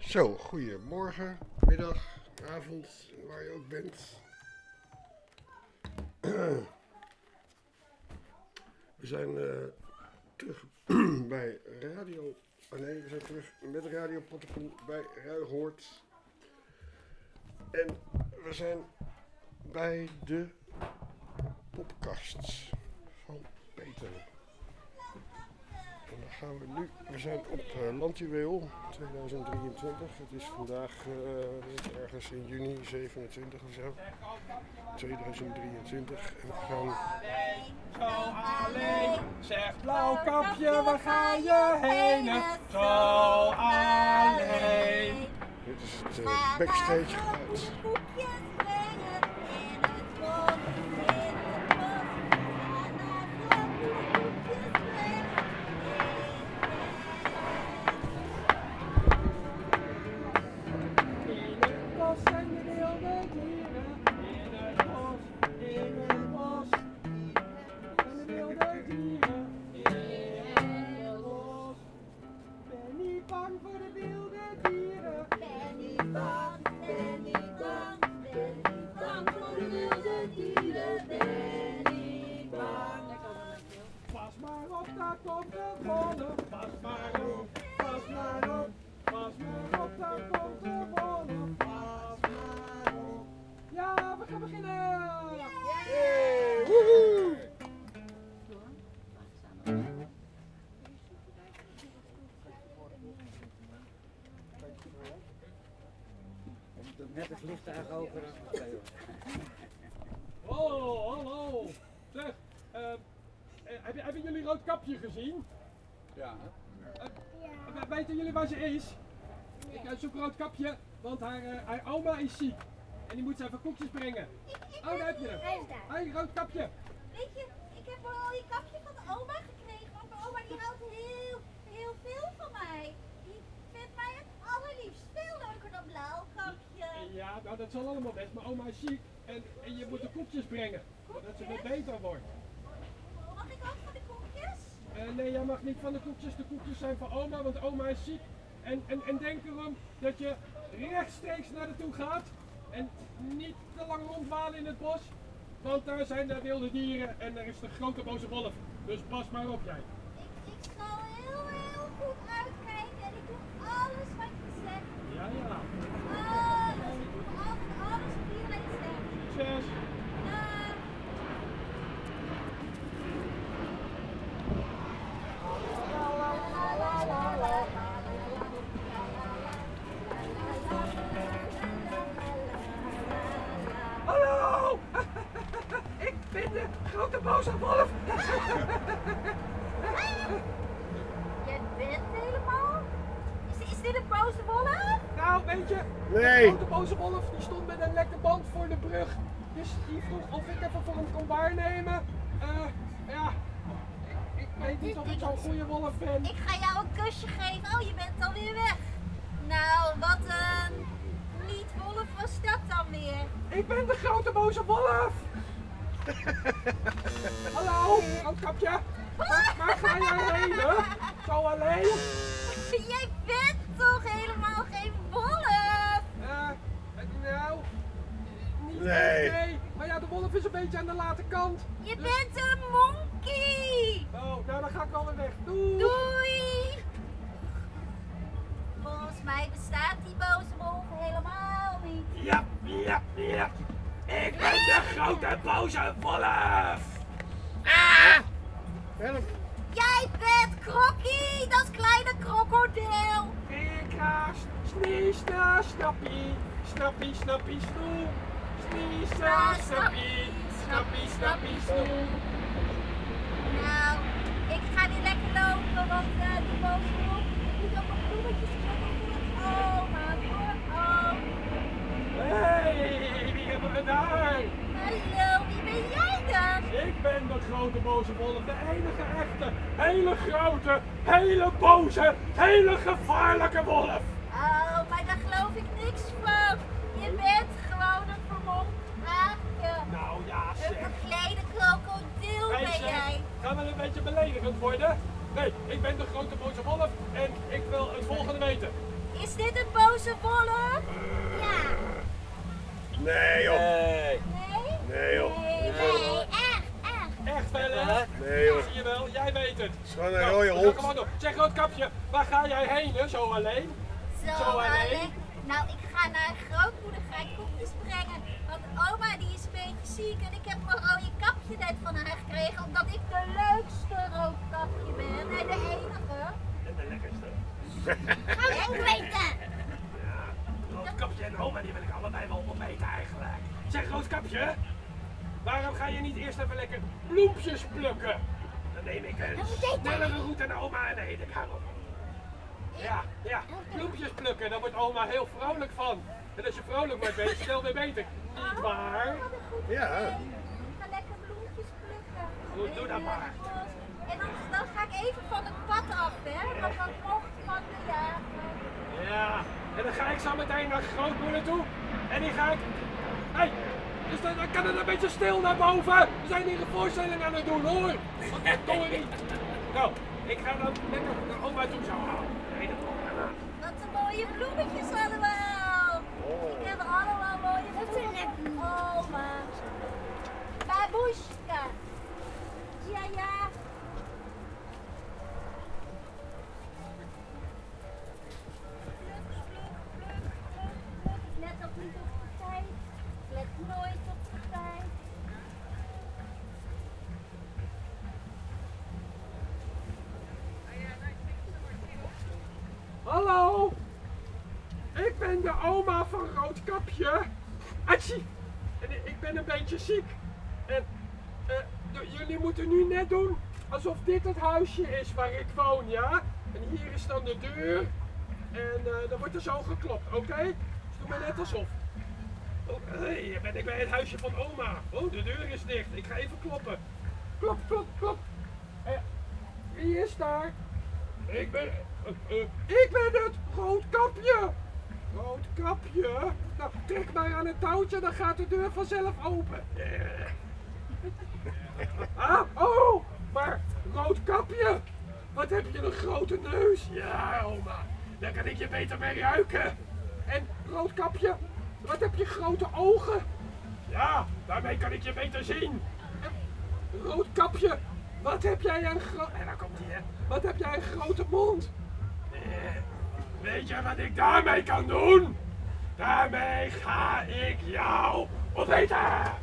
Zo, goedemorgen, middag, avond, waar je ook bent. We zijn terug bij Radio... we zijn terug met Radio Pottenpoel bij Ruigoord. En we zijn bij de podcast van Peter. En dan gaan we nu... We zijn op Landjuweel 2023. Het is vandaag ergens in juni 27 of zo. 2023. En we gaan... Zo alleen, zegt Blauwkapje, waar ga je heen? Zo alleen. Dit is het backstage geluid. Net het vliegtuig over. Oh, hallo. Zeg, hebben jullie Roodkapje gezien? Ja. Weten jullie waar ze is? Ik zoek Roodkapje, want haar oma is ziek. En die moet ze even koekjes brengen. Oh, daar heb je hem. Hij is daar. Hé, Roodkapje. Weet je, ik heb wel al die kapje van de oma gekregen, want mijn oma die houdt heel veel van mij. Die vindt mij het allerliefst veel leuker dan Blauwkapje. Ja, nou dat zal allemaal best, maar oma is ziek en je moet de koekjes brengen. Zodat ze weer beter wordt. Mag ik ook van de koekjes? Nee, jij mag niet van de koekjes. De koekjes zijn van oma, want oma is ziek. En denk erom dat je rechtstreeks naar naartoe gaat. En niet te lang rondwalen in het bos. Want daar zijn de wilde dieren en er is de grote boze wolf. Dus pas maar op jij. Ik zal heel goed uitkijken en ik doe alles wat je zegt. Ja, ja. Alles. Ik doe alles wat iedereen zegt. Succes. Dag. Hallo! Ik ben de grote boze wolf. Jij bent helemaal... Is dit een boze wolf? Nou, weet je, Nee. de grote boze wolf die stond met een lekke band voor de brug. Dus die vroeg of ik even voor hem kon waarnemen. Ja, ik weet niet of ik zo'n goede wolf ben. Ik ga jou een kusje geven. Oh, je bent alweer weg. Nou, wat een niet-wolf was dat dan weer? Ik ben de grote boze wolf. Hallo, Roodkapje. Waar ga jij heen, hè? Zo alleen? Jij bent toch helemaal geen wolf? Nou, niet Nee. echt, nee. Maar ja, de wolf is een beetje aan de late kant. Je Dus- bent een monkey. Oh, nou dan ga ik alweer weg. Doei. Doei. Volgens mij bestaat die boze wolf helemaal niet. Ja. Ik ben de grote boze wolf. Help. Jij bent Krokkie, dat kleine krokodil. Kraas, snie, sna, snappie. Snappie, snappie, snoe. Snie, sna, snappie. Snappie, snappie, snoe. Nou, ik ga niet lekker lopen, want die boze wolf moet ook nog bloemetjes zoeken voor het oma, voor oma. Hey, wie hebben we daar? Hallo, wie ben jij dan? Ik ben de grote boze wolf, de enige echte, hele grote, hele boze, hele gevaarlijke wolf. Oh, maar daar geloof ik niks van. Je bent gewoon een vermomd aapje. Nou ja, Een zeg. verklede krokodil ben Hey, zeg, jij. gaan we een beetje beledigend worden? Nee, ik ben de grote boze wolf en ik wil het volgende weten. Is dit een boze wolf? Ja. Nee joh. Nee. Nee? Nee joh. Nee, echt. Echt wel, hè? Nee joh. Zie je wel, jij weet het. Het is gewoon een Nou, rode we gaan hond. gewoon door. Zeg, Roodkapje, waar ga jij heen, hè? Zo alleen? Zo alleen? alleen. Nou, ik ga naar grootmoeder, ga ik koekjes brengen. Want oma die is een beetje ziek en ik heb mijn rode kapje net van haar gekregen. Omdat ik de leukste roodkapje ben en de enige. En de lekkerste. Ga je ook weten? Roodkapje en oma, die wil ik allebei wel opeten eigenlijk. Zeg, Roodkapje, waarom ga je niet eerst even lekker bloempjes plukken? Dan neem ik een snellere route naar oma en dan eet ik haar op. Ja, bloempjes plukken, daar wordt oma heel vrolijk van. En als je vrolijk wordt, ben je snel weer beter. Niet waar? Ja. Ik ga lekker bloempjes plukken. Goed, doe dat maar. En dan ga ik even van het pad af, hè? Want dan mocht van de jagen. Ja, en dan ga ik zo meteen naar grootmoeder toe. En die ga ik... Hé, dus dan kan het een beetje stil naar boven. We zijn hier een voorstelling aan het doen, hoor. Wat een tory. Nou, ik ga dan lekker naar oma toe zo. Nee, dat komt eraan. Wat een mooie bloemetjes allemaal. Ik heb allemaal mooie bloemetjes. Oma. Babushka. Ja. Let ook niet op de tijd. Let nooit op de tijd. Hallo, ik ben de oma van Roodkapje. Atsie, en ik ben een beetje ziek. En jullie moeten nu net doen alsof dit het huisje is waar ik woon, ja? En hier is dan de deur. En dan wordt er zo geklopt, oké? Dus doe maar net alsof. Oh, hey, hier ben ik bij het huisje van oma. Oh, de deur is dicht. Ik ga even kloppen. Klop, klop, klop. Wie is daar? Ik ben het, Roodkapje. Roodkapje? Nou, trek maar aan het touwtje, dan gaat de deur vanzelf open. Oh, maar Roodkapje, wat heb je een grote neus. Ja, oma, daar kan ik je beter mee ruiken. En Roodkapje, wat heb je grote ogen. Ja, daarmee kan ik je beter zien. En Roodkapje, wat heb jij een grote... En daar komt hij, hè. Wat heb jij een grote mond. Weet je wat ik daarmee kan doen? Daarmee ga ik jou opeten.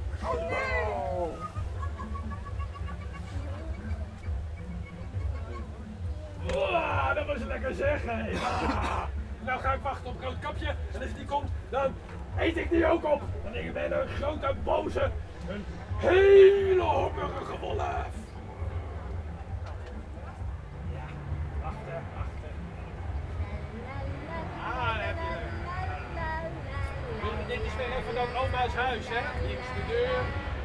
Dat was lekker zeg, hé. Nou ga ik wachten op Roodkapje en als die komt, dan eet ik die ook op. Want ik ben een grote, boze, een hele hongerige wolf. Ja, wachten. Daar heb je hem. Dit is weer even dan oma's huis, hè? Hier is de deur.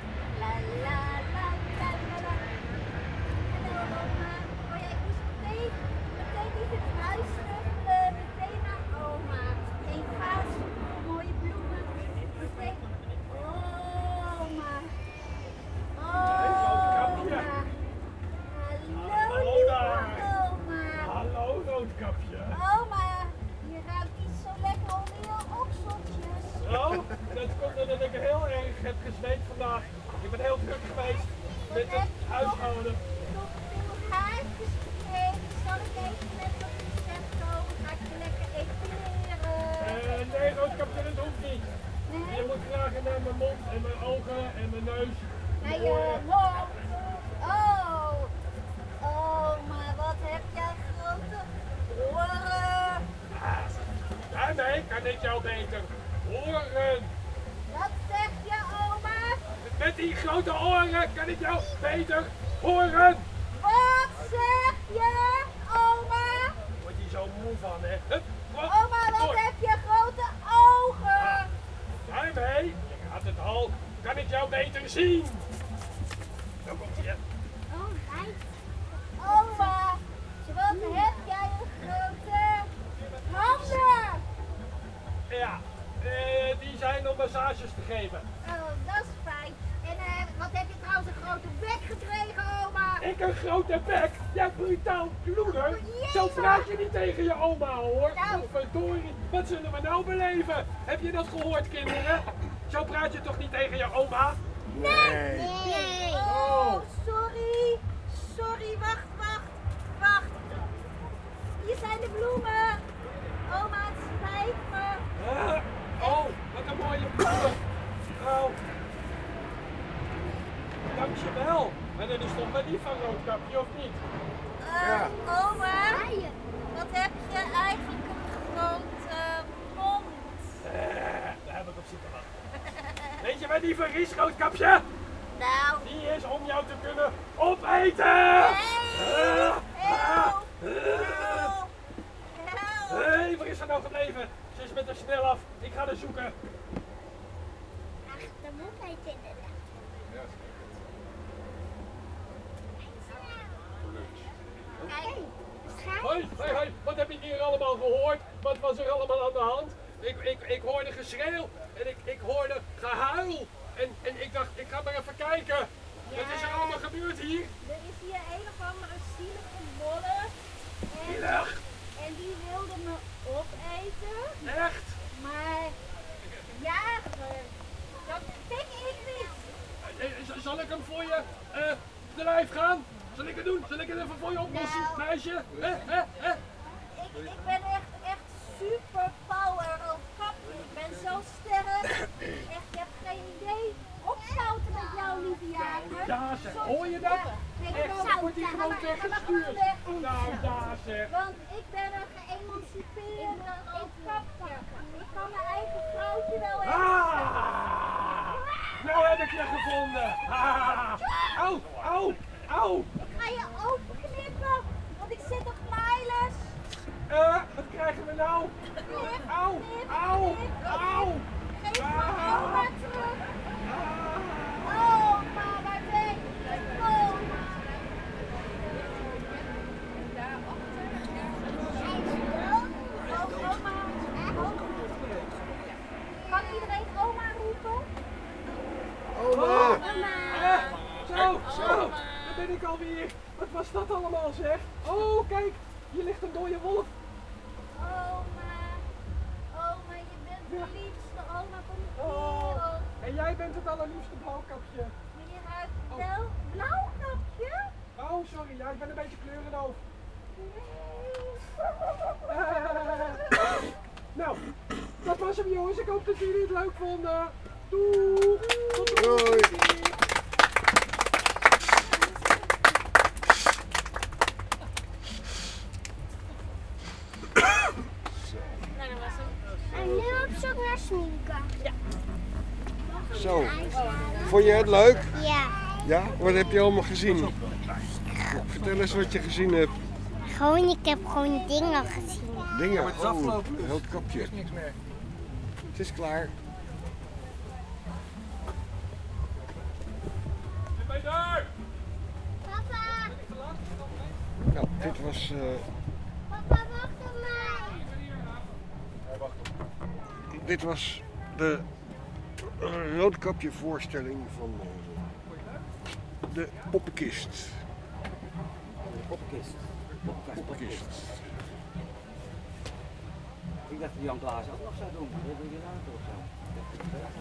Dat komt omdat ik heel erg heb gezweet vandaag. Ik ben heel druk geweest met het huishouden. Zal ik even met wat recept komen? Ga ik je lekker epileren? Nee, Roodkapje, dat hoeft niet. Nee? Je moet graag naar mijn mond en mijn ogen en mijn neus. Naar je mond. Oh, maar wat heb jij grote oren. Daarmee kan ik jou beter horen. Wat zeg je, oma? Met die grote oren kan ik jou beter horen. Wat zeg je, oma? Word je zo moe van, hè? Hup, Oma, wat heb je grote ogen? Daarmee, je raadt het al, kan ik jou beter zien. Zo komt hij, hè? Oh, right. Oma, wat heb jij een grote handen? Ja, die zijn om massages te geven. Oh, dat is fijn. En wat heb je trouwens een grote bek gekregen, oma? Ik een grote bek? Jij brutaal bloeder. Zo praat je niet tegen je oma, hoor. Nou. Verdorie Wat zullen we nou beleven? Heb je dat gehoord, kinderen? Zo praat je toch niet tegen je oma? Nee. Oh, sorry. Sorry, wacht. Hier zijn de bloemen. Oma, het spijt me. Oh, wat een mooie bloemen. Oh. Dankjewel. En dat is toch wel lief van Roodkapje, of niet? Ja. Oma, wat heb je eigenlijk een grote mond? Daar heb ik op zitten wachten. Weet je waar die van is, Roodkapje? Nou, Die is om jou te kunnen opeten! Help! Hé, waar is ze nou gebleven? Ze is met haar snel af. Ik ga haar zoeken. Ach, daar moet hij inderdaad. Kijk, Hoi, wat heb je hier allemaal gehoord? Wat was er allemaal aan de hand? Ik hoorde geschreeuw en ik hoorde gehuil. En ik dacht, ik ga maar even kijken. Wat is er allemaal gebeurd hier? er is hier een of andere zielige bolle. Zielig? En die wilde me opeten. Echt? Maar ja, dat pik ik niet. Zal ik hem voor je te lijf gaan? Zal ik het doen? Zal ik het even voor je oplossen, Nou. meisje? Ik ben echt super power op kapje. Ik ben zo sterk. Echt, je hebt geen idee. Opzouten met jou, lieve jager. Ja zeg, hoor je dat? Echt, dan wordt hij gewoon weggestuurd. Nou ja zeg. Want ik ben een geëmancipeerde kapje. Ik kan mijn eigen vrouwtje wel hebben. Nou heb ik je gevonden. Au. Ik ga je openknippen, want ik zit op Miles. Wat krijgen we nou? Au. Geef me oma terug. Oma, waar ben je? Oma. Oma. Kan iedereen oma roepen? Oma. Zo, daar ben ik alweer. Wat was dat allemaal zeg? Oh kijk, hier ligt een dode wolf. Oma, je bent de liefste oma van de wereld. En jij bent het allerliefste blauwkapje. Maar je ruikt wel blauwkapje? Oh sorry, ja ik ben een beetje kleurendoof. Nou, dat was hem jongens. Ik hoop dat jullie het leuk vonden. Doei. Tot de volgende keer. En nu op zoek naar sminken. Zo. Vond je het leuk? Ja. Ja? Wat heb je allemaal gezien? Vertel eens wat je gezien hebt. Gewoon, ik heb gewoon dingen gezien. Dingen. het is afgelopen, een roodkapje. Er is niks meer. Het is klaar. Peter! Papa, Nou, dit was... papa, wacht op mij. Dit was de roodkapje voorstelling van de poppenkist. Poppenkist. Poppenkist. Ik dacht dat Jan Klaas ook nog zou doen. Dat doe je later of zo.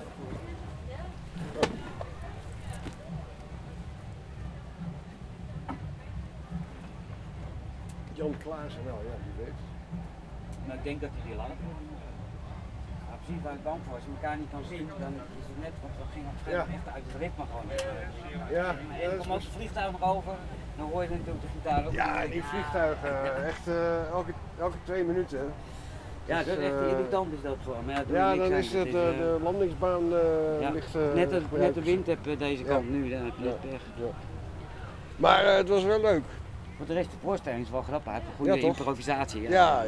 Jan Klaassen, nou ja, wie weet. Maar ik denk dat hij die later wil doen. Maar precies waar ik bang voor, als je elkaar niet kan zien, dan is het net, want we gingen op een gegeven moment echt uit het ritme gewoon. Ja, En dan kwam ook het vliegtuig nog over, dan hoor je natuurlijk de gitaar ook. ja, die vliegtuigen, echt elke 2 minuten. Ja, dat is echt irritant is dat gewoon. Maar ja, doe je Ja, niks dan aan. is Het het, de landingsbaan ja, ligt... net de wind heb deze kant nu, dan heb je Ja. het pech. Ja. Maar het was wel leuk. Voor de rest de voorstelling is wel grappig, hij heeft een goede Ja, toch? improvisatie. Ja.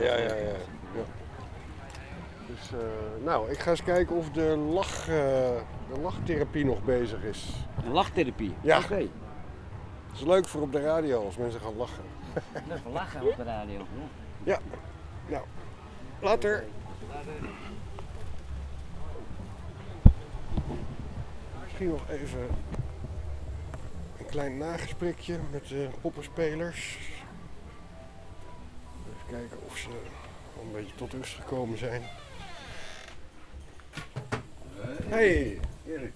Dus, nou, ik ga eens kijken of de lachtherapie nog bezig is. Een lachtherapie. Ja. Oké. Dat is leuk voor op de radio als mensen gaan lachen. Even lachen op de radio. Ja. Ja, nou, later. Misschien nog even een klein nagesprekje met de poppenspelers. Even kijken of ze een beetje tot rust gekomen zijn. Hey, Erik.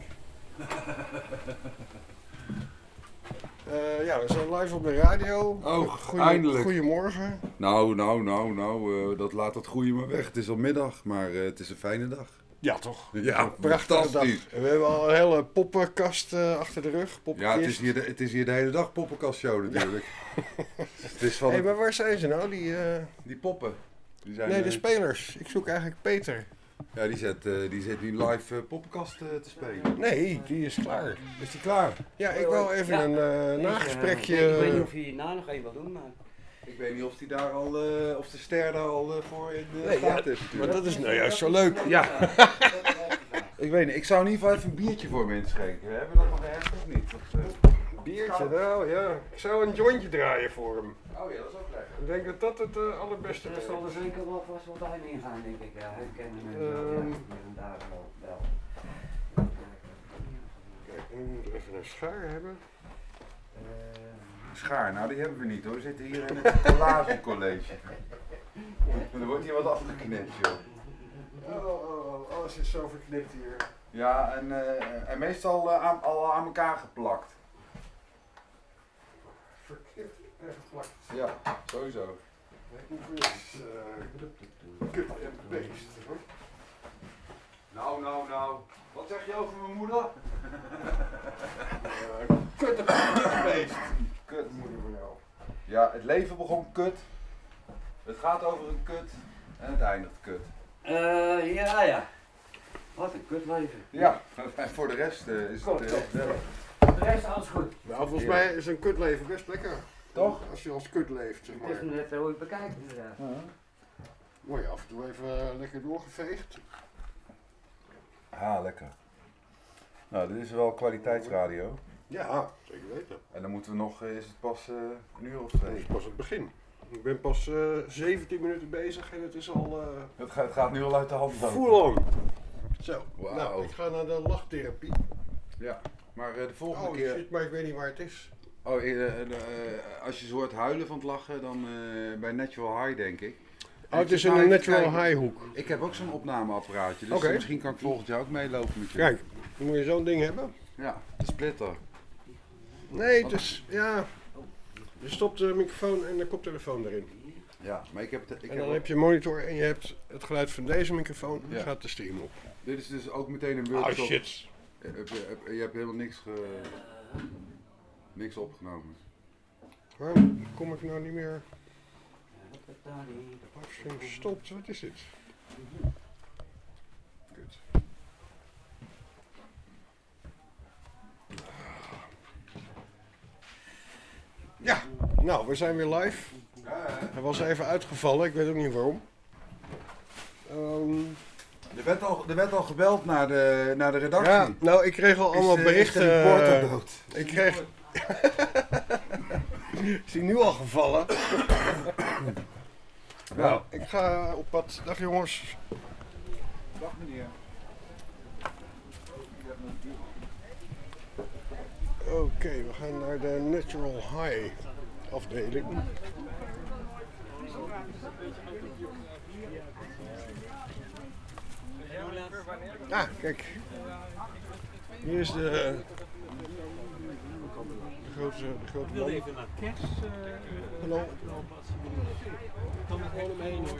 Ja, we zijn live op de radio. Eindelijk. Goedemorgen. Nou, dat laat dat groeien maar weg. Het is al middag, maar het is een fijne dag. Ja, toch? Ja, Prachtige dag. fantastisch. En we hebben al een hele poppenkast achter de rug. Ja, het is hier de hele dag poppenkastshow natuurlijk. Het is van Hey, maar waar zijn ze nou? die poppen. Die zijn, Nee, de spelers. Ik zoek eigenlijk Peter. Ja, die zit nu live poppenkast te spelen. Nee, die is klaar. Is die klaar? Ja, ik wil even een nagesprekje. Ik weet niet of je hierna nog even wil doen, maar... Ik weet niet of die daar al, of de ster daar al voor in de Nee, gaten ja, is. maar dat is nou juist zo leuk. Ja. Ik weet niet, ik zou in ieder geval even een biertje voor me inschenken. Hebben we dat nog ergens of niet? Biertje, nou ja. Ik zou een jointje draaien voor hem. Oh ja, dat is ook lekker. Ik denk dat dat het allerbeste Er is. zal er zeker wel vast wel bij in gaan, denk ik. Ja, herkennen en zo. Ja, hier en daar wel. Kijk, we moeten even een schaar hebben. Schaar, nou die hebben we niet hoor. We zitten hier in het collagecollege. Er wordt hier wat afgeknipt joh. Oh, alles is zo verknipt hier. Ja, en meestal al aan elkaar geplakt. Verknipt en geplakt. Ja, sowieso. Hoeveel is kut en beest? Hoor. Nou. Wat zeg je over mijn moeder? Kut en beest. Kut moeder van jou. Ja, het leven begon kut. Het gaat over een kut en het eindigt kut. Ja. Wat een kutleven. Ja, en voor de rest is het heel gezellig. De rest alles goed. Nou, volgens mij is een kutleven best lekker. Toch? Als je als kut leeft, zeg Het is maar. net hoe ik bekijk inderdaad. Word je af en toe even lekker doorgeveegd. Ah, lekker. Nou, dit is wel kwaliteitsradio. Ja, zeker weten. En dan moeten we nog, is het pas een uur of Dat 2? is pas het begin. Ik ben pas 17 minuten bezig en het is al Het gaat nu al uit de hand lopen. full on. Zo, Wauw. nou, ik ga naar de lachtherapie. Ja, maar de volgende Oh keer... shit, maar ik weet niet waar het is. Oh, als je zo hoort huilen van het lachen, dan bij Natural High denk ik. Oh, het is Nou, in een even natural kijken. high hoek. Ik heb ook zo'n opnameapparaatje, dus Oké. misschien kan ik volgend jaar ook meelopen met je. Kijk, dan moet je zo'n ding hebben. Ja, de splitter. Nee, het is, ja. Je stopt de microfoon en de koptelefoon erin. Ja, maar ik heb En dan heb je een monitor en je hebt het geluid van deze microfoon en Ja. gaat de stream op. Dit is dus ook meteen een Oh workshop. shit. Je hebt helemaal niks opgenomen. Waarom kom ik nou niet meer? Livestream stopt, wat is dit? Kut. Ja, nou, we zijn weer live. Hij was even uitgevallen, ik weet ook niet waarom. Er werd al gebeld naar de redactie. Ja, nou, ik kreeg al allemaal berichten. Is de reporter dood? Ik kreeg. Is hij nu al gevallen? Nou, ik ga op pad. Dag jongens. Dag meneer. Oké, we gaan naar de Natural High afdeling. Ah, kijk. Hier is de grote man. Even naar kerst. Hallo. Ik kan er gewoon omheen hoor.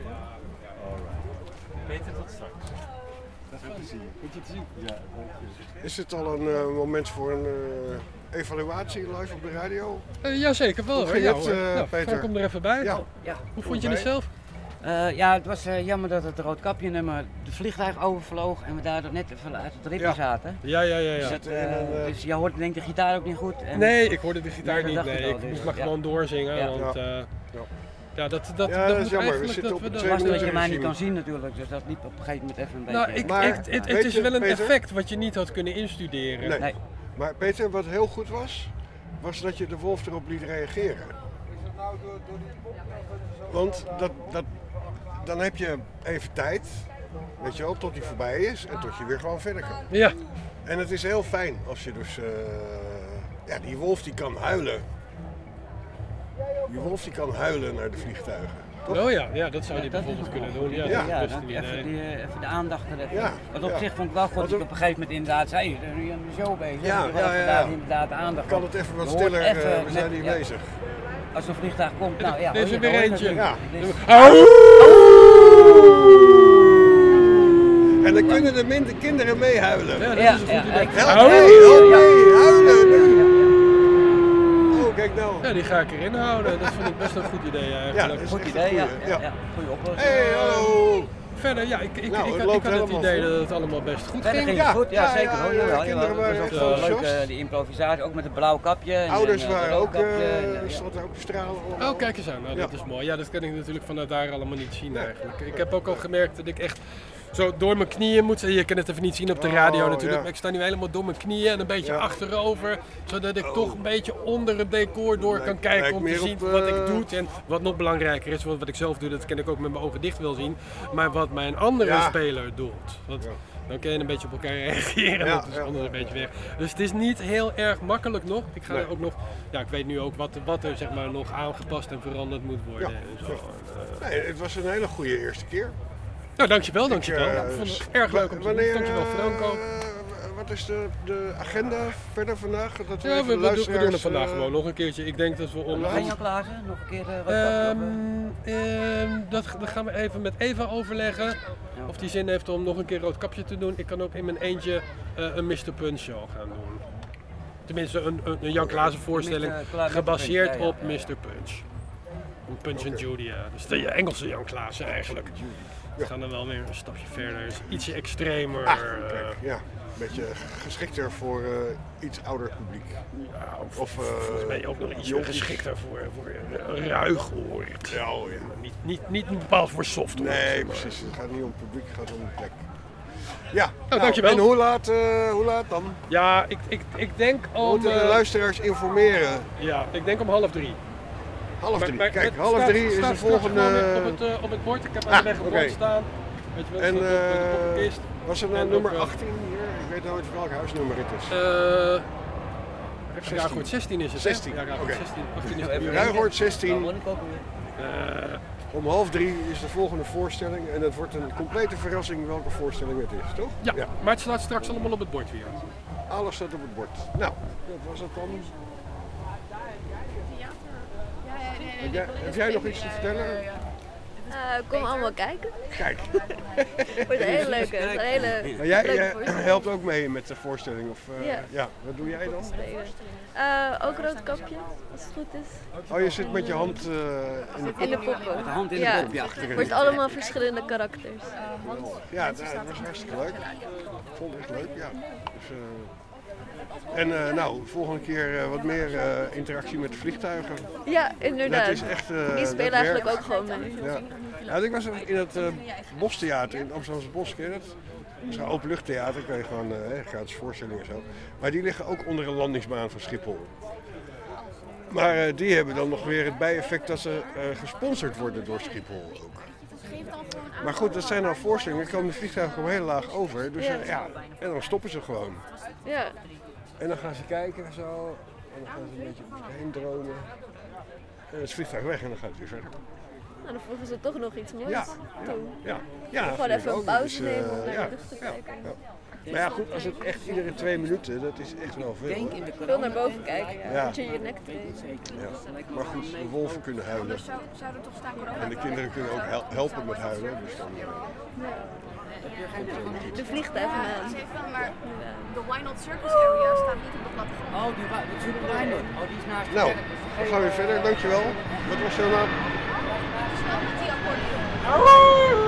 Beter tot straks. Dat is goed te zien. Goed je te zien. Ja, Is dit al een moment voor een evaluatie live op de radio? Jazeker wel. Hoe hoor. ging Ja, het, hoor. Nou, Peter? Frank, kom er even bij. Ja. Hoe vond je het zelf? Ja, het was jammer dat het roodkapje nummer de vliegtuig overvloog en we daardoor net even uit het ritme Ja. zaten. Ja. Dus, dus je hoort denk ik de gitaar ook niet goed. En Nee, ik hoorde de gitaar Nee, dat niet. dacht Nee, ik al, ik dus, moest maar ja. gewoon doorzingen. Ja. Want ja, dat Ja, dat is moet jammer. We eigenlijk zitten op we het het was dat je mij niet regime. kan zien natuurlijk, dus dat liep op een gegeven moment even een Nou, beetje... Maar, het weet is je, wel een Peter? effect wat je niet had kunnen instuderen. Nee. Nee. Maar Peter, wat heel goed was dat je de wolf erop liet reageren. Want dan heb je even tijd, weet je wel, tot die voorbij is en tot je weer gewoon verder kan. Ja, En het is heel fijn als je dus, ja, die wolf die kan huilen. Die wolf die kan huilen naar de vliegtuigen. Oh ja, dat zou hij bijvoorbeeld kunnen doen. Ja, Ja, dat is best dan een even, idee. even de aandacht er even. Ja, Want op ja. zich vond ik wel goed dat ik op een gegeven moment inderdaad zei, je bent nu aan de show bezig. Ja, Je wil ja, even ja. daar inderdaad de aandacht. Kan het even wat Je hoort stiller, even we zijn met- hier ja, bezig. Als een vliegtuig komt, nou ja. Er is hoor er je- weer hoor je eentje. natuurlijk. Ja. Dus- En dan kunnen de kinderen meehuilen. Ja, dat Ja, is een ja, goed idee. ik- Help mee, huilen. Oh, kijk nou. Ja, die ga ik erin houden. Dat vind ik best een goed idee Ja, eigenlijk. dat is Goed echt idee, een ja. goeie. Ja. Goeie oplossing. Hey, hallo. Verder, ja, ik het had loopt het helemaal idee goed. dat het allemaal best goed Verder ging. ging het Ja, goed, ja, ja, zeker ja, hoor. ja, Jawel, kinderen jawel. waren Dat echt was ook enthousiast. leuk, die improvisatie, ook met het blauwe kapje. En, Ouders en, waren rood ook, kapje en, ja. stonden ook te stralen. Oh, kijk eens aan. Nou, dat Ja. is mooi. Ja, dat kan ik natuurlijk vanuit daar allemaal niet zien eigenlijk. Ik heb ook al gemerkt dat ik echt zo door mijn knieën moet. Je kan het even niet zien op de radio Oh, natuurlijk. ja. Maar ik sta nu helemaal door mijn knieën en een beetje Ja. achterover. Zodat ik toch een beetje onder het decor door kan kijken lijkt om te meer zien op, wat ik doe. En wat nog belangrijker is, want wat ik zelf doe, dat kan ik ook met mijn ogen dicht wel zien. Maar wat mijn andere Ja. speler doet. Want Ja. dan kun je een beetje op elkaar reageren. Ja, Dat is ja. anders een beetje weg. Dus het is niet heel erg makkelijk nog. Ik ga Nee. ook nog. Ja, ik weet nu ook wat er zeg maar nog aangepast en veranderd moet worden. Ja. En zo. Nee, het was een hele goede eerste keer. Nou, dankjewel. Ik vond het s- erg leuk om te doen. wanneer, Dankjewel Franco. Wat is de agenda verder vandaag? Dat Ja, even we doen luisteraars, het vandaag gewoon nog een keertje. Ik denk dat we om... Ga je al klaar zijn? Nog een keer rood Dat gaan we even met Eva overleggen. Of die zin heeft om nog een keer rood kapje te doen. Ik kan ook in mijn eentje een Mr. Punch show gaan doen. Tenminste, een Jan Klaassen voorstelling gebaseerd op Mr. Punch. Punch and Judy, ja. Dus de Engelse Jan Klaassen eigenlijk. We gaan dan wel weer een stapje verder. Dus ietsje extremer. Kijk, ja, een beetje geschikter voor iets ouder publiek. Ja, Of volgens mij ook nog iets jonkies. geschikter voor ruig hoort. Ja, oh ja. Maar niet bepaald voor soft hoort. Nee, maar- precies. Het gaat niet om het publiek, het gaat om de plek. Ja, dankjewel. En hoe laat dan? Ja, ik denk We om... moeten de luisteraars informeren. ja, ik denk om 2:30. Half drie. Maar Kijk, het 2:30 is staat de straks volgende. gewoon weer op het bord. Ik heb aan de weg een oké. bord staan. Weet je wel, En staat op de kist. was er nou En nummer ook, 18 hier? Ik weet nooit welk huisnummer het is. Ruigoord 16 is het, hè? 16, Ja, Ruigoord oké. 16. 18 is het nu. Ruigoord 16. Eh, Om 2:30 is de volgende voorstelling. En het wordt een complete verrassing welke voorstelling het is, toch? ja, maar het staat straks allemaal op het bord weer. Alles staat op het bord. Nou, dat was het dan. Heb jij nog iets te vertellen? Kom allemaal kijken. Kijk, Het wordt een hele leuke, een hele maar jij leuke voorstelling. helpt ook mee met de voorstelling. Of, Ja. Wat doe jij dan? Ook rood kapje, als het goed is. Oh, je zit met je hand in de In de poppen. Met de hand in de Ja, pop, ja. het wordt allemaal verschillende karakters. Ja, dat was hartstikke leuk. Ik vond het echt leuk, ja. Dus, nou, volgende keer wat meer interactie met de vliegtuigen. Ja, inderdaad. Dat is echt. Die dat spelen eigenlijk werkt. ook gewoon mee. Ja. Ja, ik was in het Bostheater in Amsterdamse Bos, ken je dat? Dat is een openluchttheater, kan je gewoon gratis voorstellingen en zo. Maar die liggen ook onder een landingsbaan van Schiphol. Maar die hebben dan nog weer het bijeffect dat ze gesponsord worden door Schiphol ook. Maar goed, dat zijn dan voorstellingen, dan komen de vliegtuigen gewoon heel laag over. Dus en dan stoppen ze gewoon. Ja, En dan gaan ze kijken en zo. En dan gaan ze een beetje om zich heen dromen. En het vliegtuig weg en dan gaat het weer verder. nou, dan voegen ze toch nog iets moois Ja, toe. Ja, Gewoon vind ik even een ook. pauze Dus, nemen om naar ja, de lucht te ja, kijken. ja. Maar ja, goed, als het echt iedere 2 minuten, dat is echt wel veel. Hoor. Veel naar boven kijken, ja. Ja. Dat je je nek trekt. Ja. Maar goed, de wolven kunnen huilen. En de kinderen kunnen ook helpen met huilen. Dus dan, De vliegtuigen aan. Maar de Why Not Circus area staat niet op de plattegrond. Oh, die Superlijn. Oh, die is naast de nou, kerk. we gaan weer verder. Dankjewel. Wat was jouw naam? Snel met die accordeon.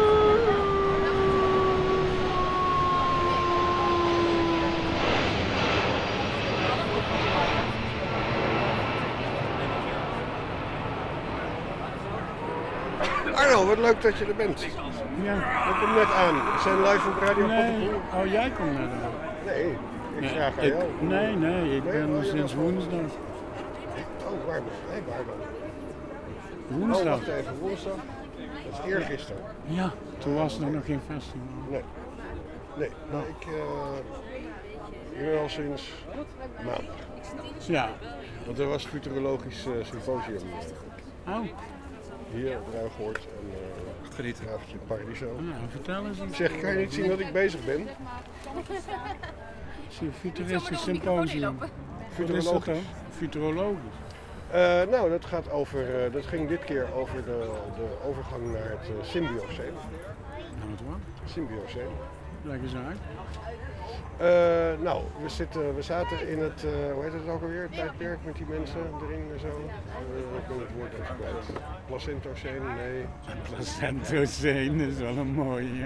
Arno, wat leuk dat je er bent. Ja. We komen net aan. We zijn live op Radio Nee, Pattenpoel. oh jij komt naar de... Nee, ik vraag aan jou. Nee, ik ben oh, er je sinds was- woensdag. Oh, waar ben jij? Waar dan? Oh, Woensdag? wacht even. Woensdag? Dat is eergisteren. Ja, toen was er nog geen festival. Nee. Nee, nou, ik ben al sinds maandag. Ja. Want er was futurologisch symposium. Oh, hier op Ruigoord en Genieten. een avondje in Paradiso. Nou, vertel eens iets. Zeg, kan je niet zien dat ik bezig ben? Het is een futuristisch symposium. Wat is dat dan? Futurologisch. Nou, dat gaat over, dat ging dit keer over de overgang naar het Symbioceen. Nou, wat wat? Symbioceen. Leg eens uit. Nou, we zaten in het, hoe heet het ook alweer, het tijdperk met die mensen erin en zo. Ik ben het woord even kwijt. Placentoceen, nee. Placentoceen is wel een mooie.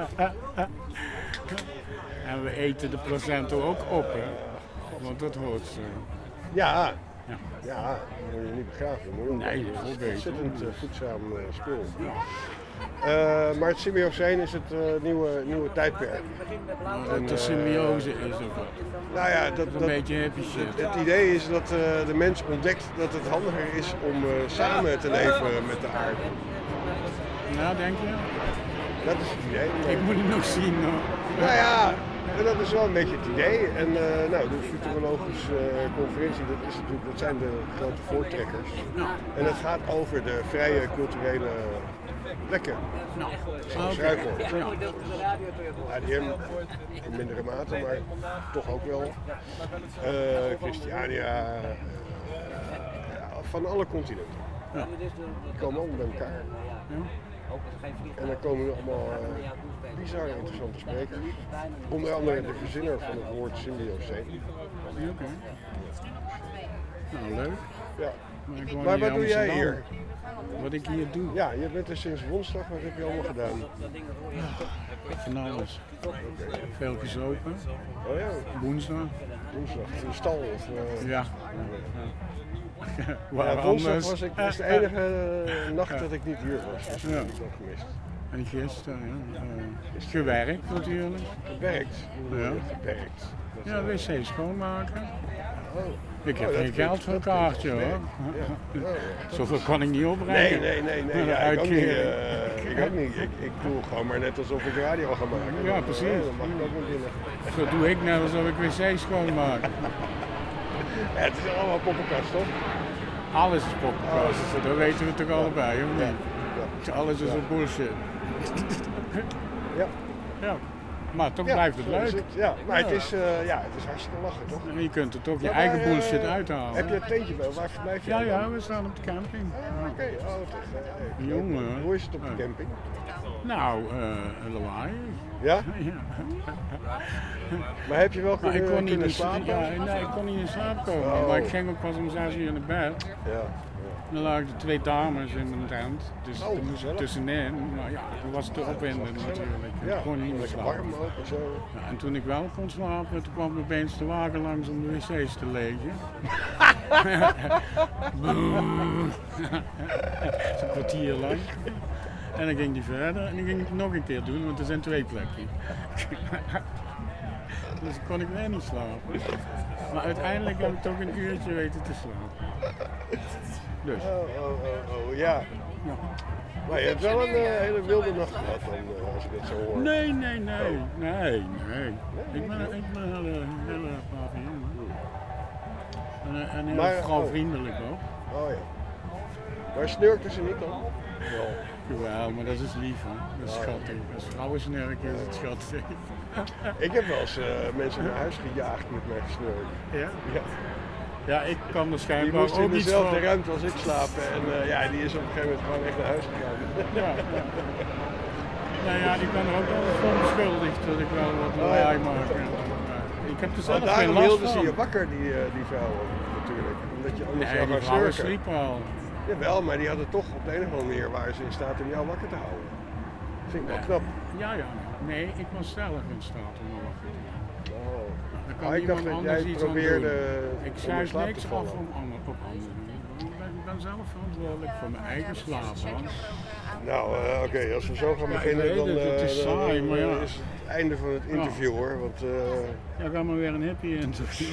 En we eten de placenta ook op, hè? Want dat hoort zo. Ja, Ja. ja, dat moet je niet begraven. Moet je Nee, dat is het is beter. ontzettend voedzaam spul. Maar het Symbioceen is het nieuwe tijdperk. En, De symbiose is ook wat. Nou ja, Een beetje happy shit. het idee is dat de mens ontdekt dat het handiger is om samen te leven met de aarde. Nou, denk je? Dat is het idee. Ik moet het nog zien, hoor. Nou ja, dat is wel een beetje het idee. En nou, de futurologische conferentie, dat zijn de grote voortrekkers. En het gaat over de vrije culturele plekken. Zoals Oké. Ruigoord. Ja. ADM in mindere mate, maar toch ook wel. Christiania, ja, van alle continenten. Ja. Die komen allemaal bij elkaar. En dan komen er allemaal bizar interessante sprekers. Onder andere de verzinner van het woord Symbioceen. Oké. Nou, leuk. Ja. Maar, ik woon Maar hier wat doe in jij Amsterdam. hier? Wat ik hier doe? Ja, je bent er sinds woensdag. Wat heb je allemaal gedaan? Van alles. Veel gezopen. Oh ja, Woensdag. woensdag. In de stal of... Ja. Ja, Waar woensdag anders. was de enige nacht dat ik niet hier was. Dus dat Ja. heb ik nog gemist. En gisteren, ja. Gewerkt natuurlijk. Gewerkt. Ja. Gewerkt. Dat, Ja, wc schoonmaken. Oh. Ik heb Oh, dat geen klinkt- geld voor een dat klinkt kaartje, nee. hoor. Ja. Oh, Zoveel kan ik niet nee, opbrengen. nee. Ja, ik ook niet. Ik ook niet. Ik doe gewoon maar net alsof ik radio ga maken. Ja, Dan, precies. Dan mag ik ook niet binnen. Zo doe ik net alsof ik wc schoonmaak. Ja, het is allemaal poppenkast, toch? Alles is poppenkast. Dat weten we toch allebei, of niet? Ja. Alles is ook bullshit. Ja. Ja. Maar toch Ja, blijft het zo is leuk. het. Ja, maar het is hartstikke lachen, toch? En je kunt er toch je Ja, eigen maar, bullshit uithalen. Heb je een tentje bij? Waar verblijf je? Ja, dan? ja, we staan op de camping. Oké, oh, toch. Jongen. Hoe is het op de camping? Nou, lawaai. Ja? Ja. Maar heb je wel Maar ik kon niet kunnen in slapen? nee, ik kon niet in slaap komen. Oh. Maar ik ging ook pas om 6 uur naar bed. Ja. Dan lagen er 2 dames in mijn tent. Dus Oh, er moest gezellig. tussenin. Maar ja, dat was te opwindend natuurlijk. Ik Ja, kon niet meer lekker slapen. warm ook en zo. Ja, en toen ik wel kon slapen, toen kwam opeens de wagen langs om de wc's te legen. Boem. Zo'n kwartier lang. En dan ging die verder en dan ging ik het nog een keer doen, want er zijn 2 plekken. Dus dan kon ik weer niet slapen. Maar uiteindelijk heb ik toch een uurtje weten te slapen. Dus, Oh, ja. ja. Maar je hebt wel een hele wilde nacht gehad dan, als ik het zo hoor. Nee. Ik ben een hele brave jongen. En heel Maar, vrouwvriendelijk ook. Oh ja. Maar snurkten ze niet dan? Wel. Jawel, maar dat is lief, hè. Dat is schattig. Als vrouwensnurken is het schattig. Ik heb wel eens mensen naar huis gejaagd met mijn gesnurk. Ja? Ja. Ja, ik kan er Die schijnbaar moest in ook iets dezelfde van. ruimte als ik slapen en die is op een gegeven moment gewoon echt naar huis gegaan. Ja. Nou ja, die kan er ook wel van beschuldigd dat ik wel wat lawaai maak. Ik heb er zelf geen Daarom last hielden ze van. je wakker, die vrouwen natuurlijk. Omdat je anders Nee, zou die gaan vrouwen snurken. sliepen al. Jawel, maar die hadden toch op de een of andere manier waren ze in staat om jou wakker te houden. Vind ik wel knap. Ja. Nee, ik was zelf in staat om me wakker te maken. Oh. Dan kan Maar ik dacht niemand dat anders jij iets aan probeerde doen. Ik om in schrijf slaap niks te af vallen. op anderen. Ik ben zelf verantwoordelijk voor mijn eigen slaap. Hoor. Nou, oké, als we zo gaan Ja, ik beginnen, weet dan, het, het is saai, maar ja. is het einde van het interview hoor. Want, Ja, ga maar weer een hippie interview.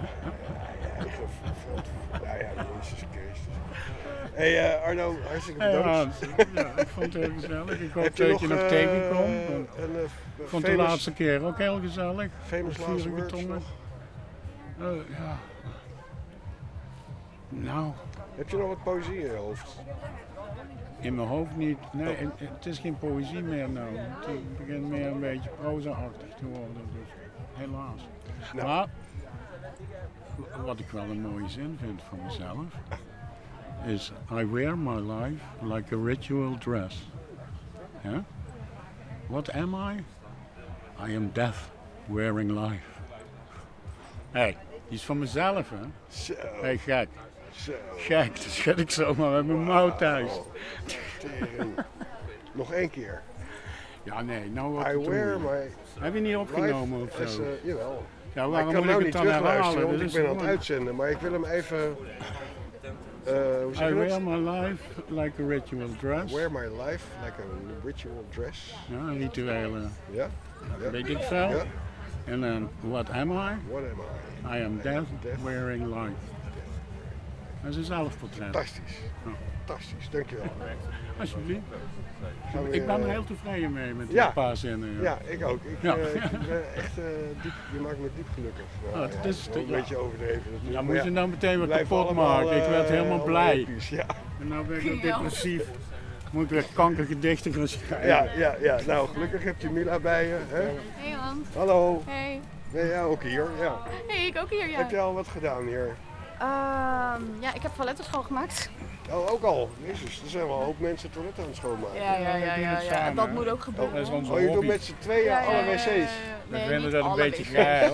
ja, Jezus Christus. Hey Arno, hartstikke Hey, bedankt. Hans. Ja, ik vond het heel gezellig. Ik hoop Heb dat je nog tegenkomt. een Ik vond de laatste keer ook heel gezellig. famous Met last vurige words tongen. nog? Ja. Nou, Heb je nog wat poëzie in je hoofd? in mijn hoofd niet. Nee, het is geen poëzie meer nou. Het begint meer een beetje proza-achtig te worden. Dus helaas. Nou. Maar wat ik wel een mooie zin vind van mezelf is I wear my life like a ritual dress. Yeah? What am I? I am death wearing life. Hey, die is van mezelf, hè? Zo, Hey, gek. zo. Gek, dat schud ik zomaar met mijn mouw thuis. Tering. Nog één keer. Ja, nee, nou wat I te wear doen. my Heb je niet opgenomen life of as zo? jawel. Ja, Maar ik waarom kan moet nou ik niet het dan terugluisteren, herhalen? want Dit ik is ben aan het gewoon- uitzenden. Maar ik wil hem even... hoe zeg I je wear dat? my life like a ritual dress. Wear my life like a ritual dress. Ja, een rituele, Ja? Ja. weet ik veel. Ja. En dan, what am I? What am I? I am death wearing life. Dat is een zelfportret. Fantastisch. Ja. Fantastisch, dankjewel. Alsjeblieft. Gaan we, Ik ben er heel tevreden mee met die ja. paar zinnen. Ja, ik ook. Ik Ja. ik ben echt diep, je maakt me diep gelukkig. Nou, dat is wel een ja. beetje overdreven natuurlijk. Ja, maar moet je nou meteen wat blijven kapot allemaal, maken. Ik werd helemaal allemaal blij. episch, ja. En nou ben ik weer depressief. Moet ik weer kankergedichten gaan schrijven. Ja. Nou, gelukkig heb je Mila bij je. Hè? Hey man. Hallo, Hey. ben jij ook hier? Ja. Hey, ik ook hier, ja. Heb je al wat gedaan hier? Ja, ik heb toiletten schoongemaakt. Oh, ook al. Jezus, er zijn wel een hoop mensen toiletten aan het schoonmaken. Ja. samen, Dat hè? moet ook gebeuren. Dat is onze Oh, je doet hobby. met z'n tweeën alle wc's. We Nee, vinden niet dat een alle beetje wc's. geil.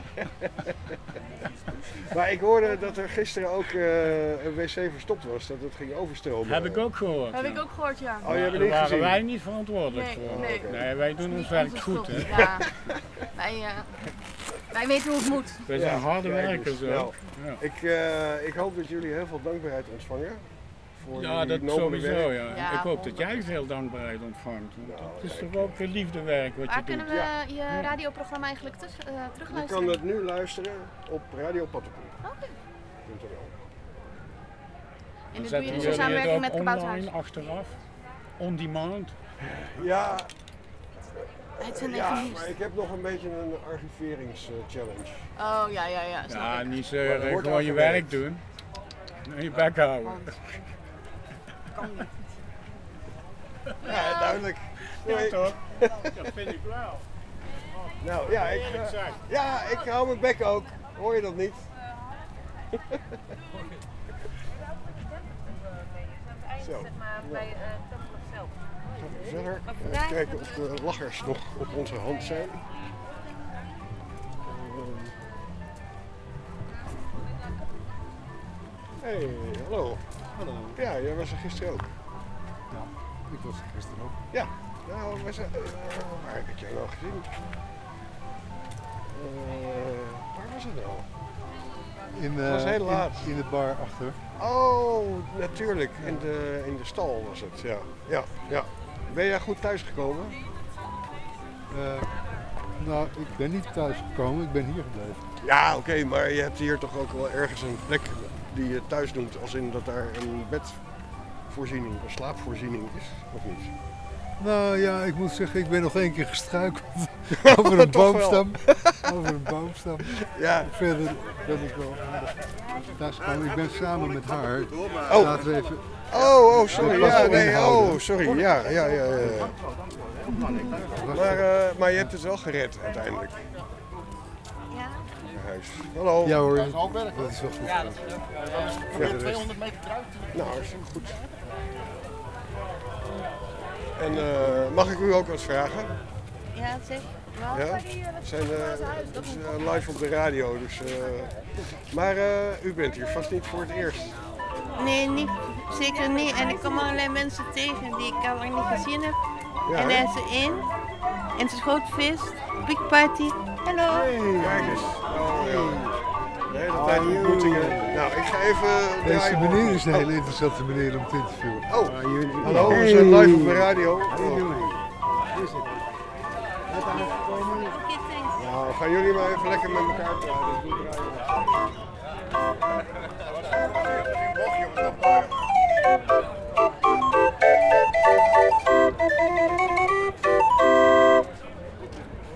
Maar ik hoorde dat er gisteren ook een wc verstopt was, dat het ging overstromen. Heb ik ook gehoord. Heb ik ook gehoord, ja. Oh, je hebt het Daar niet waren gezien? wij niet verantwoordelijk Nee, voor. nee. Nee, wij doen ons werk goed, hè. Ja. Wij weten hoe het moet. Wij zijn harde kijk werkers, eens. hè. Nou, Ja. ik hoop dat jullie heel veel dankbaarheid ontvangen. Voor Ja, jullie dat nobele sowieso, werk. ja. Ja, Ik hoop dat jij veel dankbaarheid ontvangt. Want het is toch ook liefdewerk wat je Waar doet. kunnen we je radioprogramma eigenlijk Je terugluisteren? kan het nu luisteren op Radio Pattenpoel. Oké. En dit doe je Zetten dus in jullie samenwerking met het ook Kabouterhuis? online achteraf? On demand? Ja, Uitzending ja, van nieuws. maar ik heb nog een beetje een archiveringschallenge. Oh, ja. Snap Ja, ik. niet Maar zeuren, er wordt gewoon aan je gewerkt. werk doen. En je bek houden. Ja, duidelijk. Ja, Nee. toch? Dat vind ik wel. Nou ja, ik hou mijn bek ook. Hoor je dat niet? Zo. Gaan we verder. Even kijken of de lachers nog op onze hand zijn. Hey, hallo. Hallo. Ja, jij was er gisteren ook. Ik was er gisteren ook. Ja, nou, waar heb ik jou nou gezien? Waar was het nou? Het was heel laat. In de bar achter. Oh, natuurlijk. In de stal was het, ja. Ben jij goed thuisgekomen? Nou, ik ben niet thuis gekomen, ik ben hier gebleven. Ja, oké, maar je hebt hier toch ook wel ergens een plek die je thuis noemt, als in dat daar een bedvoorziening, een slaapvoorziening is, of niet? Nou ja, ik moet zeggen, ik ben nog één keer gestruikeld over een Toch wel. boomstam. Over een boomstam. Ja. Verder ben ik wel aardig thuisgekomen. Ik ben samen met haar. Oh. Laten we even... Oh, sorry. Dat was Ja, nee, inhouden. oh, sorry. Ja. Maar je hebt het wel gered uiteindelijk. Ja. Naar huis. Hallo. Ja hoor, dat is wel goed. Ja, Verder is- 200 meter eruit. Nou, hartstikke goed. En mag ik u ook wat vragen? Ja, zeg. Ja? We zijn het is, live op de radio, dus... maar u bent hier vast niet voor het eerst. Nee, niet, zeker niet. En ik kom allerlei mensen tegen die ik al lang niet gezien heb. Ja, En hè? daar is ze in. En het is groot feest. Big party. Hallo. Kijk eens. Oh, ja. De hele tijd ontmoetingen. Nou, ik ga even Deze draaien. meneer is een hele interessante meneer om te interviewen. Oh, hallo, we zijn live op de radio. Nou, gaan jullie maar even lekker met elkaar praten. Ik doe draaien.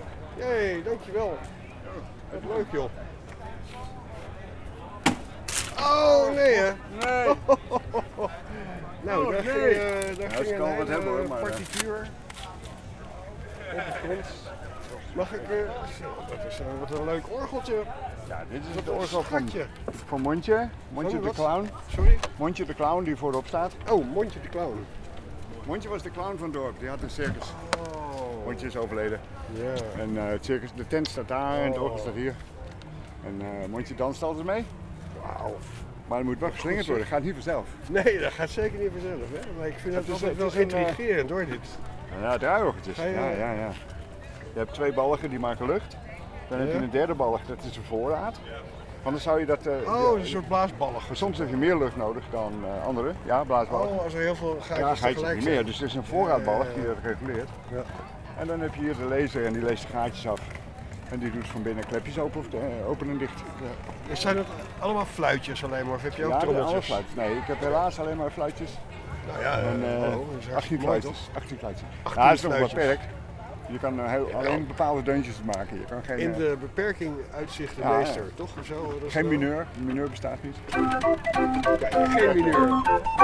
Jee, dankjewel. Wat leuk joh. Oh, nee hè? Nee. Nou, daar Ja, ze ging kan een wat hebben, hoor, maar, partituur op de grond. Mag ik... wat een leuk orgeltje. Ja, dit is Wat het een orgel schatje. van Montje. Montje Van de wat? clown. Sorry? Montje de clown die voorop staat. Oh, Montje de clown. Montje was de clown van het dorp. Die had een circus. Oh. Montje is overleden. Ja. En het circus, de tent staat daar en het orgel staat hier. En Montje danst altijd mee. Wauw. Maar het moet wel geslingerd worden, gaat niet vanzelf. Nee, dat gaat zeker niet vanzelf. Hè? Maar ik vind Het dat is- altijd wel het is een, intrigerend hoor, dit. Ja, draaiorgeltjes. Ga je- Ja. Je hebt 2 balgen die maken lucht. Dan heb je Ja. een derde balg, dat is een voorraad. Anders zou je dat... Oh, een soort blaasballig. Soms heb je meer lucht nodig dan andere. Ja, blaasbalgen. Oh, als er heel veel Ja, gaatjes gaatjes heb tegelijk je zijn. meer. Dus het is een voorraadbalg Ja. die dat reguleert. Ja. En dan heb je hier de laser en die leest de gaatjes af. En die doet van binnen klepjes open, open en dicht. Ja. Zijn het allemaal fluitjes alleen maar? Of heb je ook Ja, alle trommeltjes? fluitjes. Nee, ik heb helaas alleen maar fluitjes. Nou ja, En, dat is 18 hartstikke mooi, fluitjes. 18 fluitjes. 18 Ja, dat is nog fluitjes. beperkt. Je kan alleen bepaalde deuntjes maken. Je kan geen, In de beperking uitzicht de ja, meester, toch? Of zo? Dat is geen wel- mineur. Mineur bestaat niet. Kijk, geen mineur.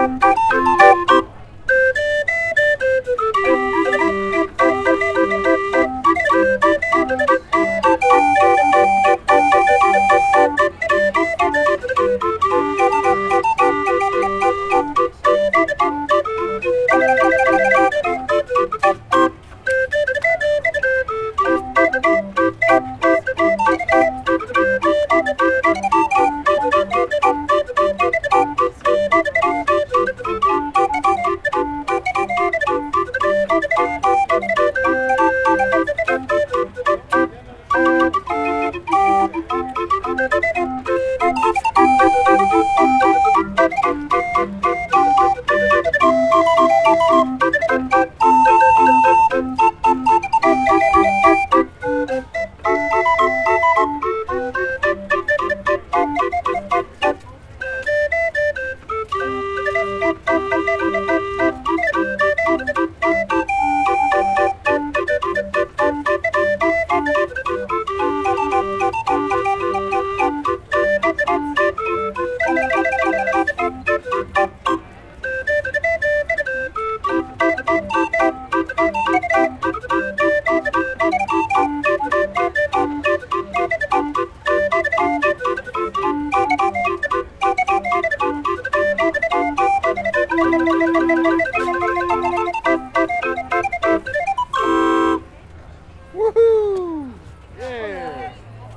Woehoe! Yeah!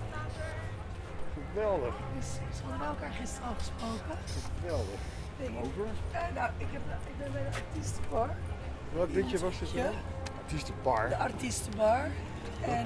Geweldig, Ze hadden elkaar gisteren al gesproken. geweldig. Over? Nou, ik ben bij de artiestenbar. Wat liedje was dit Ja. dan? Artiestenbar. De artiestenbar. En,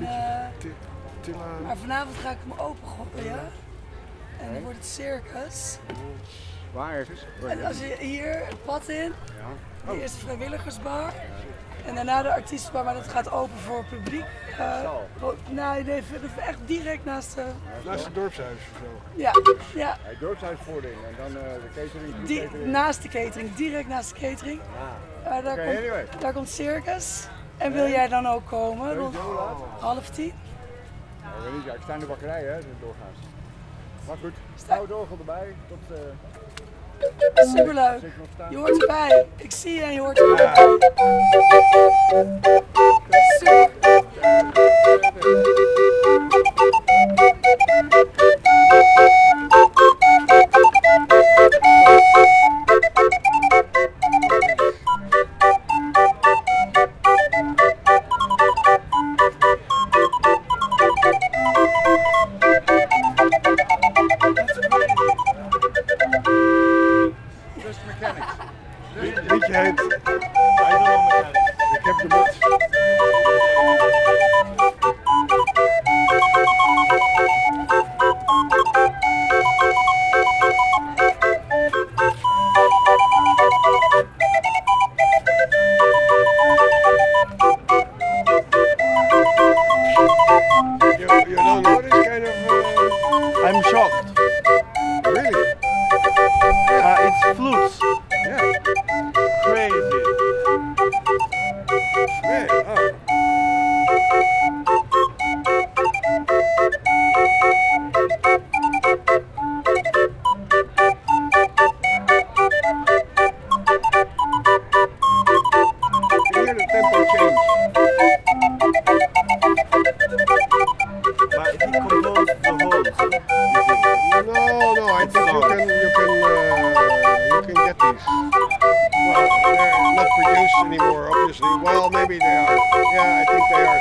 maar vanavond ga ik hem opengooien. En dan wordt het circus. Waar ergens? En als je hier het pad in, Ja. hier is de vrijwilligersbar. En daarna de artiestenbar, maar dat gaat open voor publiek. Nee, echt direct naast de... Naast het dorpshuis of zo. Ja, ja. Het dorpshuisvoording en dan de catering. Naast de catering, direct naast de catering. Daar, Oké, komt, anyway. daar komt circus. En wil jij dan ook komen? Rond Zo laat? 9:30? Ik weet niet, ja, ik sta in de bakkerij hè, doorgaans. Maar goed, hou het orgel erbij tot... Superleuk. zit ik nog staan. Je hoort erbij. Ik zie je en je hoort erbij. Super. Just Mechanics. Liedje heet... Ik heb de moed.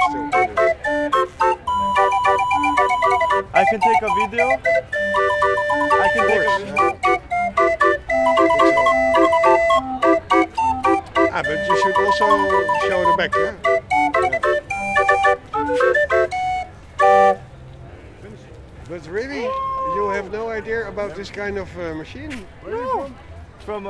still British. I can take a video. I can take a video. Ah, but you should also show the back, yeah? But really, you have no idea about this kind of machine? Where are you from? From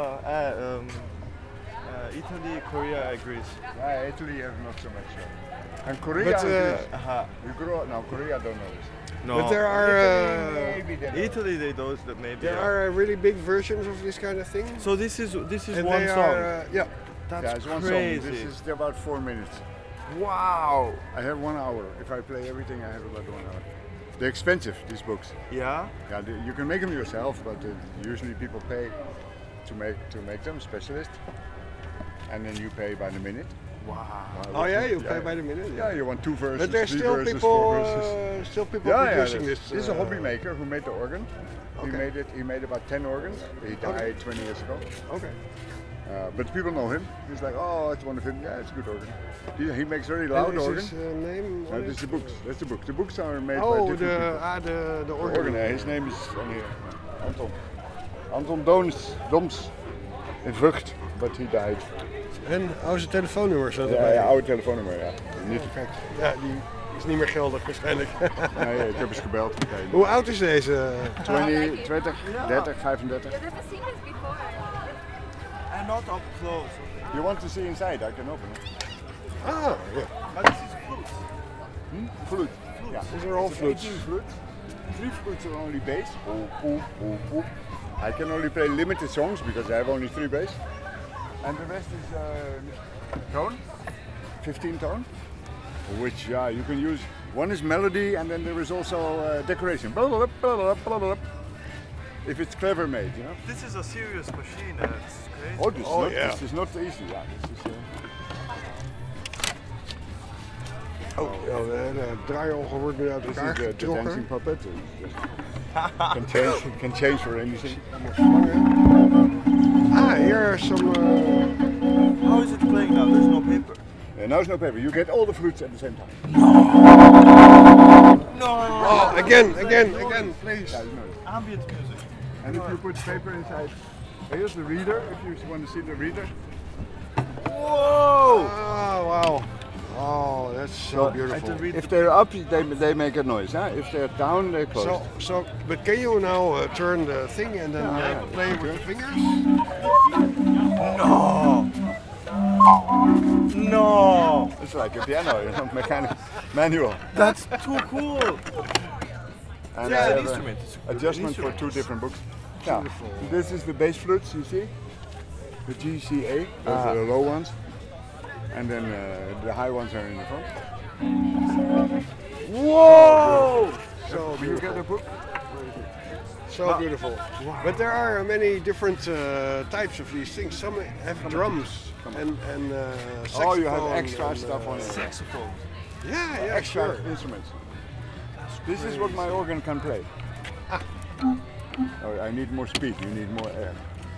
Italy, Korea, Greece. Yeah, Italy have not so much. And Korea, But, you grew up now. Korea don't know this. No. But there are Italy they do that maybe. there are really big versions of this kind of thing. So this is And one they song. are, yeah. That's Yeah, it's one crazy. song. This is about 4 minutes. Wow. I have 1 hour. If I play everything, I have about 1 hour. They're expensive, these books. Yeah. Yeah, you can make them yourself, but usually people pay to make them, specialists. And then you pay by the minute. Wow. Oh yeah, you pay by the minute. Yeah, you want 2 verses, But there's 3 still verses, people, 4 verses. producing this. This is a hobby maker who made the organ. Okay. He made about 10 organs. He died 20 years ago. Okay. But people know him. He's like, oh, it's one of him. Yeah, it's a good organ. He makes very loud And is organ. his name? No, this is the books. That's the book. The books are made by Oh, different people. the The organ. organ. His name is on here. Anton. Anton Doms in Vught, but he died. En zijn telefoonnummer staat Ja, erbij. ja, oude telefoonnummer, ja. Niet. Ja, die is niet meer geldig waarschijnlijk. Nee, ik heb eens gebeld. Hoe oud is deze? 20, 30, 30, 35. You've never seen this before. And not up close. You want to see inside? I can open it. Ah, yeah. But this is flute. Flute. Yeah. These are all It's flutes. 18 flutes. 3 flutes are only bass. I can only play limited songs because I have only 3 bass. And the rest is tone, 15 tone, which you can use. One is melody and then there is also decoration. If it's clever made, you know. This is a serious machine. It's crazy. Oh, yeah. This is not easy. Yeah, this is, Oh, ja, de draaiorgel wordt nu uit this elkaar is the getrokken. dancing puppet. Can change for anything. Ah, here are some... How is it playing now? There's no paper. Yeah, now it's no paper. You get all the flutes at the same time. No! Oh, again, please. Ambient music. And if you put paper inside, here's the reader. If you want to see the reader. Whoa! Oh, wow. Oh, that's so beautiful. If they're up, they make a noise. Huh? If they're down, they close. But can you now turn the thing and then play with the fingers? No! No! It's like a piano, you know, mechanic, manual. That's too cool! And Yeah, I an have instrument. Adjustment for 2 different books. Yeah. This is the bass flutes, you see? The GCA, those are the low ones. And then the high ones are in the front. Whoa! So Do you get a book? So beautiful. Wow. But there are many different types of these things. Some have drums and saxophone. Oh, you have extra stuff on it. Saxophone. Yeah, Extra sure. instruments. This is what my organ can play. Oh, I need more speed, you need more air.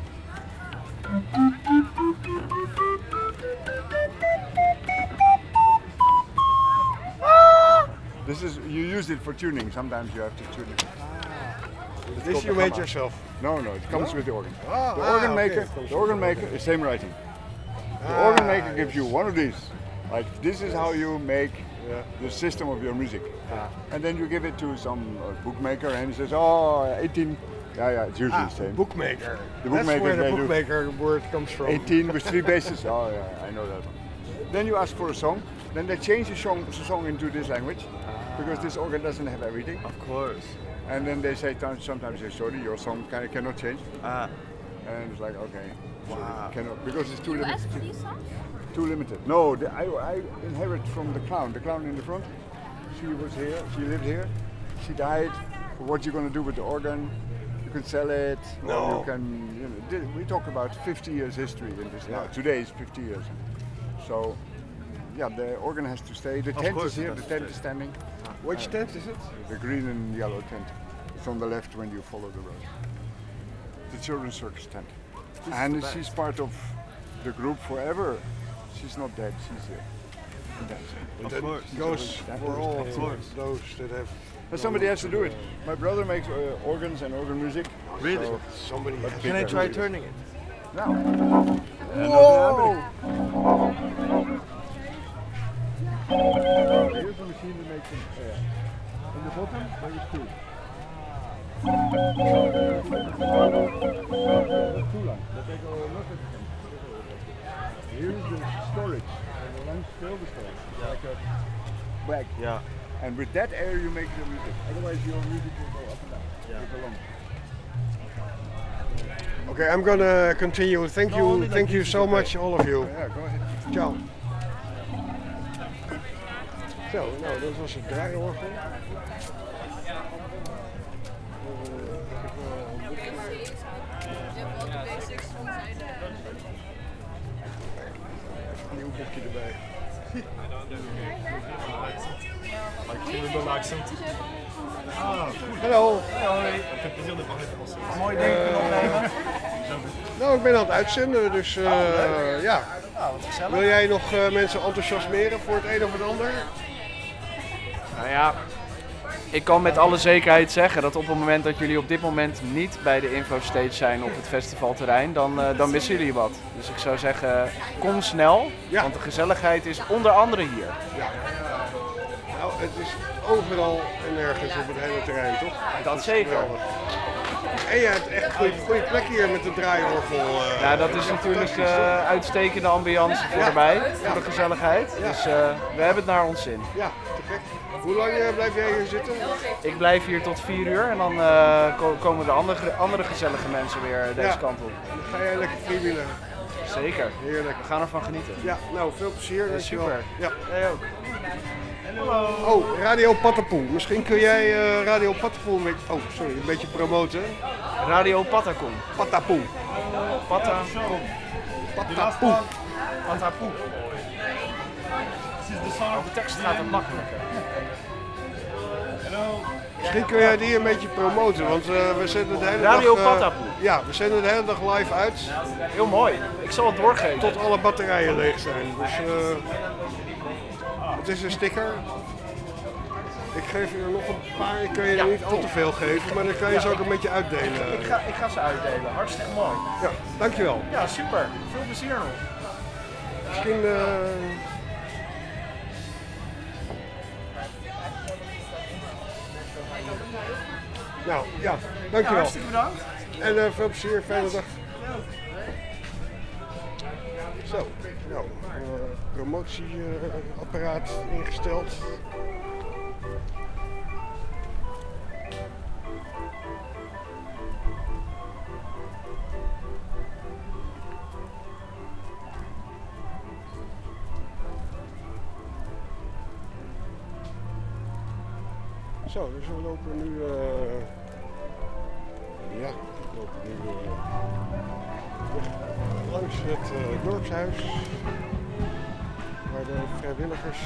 This is, you use it for tuning, sometimes you have to tune it. This you made yourself? No, it comes with the organ. Oh, The organ okay. maker, the organ maker is same writing. The organ maker gives you one of these. Like, this is how you make the system of your music. And then you give it to some bookmaker and he says, oh, 18. Yeah, it's usually the same. Bookmaker. The That's bookmaker, where the they do bookmaker word comes from. 18 with 3 basses. Oh yeah, I know that one. Then you ask for a song. Then they change the song into this language because this organ doesn't have everything. Of course. And then they say sometimes they say, sorry, your song cannot change. And it's like, okay, wow. Cannot, because it's too You limited. asked for these songs? Too limited. No, I inherit from the clown in the front. She was here, she lived here. She died. What you going to do with the organ? You can sell it. No. Or you can, we talk about 50 years history in this now. Today is 50 years. So, yeah, the organ has to stay. The tent is here, the tent is standing. Which tent is it? The green and yellow tent. It's on the left when you follow the road. The children's circus tent. And she's part of the group forever. She's not dead, she's here. That goes for all those that have. But somebody has to do it. My brother makes organs and organ music. Really? So somebody has Can I try turning it? Now. Whoa! Here's a machine that makes it. In the bottom, there is two. That's two lines. But they go not at the same. Here's the storage. And the lungs fill the storage. Like a bag. Yeah. And with that air you make the music. Otherwise your music will go up and down. With the lungs. Okay, I'm gonna continue. Thank you so much, all of you. Yeah, go ahead. Ciao. Zo, nou, dat was het draaiorgel. Even een nieuw boekje erbij. Hallo. Mooi ding opnemen. Nou, ik ben aan het uitzenden, dus ja. Wil jij nog mensen enthousiasmeren voor het een of het ander? Nou ja, ik kan met alle zekerheid zeggen dat op het moment dat jullie op dit moment niet bij de infostage zijn op het festivalterrein, dan missen jullie wat. Dus ik zou zeggen, kom snel, want de gezelligheid is onder andere hier. Ja. Nou, het is overal en nergens op het hele terrein, toch? Dat zeker. Geweldig. En je hebt echt een goede plek hier met de draaiorgel. Ja, dat is natuurlijk uitstekende ambiance voor erbij, voor de gezelligheid. Dus we hebben het naar ons zin. Ja, te gek. Hoe lang blijf jij hier zitten? Ik blijf hier tot 4 uur en dan komen de andere gezellige mensen weer deze kant op. Dan ga jij lekker freewheelen. Zeker. Heerlijk. We gaan ervan genieten. Ja, nou, veel plezier. Ja, super. Ja. Jij ook. Hallo. Oh, Radio Patapoe. Misschien kun jij Radio Patapoe een beetje promoten. Radio Patapoe. Patapoe. Patapoe. Patapoe. Patapoe. Op tekst gaat het makkelijker. Misschien kun jij die een beetje promoten, want we zenden de hele Radio dag... Patapoe. Ja, we zenden de hele dag live uit. Heel mooi. Ik zal het doorgeven. Tot alle batterijen leeg zijn. Dus het is een sticker. Ik geef je er nog een paar. Ik kan je er niet al te veel geven, maar dan kan je ze ook een beetje uitdelen. Ik ga ze uitdelen. Hartstikke mooi. Ja, dankjewel. Ja, super. Veel plezier nog. Misschien... Nou, ja, dankjewel. Ja, hartstikke bedankt. En veel plezier, fijne dag. Zo, nou, promotieapparaat ingesteld. Zo, dus we lopen nu, langs het dorpshuis, waar de vrijwilligers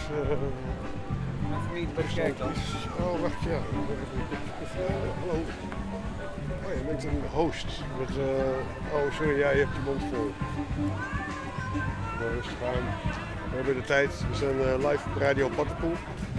Oh, wacht, ja. Hallo. Oh, je bent een host. Met, oh, sorry, ja, je hebt je mond vol. Rustig aan. We hebben de tijd. We zijn live op Radio Patapoe.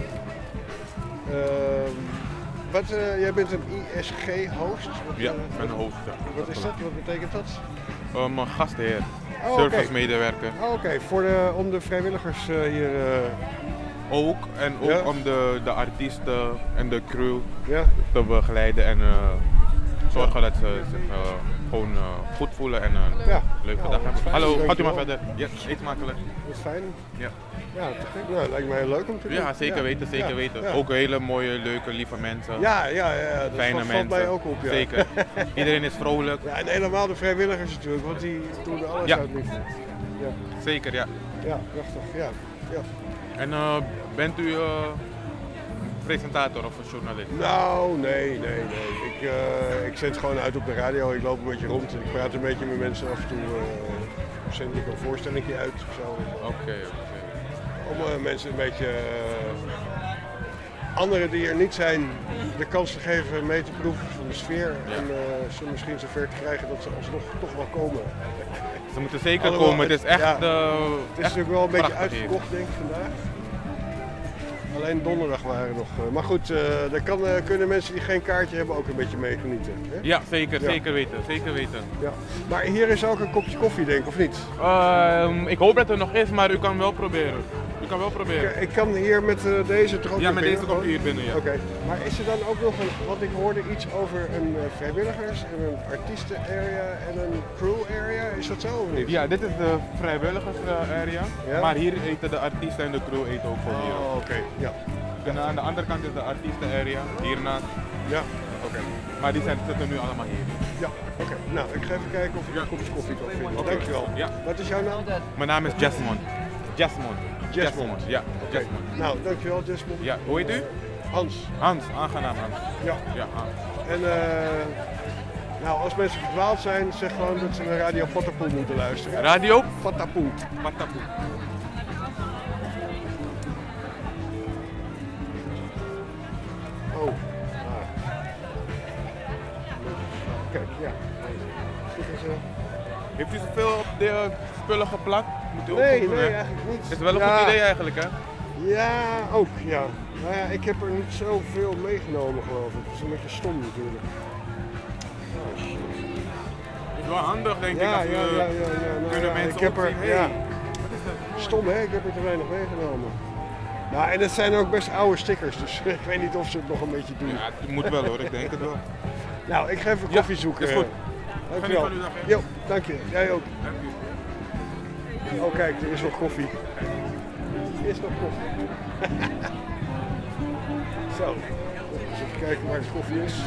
Jij bent een ISG-host? Ja, ik ben een host. Wat is dat? Wat betekent dat? Mijn gastheer, servicemedewerker. Oké, om de vrijwilligers hier... Ook, en ook ja? om de artiesten en de crew te begeleiden en zorgen dat ze zich gewoon goed voelen en een leuke dag hebben. Hallo, gaat u maar verder. Ja, eet smakelijk. Dat is fijn. Ja. Ja, te gek. Nou, lijkt me heel leuk om te doen. Ja, zeker weten, zeker weten. Ja. Ook hele mooie, leuke, lieve mensen. Ja, dat fijne valt mensen. mij ook op. Ja. Zeker. Iedereen is vrolijk. Ja, en helemaal de vrijwilligers natuurlijk, want die doen alles uit liefde. Ja. Zeker, ja. Ja, prachtig. Ja. En bent u presentator of een journalist? Nou, nee. Ik zend gewoon uit op de radio, ik loop een beetje rond en ik praat een beetje met mensen. Af en toe zend ik een voorstellingje uit of zo. Oké. Om mensen een beetje, anderen die er niet zijn, de kans te geven mee te proeven van de sfeer. Ja. En ze misschien zover te krijgen dat ze alsnog toch wel komen. Ze moeten zeker komen, het is echt... het is natuurlijk wel een beetje uitverkocht denk ik vandaag. Alleen donderdag waren nog. Maar goed, daar kunnen mensen die geen kaartje hebben ook een beetje meegenieten. Hè? Ja, zeker, zeker weten. Zeker weten. Ja. Maar hier is ook een kopje koffie, denk ik, of niet? Ik hoop dat er nog is, maar u kan wel proberen. U kan wel proberen. Ik kan hier met deze toch ook Ja, met binnen? deze komt u hier binnen, ja. Oké. Maar is er dan ook nog want ik hoorde iets over een vrijwilligers- en een artiesten-area en een crew-area. Is dat zo of niet? Ja, dit is de vrijwilligers-area. Ja? Maar hier eten de artiesten en de crew eten ook voor hier. Oh, oké. Ja. En aan de andere kant is de artiesten-area, hiernaast. Ja, oké. Maar die zitten nu allemaal hier. Ja, oké. Nou, ik ga even kijken of ik een kopje koffie kan vinden. Dankjewel. Ja. Wat is jouw naam? Mijn naam is Jasmond. Jasmond. Ja, Jasmond. Nou, dankjewel Jasmond. Ja, hoe heet u? Hans. Hans, aangenaam Hans. Ja. Ja, Hans. En nou, als mensen verdwaald zijn, zeg gewoon dat ze naar Radio Patapoe moeten luisteren. Radio? Patapoe. Patapoe. Oh. Kijk, ja. Heeft u zoveel op de spullen geplakt? Moet u Nee, opdoen, nee, hè? eigenlijk niet. Is wel een Ja. goed idee eigenlijk, hè? Ja, ook, ja. Nou ja, ik heb er niet zoveel meegenomen, geloof ik. Dat is een beetje stom natuurlijk. Oh, shit. Is wel handig, denk ik. Ja, Als ja, ja, ja, ja. Nou, kunnen ja, mensen ik heb ook er, zien, hey, ja. Stom hè, ik heb er te weinig meegenomen. Nou, en het zijn ook best oude stickers, dus ik weet niet of ze het nog een beetje doen. Ja, het moet wel hoor, ik denk het wel. Nou, ik ga even koffie zoeken. Is goed. Dankjewel. Geniet van uw dag, hè. Jo, dank je. Jij ook. Dank u. Oh kijk, er is nog koffie. Er is nog koffie. Zo, eens even kijken waar de koffie is.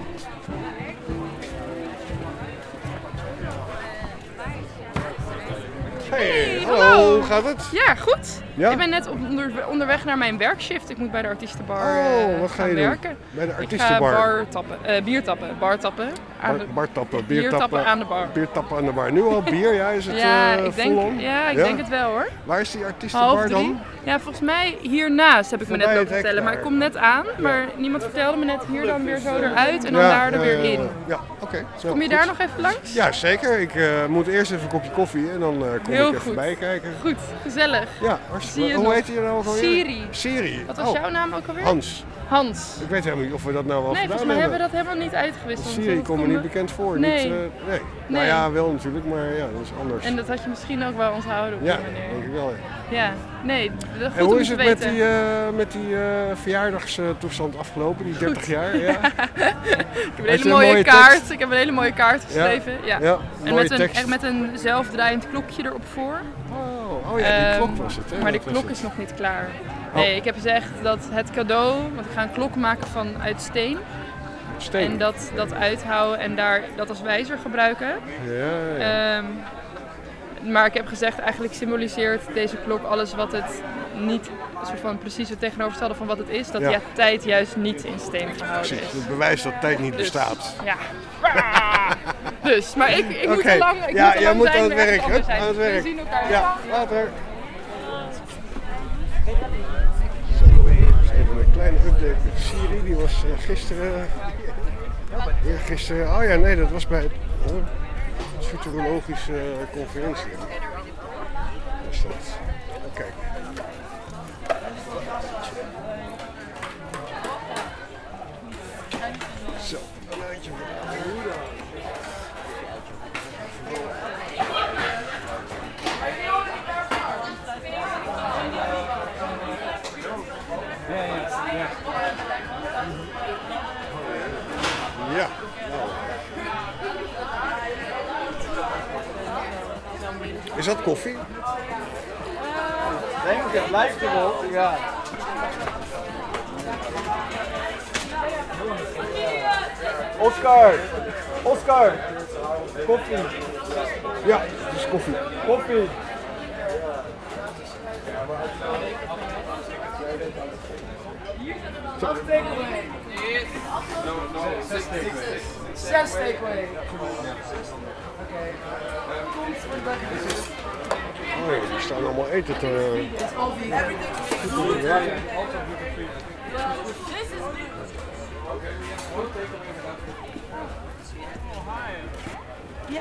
Hey, hallo, hoe gaat het? Ja, goed. Ja? Ik ben net onderweg naar mijn werkshift. Ik moet bij de artiestenbar Wat ga je gaan doen? werken. Bij de Ik artiestenbar? ga bier tappen. Bar tappen. Bar tappen, bier tappen aan de bar. Bier tappen aan de bar. Nu al bier, ja? Is het Ja, ik denk, full-on? denk het wel hoor. Waar is die artiestenbar 2:30. dan? Ja, volgens mij hiernaast heb ik me net Voorbij ook het hek vertellen. Maar ik daar. kom net aan, maar niemand vertelde me net hier dan weer zo eruit en dan daar er weer in. Ja, oké. Zo, Kom je goed. daar nog even langs? Ja, zeker. Ik moet eerst even een kopje koffie en dan kom Heel ik even goed. bijkijken. Goed, gezellig. Ja, Zie je hoe nog? heet je nou ook alweer? Siri. Siri. Wat was jouw naam ook alweer? Hans. Hans. Ik weet helemaal niet of we dat nou wel Nee, gedaan volgens mij hebben hebben. we dat helemaal niet uitgewisseld. Siri want komt me dat niet bekend voor. Nee. Niet, nee. Nou ja, wel natuurlijk, maar ja, dat is anders. En dat had je misschien ook wel onthouden op Ja, die manier. denk ik wel. Ja. Ja, nee, dat goed En hoe om is te het met weten. die verjaardagstoestand afgelopen, die 30 jaar? Ja. Ik heb een Had je hele mooie kaart. tekst? Ik heb een hele mooie kaart geschreven. Ja. Ja, En mooie met tekst. echt met een zelfdraaiend klokje erop voor. Oh ja, die klok was het. Hè? Maar de Dat was klok het. is nog niet klaar. Oh. Nee, ik heb gezegd dat het cadeau, want ik ga een klok maken uit steen. Steen. En dat uithouden en daar dat als wijzer gebruiken. Ja. Maar ik heb gezegd, eigenlijk symboliseert deze klok alles wat het niet, een soort van precies het tegenovergestelde van wat het is. Dat Ja. tijd juist niet in steen gehouden Precies, is. het bewijs dat tijd niet Dus, bestaat. Ja. Dus, maar ik moet Oké. al lang, ik Ja, moet al jij lang moet zijn aan het weer ergens werk. anders Hup, zijn. aan het We werk. zien elkaar. Ja, later. Even een kleine update met Siri, die was gisteren. Oh ja, nee, dat was bij het futurologische conferentie. Was dat. Oké. Zo, een lijntje voor de moeder. Ja. Is dat koffie? Denk het, lijkt erop, ja. Oscar! Oscar! Koffie! Ja, het is koffie. Koffie! Acht takeaway. Zes takeaway. Oké. Komt voor de burger. Oh ja, die staan allemaal eten te... It's all vegan. Ja.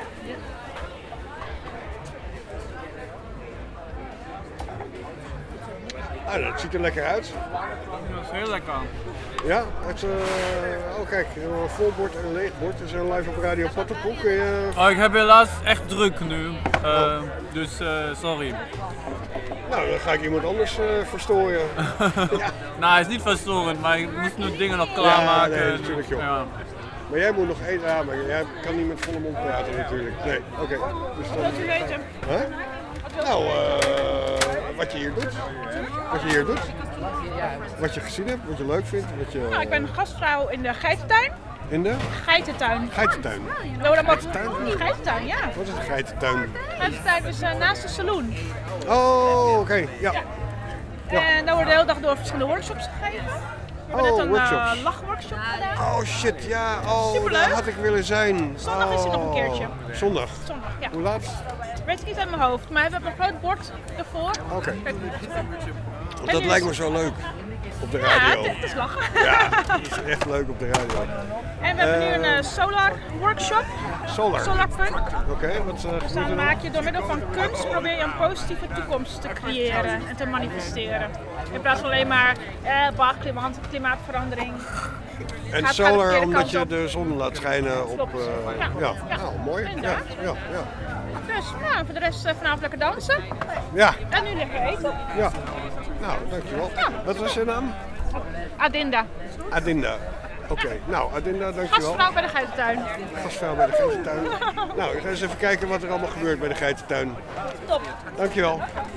Ah, dat ziet er lekker uit. Dat is heel lekker. Ja, oh kijk, een vol bord en een leeg bord. Het is een live op Radio Pottenpoel. Oh, ik heb helaas echt druk nu. Dus sorry. Nou, dan ga ik iemand anders verstoren. Ja. Nou, het is niet verstorend, maar ik moest nu dingen nog klaarmaken. Ja, nee, natuurlijk joh. Ja. Maar jij moet nog eten aan, maar jij kan niet met volle mond praten natuurlijk. Nee, oké. Dus wat wilt u weten? Huh? Nou, wat je hier doet. Wat je hier doet. Wat je gezien hebt, wat je leuk vindt. Wat je... Nou, ik ben gastvrouw in de geitentuin. In de? Geitentuin. Geitentuin? Geitentuin, ja. Wat is een geitentuin? De geitentuin is naast de saloon. Oh, oké. Ja. En daar wordt de hele dag door verschillende workshops gegeven. We hebben net een lachworkshop gedaan. Oh shit, ja. Oh, superleuk. Daar had ik willen zijn. Zondag is er nog een keertje. Zondag? Zondag, ja. Hoe laat? Weet ik niet uit mijn hoofd, maar we hebben een groot bord ervoor. Oké. Dat lijkt me zo leuk. Op de radio. Ja, het is lachen. Ja, het is echt leuk op de radio. En we hebben nu een solar workshop. Solar? Solar fun. Oké, wat dus dan maak je door middel van kunst probeer je een positieve toekomst te creëren en te manifesteren. In plaats van alleen maar klimaatverandering. En solar omdat je de zon laat schijnen op... ja. Nou, mooi. Ja. Dus nou, voor de rest vanavond lekker dansen. Ja. En nu lekker eten. Ja. Nou, dankjewel. Ja. Wat was je naam? Adinda. Adinda. Oké. Nou, Adinda, dankjewel. Gastvrouw bij de geitentuin. Gastvrouw bij de geitentuin. Nou, ik ga eens even kijken wat er allemaal gebeurt bij de geitentuin. Top. Dankjewel.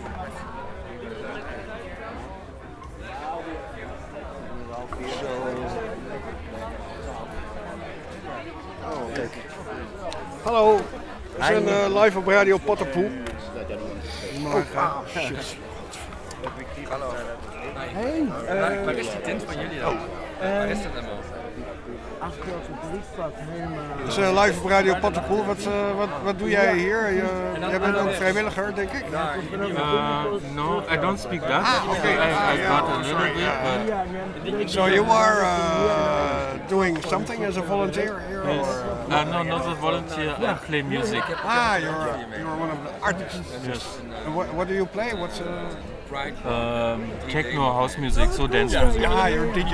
Zo. Oh, kijk. Hallo. We zijn live op Radio Pottenpoel. Shit. Hallo. Hey. Waar is die tent van jullie dan? Waar is dat dan wel? Achter op een politie helemaal. We zijn live op Radio Pottenpoel. Wat doe jij hier? Jij bent ook vrijwilliger, denk ik? No, I don't speak Dutch. Okay. I got a little bit, but... So you are doing something as a volunteer here? No, not a volunteer. I play music. Ah, you're one of the artists. Yes. And what do you play? What's techno, house music, so dance music. Ah, you're a DJ.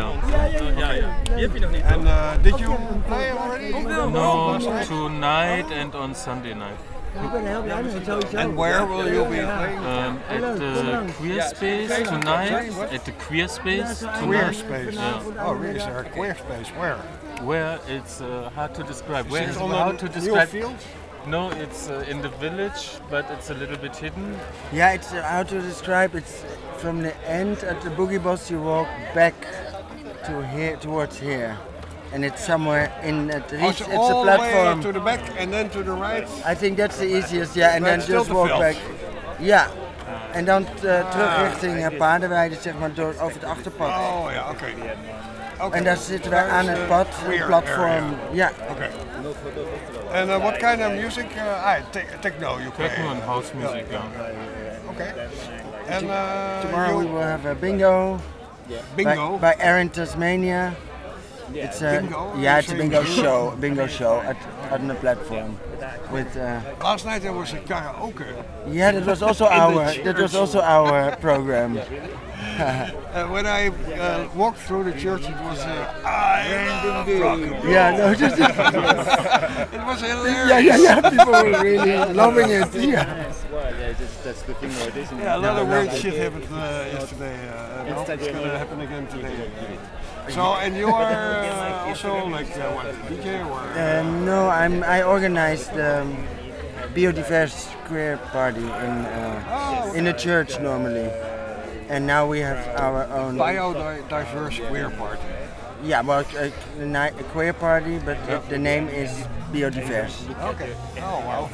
Yeah. And did you play already? No, tonight and on Sunday night. And where will you be playing? At the Queer Space tonight. At the Queer Space tonight. Queer Space? Yeah. Oh, really? Is there a Queer Space? Where? Where? It's hard to describe. Is Where it is on hard the to describe? field? No, it's in the village, but it's a little bit hidden. Yeah, it's how to describe. It's from the end at the Boogie Boss. You walk back to here, towards here, and it's somewhere in at reach. So it's all a platform the way to the back and then to the right. I think that's the easiest. Yeah, and then That's just still walk the back. veld. Ja. En dan terug richting Paardenweide, zeg maar, over het achterpad. Oh ja, oké. En daar zitten wij aan het pad, een platform. Ja. Okay. And what kind of music? Techno you play? Techno and house music, yeah. Okay. And tomorrow we will have a bingo. Bingo? By Aaron Tasmania. It's a bingo? Yeah, it's a bingo show. Bingo show on the platform. With last night there was a karaoke. Yeah, that was also our program. When I walked through the church, it was yeah, no, just it was hilarious. Yeah. People were really loving it. Yeah. That's the thing nowadays. Yeah, a lot of weird shit happened yesterday. It's going to happen again today. So, and you are also like what, DJ or? No, I organized the biodiverse queer party in the church normally, and now we have our own biodiverse queer party. Yeah, well, a queer party, but the name is biodiverse. Okay. Oh wow.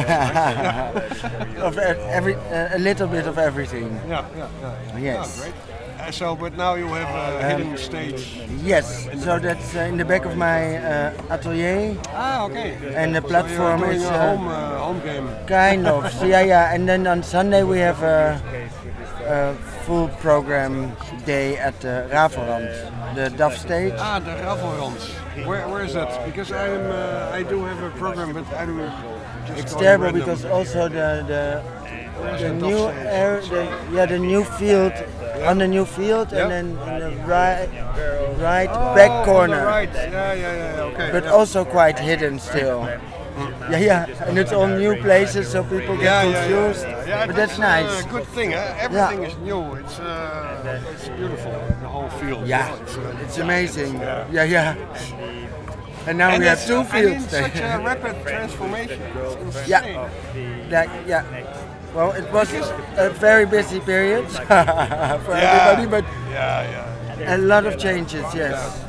Of a little bit of everything. Yeah. Yes. Oh, great. So, but now you have a hidden stage. Yes, so that's in the back of my atelier. Ah, okay. And the platform so is a home game. Kind of. So, yeah. And then on Sunday we have a full program day at the Ravelrand, the Duff stage. Ah, the Ravelrand. Where is that? Because I do have a program, but I'm just. It's terrible because also the new field on the new field Yeah. and then in the right back corner. Right. Yeah. Okay. But also quite hidden still. Yeah, and it's all new places, so people get confused. Yeah, but that's nice. A good thing, huh? Everything is new. It's beautiful. The whole field. Yeah, it's amazing. Yeah. And now we have two fields. Such a rapid transformation. It's insane. Yeah. Well, it was a very busy period for everybody, but a lot of changes. Yes.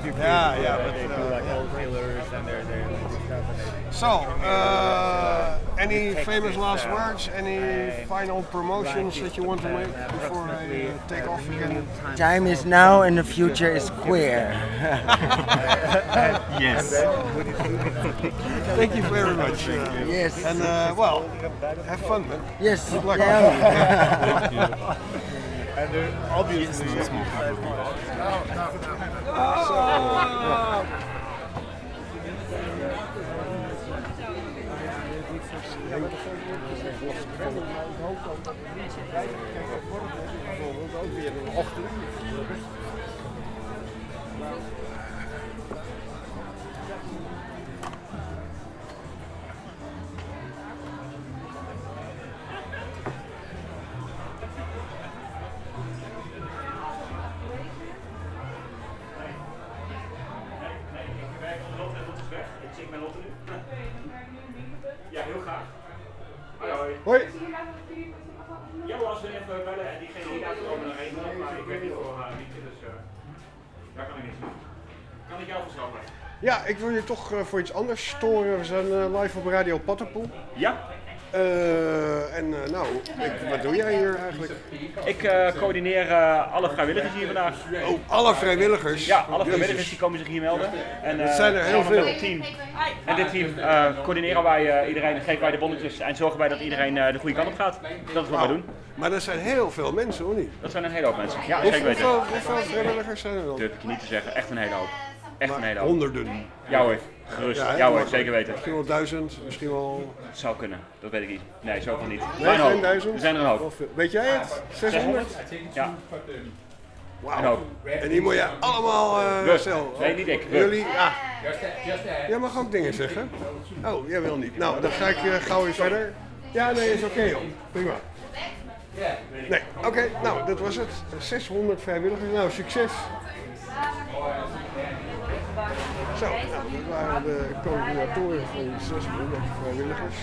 So, any famous last words? Any final promotions that you want to make before I take off again? Time is now and the future is queer. Yes. Thank you very much. Yes. And well, have fun, man. Yes. Good luck. And obviously. Ook weer in de ochtend. Ja, heel graag. Hoi. Ja, als we even bellen en diegene die daar komen dan regelen, maar ik weet niet voor Mietje, dus daar kan ik niets doen. Kan ik jou verschaffen? Ja, ik wil je toch voor iets anders storen. We zijn live op Radio Pattenpoel. Ja. Wat doe jij hier eigenlijk? Ik coördineer alle vrijwilligers hier vandaag. Oh, alle vrijwilligers? Ja, alle vrijwilligers die komen zich hier melden. En, dat zijn er heel veel. Team. En dit team coördineren wij iedereen, geven wij de bonnetjes en zorgen wij dat iedereen de goede kant op gaat. Dat is wat wij doen. Maar dat zijn heel veel mensen, hoor niet? Dat zijn een hele hoop mensen. Ja, zeker weten. Hoeveel vrijwilligers zijn er dan? Durf ik je niet te zeggen. Echt een hele hoop. Echt een hele hoop. Honderden. Ja hoor, gerust. Ja hoor, zeker weten. Misschien wel 1000, misschien wel... Het zou kunnen, dat weet ik niet. Nee, zoveel niet. Nee, geen 1000? Er zijn er een hoop. Weet jij het? 600? Ja. Wauw. En die moet je allemaal zelf. Nee, niet ik. Jullie? Ja. Jij mag ook dingen zeggen. Oh, jij wil niet. Nou, dan ga ik gauw weer verder. Ja, nee, is oké, joh. Prima. Nee, oké. Nou, dat was het. 600 vrijwilligers. Nou, succes. Zo, nou, dat waren de coördinatoren van die 600 vrijwilligers.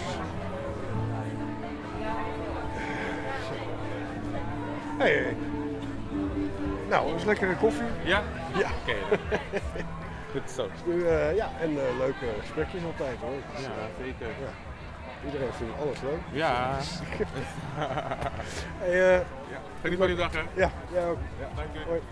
Hey. Nou, dat is lekkere koffie. Ja? Ja. Oké. Goed zo. Nu, en leuke gesprekjes altijd, hoor. Dus, ja, zeker. Ja. Iedereen vindt alles leuk. Ja. Hey, geniet van je dag, hè? Ja, jij ook. Ja, dank je. Hoi.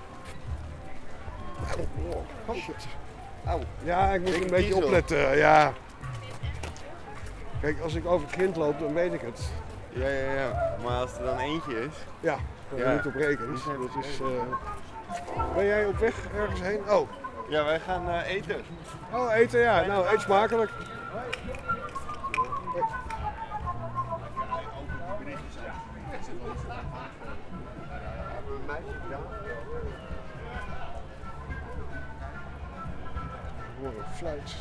Oh, shit. Auw. Ja, ik moet een beetje opletten. Ja. Kijk, als ik over het grind loop, dan weet ik het. Ja. Maar als er dan eentje is... Ja, daar ben je niet op rekenen. Dus dat is, ben jij op weg ergens heen? Oh. Ja, wij gaan eten. Oh, eten, ja. Nou, eet smakelijk. Ik hoor een fluit.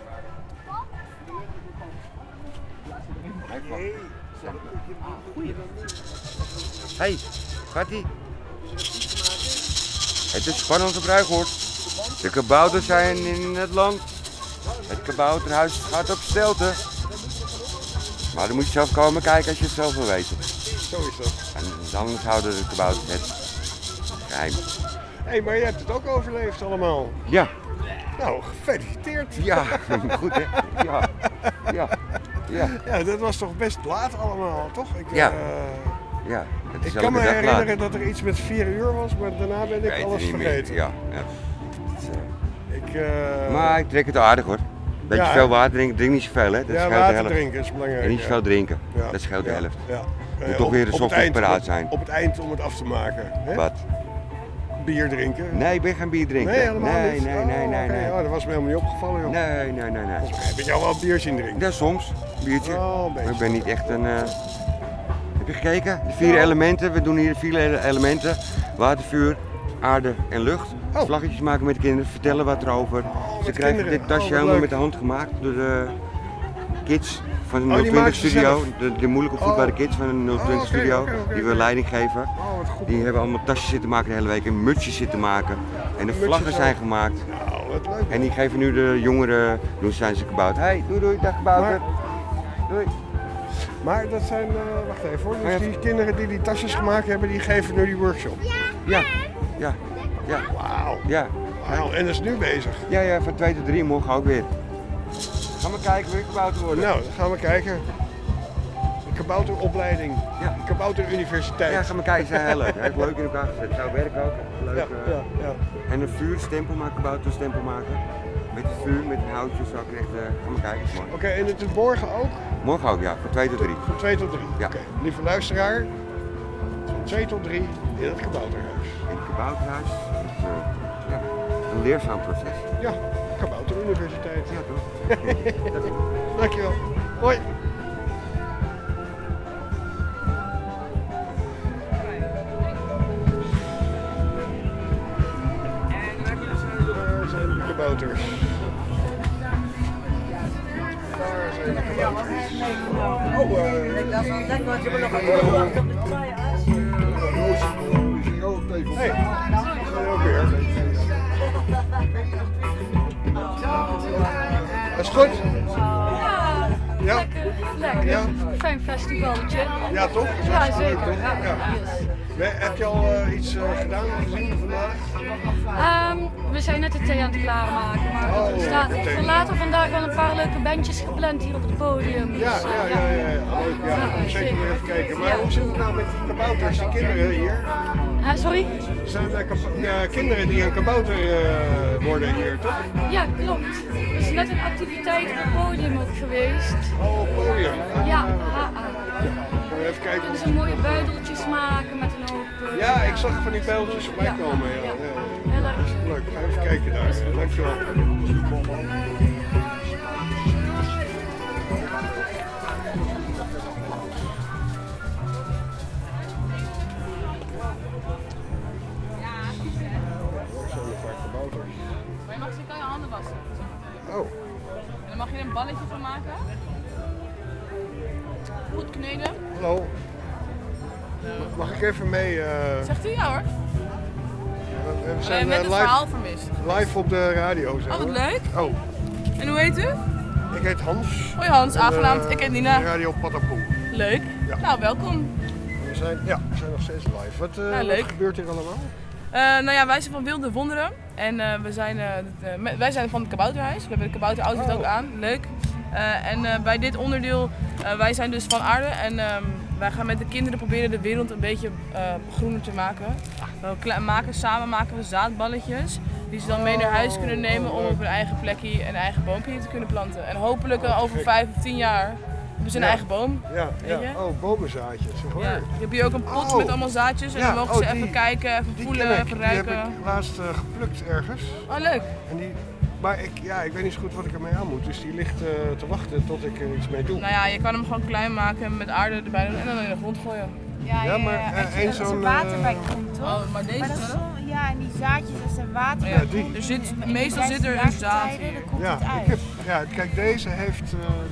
Hey, gaat-ie? Het is spannend op Ruigoord. De kabouters zijn in het land. Het kabouterhuis gaat op stelte. Maar dan moet je zelf komen kijken als je het zelf wil weten. Zo is dat. En anders houden de kabouters het geheim. Hé, maar je hebt het ook overleefd allemaal. Ja. Nou, gefeliciteerd. Ja, goed hè? Ja. Ja, dat was toch best laat allemaal, toch? Ja, ik kan me herinneren dat er iets met 4 uur was, maar daarna ben ik alles vergeten. Ja. Maar ik drink het aardig hoor. Beetje veel water drinken, drink niet zoveel hè. Dat scheelt de helft. Drinken is belangrijk. En niet zoveel drinken, dat scheelt de helft. Ja. Moet toch weer de ochtend paraat zijn. Op het eind om het af te maken. Hè? Wat? Bier drinken? Nee, ik ben geen bier drinken. Nee, helemaal niet? Nee. Oh, dat was me helemaal niet opgevallen joh. Nee. Heb je jou wel een biertje in drinken? Ja, soms. Een biertje. Oh, maar ik ben niet echt een Heb je gekeken? De 4 elementen. We doen hier de 4 elementen. Water, vuur, aarde en lucht. Vlaggetjes maken met de kinderen, vertellen wat erover. Ze krijgen dit tasje helemaal met de hand gemaakt door de kids van de 020 Studio. De moeilijk opvoedbare kids van de 020 Studio. Die we leiding geven. Die hebben allemaal tasjes zitten maken de hele week en mutsjes zitten maken. En de vlaggen zijn gemaakt. En die geven nu de jongeren, zijn ze kabouter. Hey, doei, dag kabouter. Doei. Maar dat zijn, wacht even hoor, dus die kinderen die tasjes gemaakt hebben, die geven nu die workshop? Ja. Wauw. Ja. Wauw, en dat is nu bezig? Ja, van 2 tot 3, morgen ook weer. Gaan we kijken wie kabouter worden? Nou, dan gaan we kijken. Een kabouteropleiding, een kabouteruniversiteit. Ja, gaan we kijken, zijn heel leuk. Hij heeft leuk in elkaar gezet. Zou werken ook. Leuk. Ja. En een vuurstempel maken, kabouterstempel maken. Met het vuur, met een houtje, zou ik echt, gaan we kijken. Oké, en het is morgen ook? Morgen ook, ja, van 2 tot 3. Van 2 tot 3, ja. Oké. Lieve luisteraar, van 2 tot 3 in het kabouterhuis. In het kabouterhuis, een leerzaam proces. Ja, kabouteruniversiteit. Ja, toch? Dankjewel. Hoi. Daar zijn de kabouters. Daar zijn de kabouters. Hey, ook weer. Dat is goed? Ja. Lekker. Ja. Fijn festivaltje. Ja, toch? Ja, zeker. Toch? Ja. Ja. Heb je al iets gedaan gezien vandaag? We zijn net de thee aan het klaarmaken, maar er staan voor later vandaag wel een paar leuke bandjes gepland hier op het podium. Dus, Ja. Leuk, ja. Zeker weer even kijken. Maar hoe zit het nou met die kabouters, die kinderen hier? Sorry? Zijn er kinderen die een kabouter worden hier, toch? Ja, klopt. Er is net een activiteit op het podium ook geweest. Oh, op het podium? Ja, Gaan we even kijken. Kunnen ze mooie buideltjes maken met een hoop... Ja, ik zag van die bijltjes voorbij komen. Ja. Heel erg leuk. Ga even kijken daar. Dankjewel. Maar je kan je handen wassen. Oh. En dan mag je er een balletje van maken. Goed kneden. Hallo. Mag ik even mee? Zegt u ja hoor. We zijn net het verhaal vermist. Live op de radio. Oh, wat leuk. Oh. En hoe heet u? Ik heet Hans. Hoi Hans, aangenaam. Ik heet Nina. Radio Patapoe. Leuk. Ja. Nou, welkom. We zijn nog steeds live. Wat gebeurt hier allemaal? Nou ja, wij zijn van Wilde Wonderen en wij zijn van het kabouterhuis. We hebben de kabouteroutfit ook aan, leuk. En bij dit onderdeel, wij zijn dus van aarde en wij gaan met de kinderen proberen de wereld een beetje groener te maken. Samen maken we zaadballetjes die ze dan mee naar huis kunnen nemen om op hun eigen plekje een eigen boompje te kunnen planten. En hopelijk over 5 of 10 jaar hebben ze een eigen boom. Ja. Oh, bomenzaadjes. Hoor. Ja. Je hebt hier ook een pot met allemaal zaadjes en dan mogen ze even kijken, even voelen, even ruiken. Die heb ik laatst geplukt ergens. Oh, leuk. En maar ik weet niet zo goed wat ik ermee aan moet, dus die ligt te wachten tot ik er iets mee doe. Nou ja, je kan hem gewoon klein maken met aarde erbij doen en dan in de grond gooien. Ja, maar als er water bij komt, toch? Oh, maar deze dat is wel, ja, en die zaadjes, als er water ja, bij die. komt. Meestal zit er een zaad hier. Dan komt het uit. Kijk, deze heeft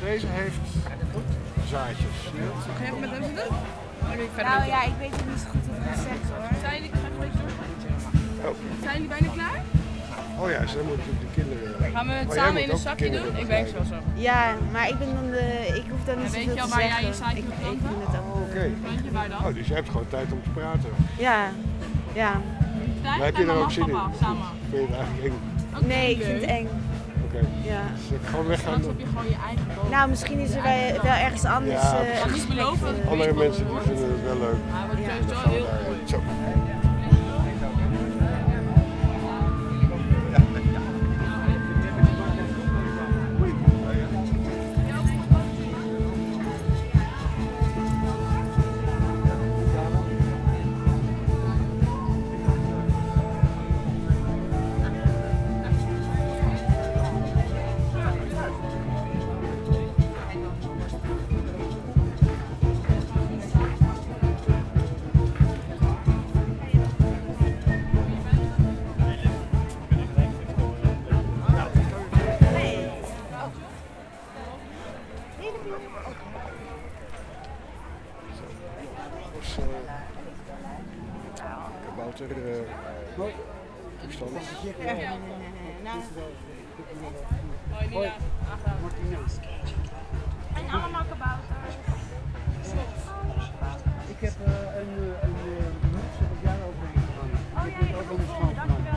zaadjes. Ga je even met hem zitten? Nou ja, ik weet het niet zo goed hoe ik het zeg hoor. Zijn jullie, zijn jullie bijna klaar? Oh ja, ze moeten de kinderen... Gaan we het samen in een zakje doen? Ik werk zo. Ja, maar ik ben dan ik hoef dan niet zoveel te zeggen. Weet je al waar jij je zaadje moet planten? Oké. Weet je waar dan? Oh, dus je hebt gewoon tijd om te praten. Ja. Maar heb je er ook zin in? Samen. Vind je het eigenlijk eng? Nee, ik vind het eng. Oké. Ja. Dus ik gewoon weggaan. Straks heb je gewoon je eigen boom. Nou, misschien is er wel ergens anders. Ja, niet beloven. Andere mensen die vinden het wel leuk. Maar het wordt sowieso heel mooi. Zo. toestand. Hoi. En allemaal kabouters. Ik heb een muts heb ik daar overheen gehangen. Oh ja, je ook een dankjewel.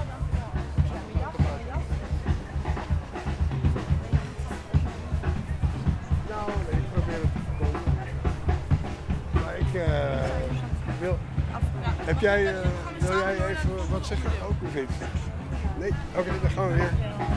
Nou, ik probeer het te komen. Maar ik wil... wil jij even wat zeggen? Ook hoe vindt het? Nee? Oké, dan gaan we weer.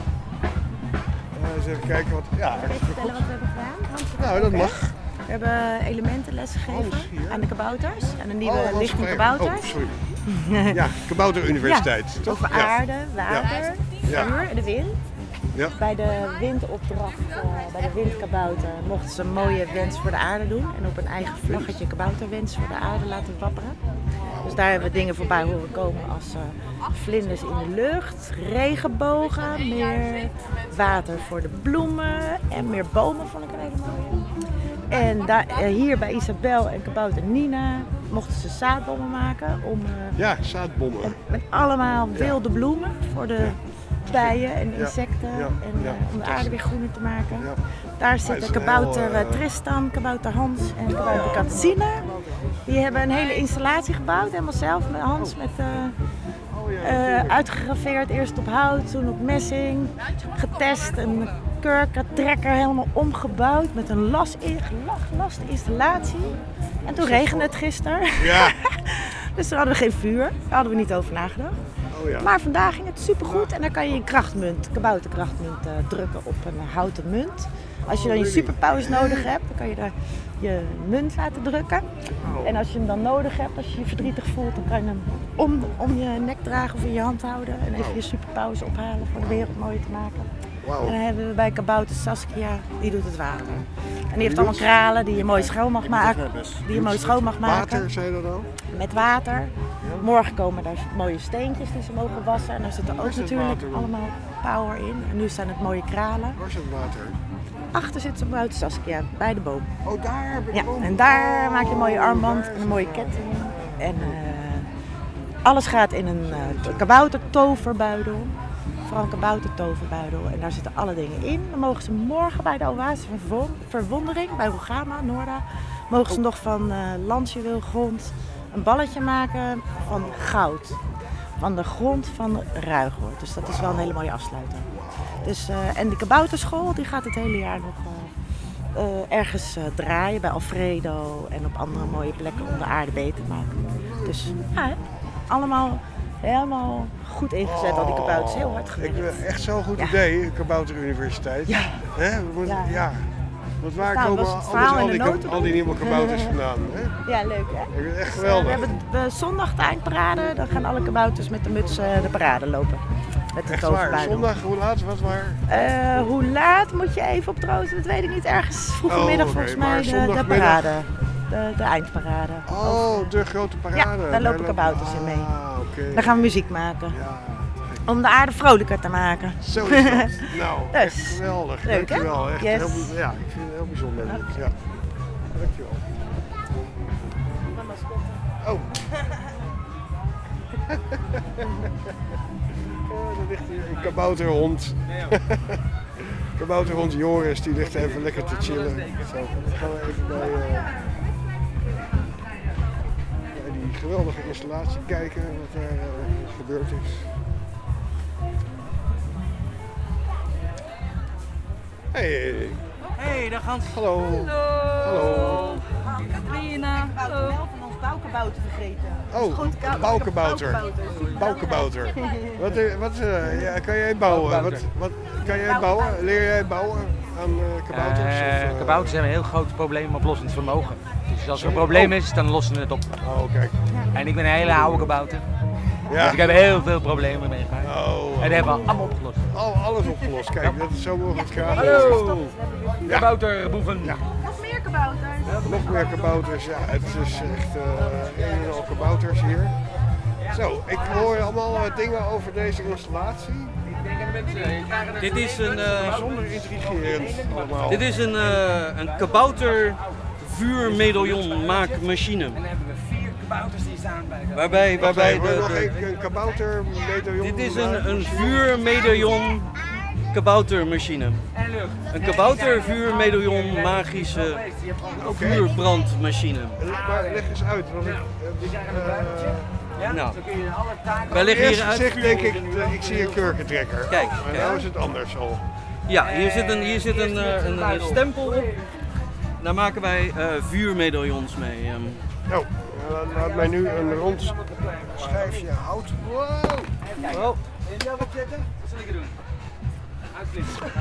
Eens even kijken wat... Ja, Kan je vertellen wat we hebben gedaan? Nou, dat mag. We hebben elementenles gegeven aan de kabouters. Aan een nieuwe lichting Oh, kabouters. sorry. Ja, Kabouteruniversiteit, Ja, toch? over aarde, water, Ja. vuur en de wind. Ja. Bij de windopdracht, bij de windkabouter, mochten ze een mooie wens voor de aarde doen. En op een eigen vlaggetje kabouterwens voor de aarde laten wapperen. Dus daar hebben we dingen voorbij horen komen als vlinders in de lucht, regenbogen, meer water voor de bloemen en meer bomen vond ik een hele mooie. En hier bij Isabel en kabouter Nina mochten ze zaadbommen maken. Ja, zaadbommen. Met allemaal wilde bloemen voor de bijen en insecten. Om de aarde weer groener te maken. Daar zitten kabouter Tristan, kabouter Hans en kabouter Katsina. Die hebben een hele installatie gebouwd, helemaal zelf met Hans. Uitgegraveerd, eerst op hout, toen op messing. Getest, een kurkentrekker helemaal omgebouwd met een laste installatie. En toen regende het gisteren. Ja. Dus toen hadden we geen vuur, daar hadden we niet over nagedacht. Maar vandaag ging het supergoed en dan kan je een krachtmunt, kabouterkrachtmunt drukken op een houten munt. Als je dan je superpowers nodig hebt, dan kan je daar je munt laten drukken. En als je hem dan nodig hebt, als je je verdrietig voelt, dan kan je hem om je nek dragen of in je hand houden. En even je superpowers ophalen voor de wereld mooier te maken. En dan hebben we bij kabouter Saskia, die doet het water. En die heeft allemaal kralen die je mooi schoon mag maken. Water, zei je dat al? Met water. Morgen komen daar mooie steentjes die ze mogen wassen. En daar zit er ook natuurlijk allemaal power in. En nu zijn het mooie kralen. Waar zit het water? Achter zit ze buiten Saskia, bij de boom. Oh, daar bij de boom? Ja, en daar maak je een mooie armband en een mooie ketting. En alles gaat in een kaboutertoverbuidel. Vooral een kaboutertoverbuidel. En daar zitten alle dingen in. Dan mogen ze morgen bij de Oase van Verwondering, bij Rogama, Noorda, mogen ze nog van landsjuweelgrond een balletje maken van goud. Van de grond van Ruigoord. Dus dat is wel een hele mooie afsluiter. Dus, en de kabouterschool die gaat het hele jaar nog ergens draaien. Bij Alfredo en op andere mooie plekken om de aarde beter te maken. Dus ja, allemaal helemaal goed ingezet, al die kabouters. Heel hard gewerkt. Echt zo'n goed idee, de Kabouteruniversiteit. Ja. Want waar komen al die nieuwe kabouters vandaan? Hè? Ja, leuk hè? Dat is echt geweldig. We hebben zondag de eindparade, dan gaan alle kabouters met de muts de parade lopen. Met de echt waar? Zondag, hoe laat? Wat waar? Hoe laat moet je even op troosten? Dat weet ik niet. Ergens vroege middag volgens mij de parade. De eindparade. Oh, de grote parade. Ja, daar lopen kabouters in mee. Okay. Dan gaan we muziek maken. Ja. Om de aarde vrolijker te maken. Zo is dat. Nou, dus, echt geweldig. Leuk, dankjewel. Hè? Echt Yes. heel, ja, ik vind het heel bijzonder. Okay. Ja. Dankjewel. Oh. Er ligt hier een kabouterhond. Kabouterhond Joris, die ligt even lekker te chillen. Zo, dan gaan we even bij die geweldige installatie kijken wat er gebeurd is. Hey. Hey, daar gaan ze. Hallo. Hallo. Katrina. Hallo. Wel van ons bouwkabouter vergeten. Oh, bouwkabouter. Bouwkabouter. Ja, kan jij bouwen? Wat kan jij bouwen? Leer jij bouwen aan kabouters? Kabouters hebben een heel groot probleemoplossend vermogen. Dus als er een probleem is, dan lossen we het op. Oh, kijk. En ik ben een hele oude kabouter. Ja. Dus ik heb heel veel problemen meegemaakt. En dat hebben we allemaal opgelost. Alles opgelost. Kijk, dat is zo mogelijk graag. Hallo! Kabouterboeven. Ja. Nog meer kabouters. Nog meer kabouters, ja. Het is echt een en al kabouters hier. Zo, ik hoor allemaal dingen over deze installatie. Dit is een bijzonder intrigerend allemaal. Dit is een kabouter vuurmedaillon maakmachine. En dan hebben we 4 kabouters die Waarbij nog de, een kaboutermedaillon. dit is een vuurmedaillon kaboutermachine. Een kaboutervuurmedaillon magische vuurbrandmachine. Maar leg eens uit, want nou, wij leggen hier uit. Zeg denk ik zie een kurkentrekker. Kijk, maar nou is het anders al. Ja, hier zit een stempel op. Daar maken wij vuurmedaillons mee. Nou, laat mij nu een rond schijfje hout. Wow! Oh. Wat zal ik doen? Uitklikken.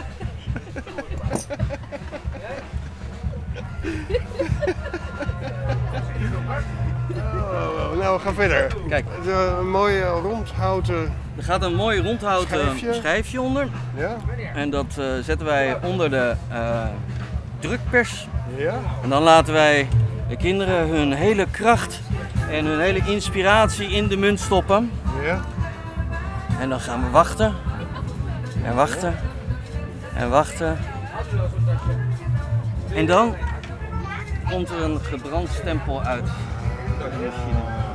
Nou, we gaan verder. Kijk. Een mooie rondhouten. Er gaat een mooi rondhouten schijfje onder. Ja. En dat zetten wij onder de drukpers. Ja. En dan laten wij de kinderen hun hele kracht en hun hele inspiratie in de munt stoppen. Ja. En dan gaan we wachten. En wachten. En wachten. En dan komt er een gebrand stempel uit de machine.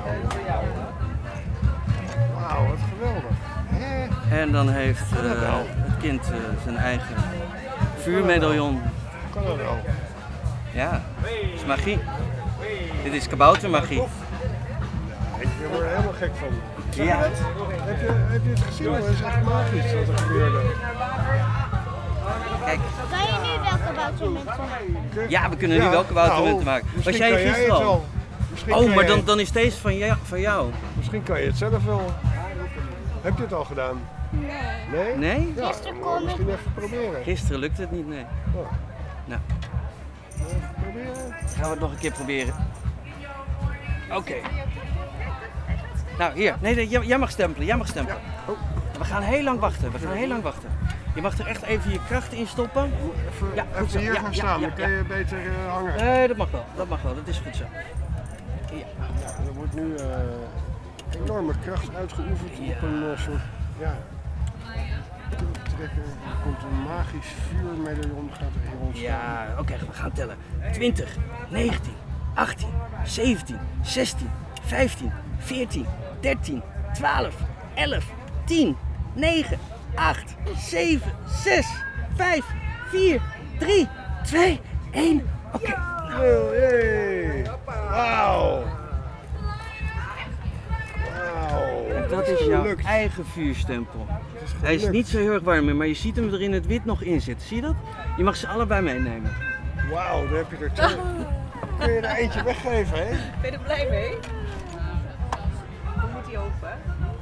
Wauw, wat geweldig. En dan heeft het kind zijn eigen vuurmedaillon. Kan dat wel? Ja, dat is magie. Dit is kaboutermagie. Ik word er helemaal gek van. Ja. Heb je het gezien? Dat is echt magisch wat er gebeurde. Kijk. Kan je nu wel kaboutermunten maken? Ja, we kunnen nu wel kaboutermunten maken. Was jij gisteren al? Oh, maar dan is deze van jou. Misschien kan je het zelf wel. Heb je het al gedaan? Nee. Nee? Ja, Gisteren kon misschien even proberen. Gisteren lukte het niet, nee. Oh. Nou. Even proberen. Gaan we het nog een keer proberen. Oké. Nou, hier. Nee, jij mag stempelen. Jij mag stempelen. Ja. Oh. We gaan heel lang wachten. Je mag er echt even je kracht in stoppen. Even hier gaan staan, dan kun je beter hangen. Nee, dat mag wel. Dat is goed zo. Ja. Er wordt nu enorme kracht uitgeoefend op een soort trekker. Er komt een magisch vuurmedaillon, gaat er hier ontstaan. Ja, oké, we gaan tellen. 20, 19, 18, 17, 16, 15, 14, 13, 12, 11, 10, 9, 8, 7, 6, 5, 4, 3, 2, 1. Oké. Wauw. En dat is jouw eigen vuurstempel. Hij is niet zo heel erg warm meer, maar je ziet hem er in het wit nog in zitten. Zie je dat? Je mag ze allebei meenemen. Wauw, daar heb je er twee. Kun je er eentje weggeven, hè? Ben je er blij mee? Hoe moet hij open?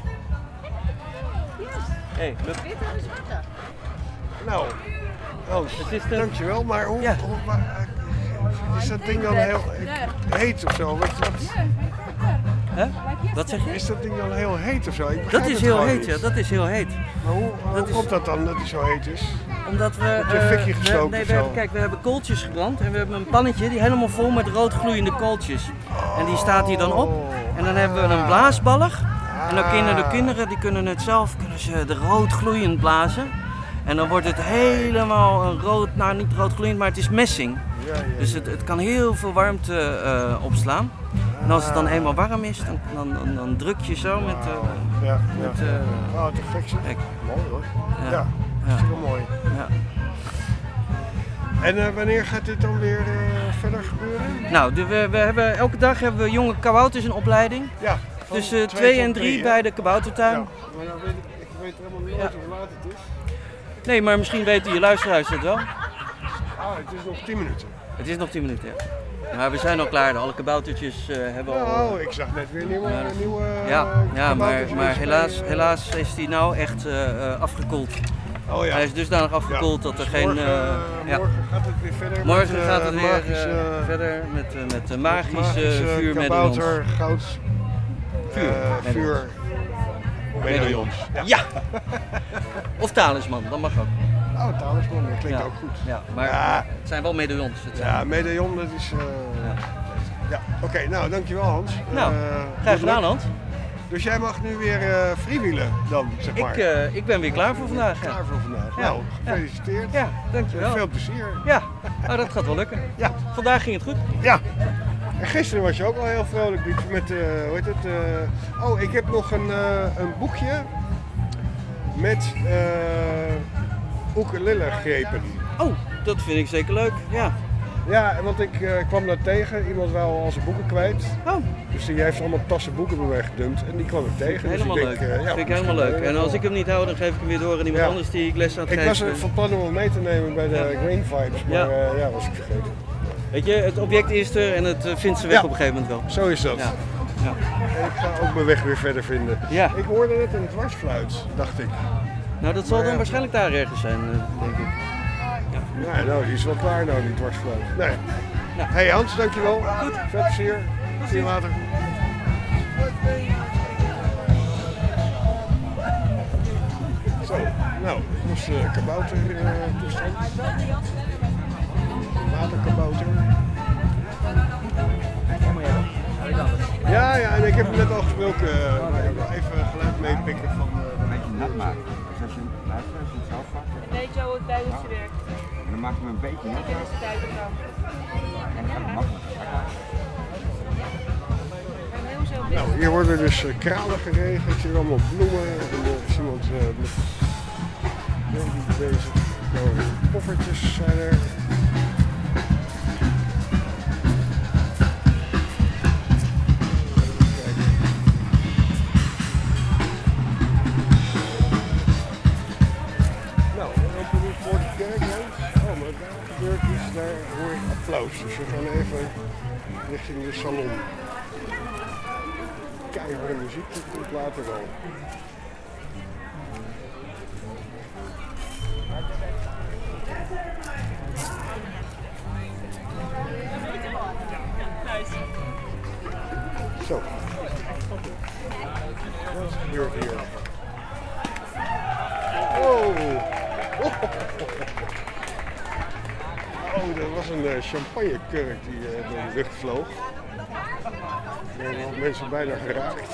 Hey, Wit en zwarte. Nou, dankjewel, maar hoe is dat ding dan heel heet of zo? Huh? Wat zeg je? Is dat ding dan heel heet of zo? Dat is heel heet, ja, dat is heel heet. Maar hoe komt dat dan dat hij zo heet is? Omdat we... Heb je een fikje gestoken we hebben kooltjes gebrand en we hebben een pannetje die helemaal vol met rood gloeiende kooltjes. En die staat hier dan op. En dan hebben we een blaasballig. En dan kunnen de kinderen die kunnen ze de rood gloeiend blazen. En dan wordt het helemaal een rood, nou niet rood gloeiend, maar het is messing. Dus het kan heel veel warmte opslaan. En als het dan eenmaal warm is, dan druk je zo met... oh, te gek zeg. Mooi hoor. Ja, hartstikke mooi. Ja. En wanneer gaat dit dan weer verder gebeuren? Nou, elke dag hebben we jonge kabouters in opleiding. Ja. Tussen 2 en 3 bij de kaboutertuin. Ja, maar nou ik weet helemaal niet hoe laat het is. Nee, maar misschien weten je luisteraars het wel. Ah, het is nog 10 minuten. Het is nog 10 minuten, ja. Maar we zijn al klaar, alle kaboutertjes hebben al... Oh, ik zag net weer nieuwe ja, maar helaas is die nou echt afgekoeld. Oh ja. Hij is dusdanig afgekoeld dat er geen... Morgen gaat het weer verder. Morgen gaat het weer verder met de magische vuurmedaillons. Kabouter, goud, vuurmedaillons. Ja! Of talisman, dat mag ook. Oh, talisman, dat klinkt ook goed. Ja, maar het zijn wel medaillons. Medaillon, dat is... Oké, nou dankjewel Hans. Nou, graag gedaan Hans. Dus jij mag nu weer freewheelen dan, zeg maar. Ik ben weer klaar voor vandaag. Klaar voor vandaag. Nou, gefeliciteerd. Ja, dankjewel. Veel plezier. Ja, dat gaat wel lukken. Ja. Vandaag ging het goed. Ja. En gisteren was je ook al heel vrolijk met, hoe heet het? Oh, ik heb nog een boekje met ukulele-grepen. Oh, dat vind ik zeker leuk, ja. Ja, want ik kwam daar tegen. Iemand wou al zijn boeken kwijt. Oh. Dus die heeft allemaal tassen boeken bij mij gedumpt en die kwam ik tegen. Helemaal dus leuk. Ja, vind ik helemaal leuk. En als ik hem niet hou, dan geef ik hem weer door aan iemand anders die ik les aan het geven. Ik was er van plan om hem mee te nemen bij de Green Vibes, maar was ik vergeten. Weet je, het object is er en het vindt zijn weg op een gegeven moment wel. Zo is dat. Ja. En ik ga ook mijn weg weer verder vinden. Ja. Ik hoorde net een dwarsfluit, dacht ik. Nou, dat zal dan waarschijnlijk daar ergens zijn, denk ik. Ja, nou, die is wel klaar nou, die dwarsfluit. Nee. Nou. Hey Hans, dankjewel. Goed. Veel plezier. Zie je later. Zo, nou, dat was de kabouter toestand. Waterkabouter. Ja, en ik heb hem net al gesproken. Maar ik wil even geluid meepikken van... een beetje nat maken. Dus als je luistert, als je het zelf pakt. Weet je hoe het buitje werkt? En dan maak je hem een beetje nat. Dit is het buitenkant. En dan gaat het makkelijk. Nou, hier worden dus kralen geregeld. Ik zie hier allemaal bloemen. En er is iemand met baby bezig. Nou, poffertjes zijn er. Daar hoor ik applaus, dus we gaan even richting de salon. Keiharde muziek, dat komt later wel. Zo. Wat gebeurt hier? Oh! Oh, dat was een champagnekurk die door de lucht vloog. Er werden mensen bijna geraakt.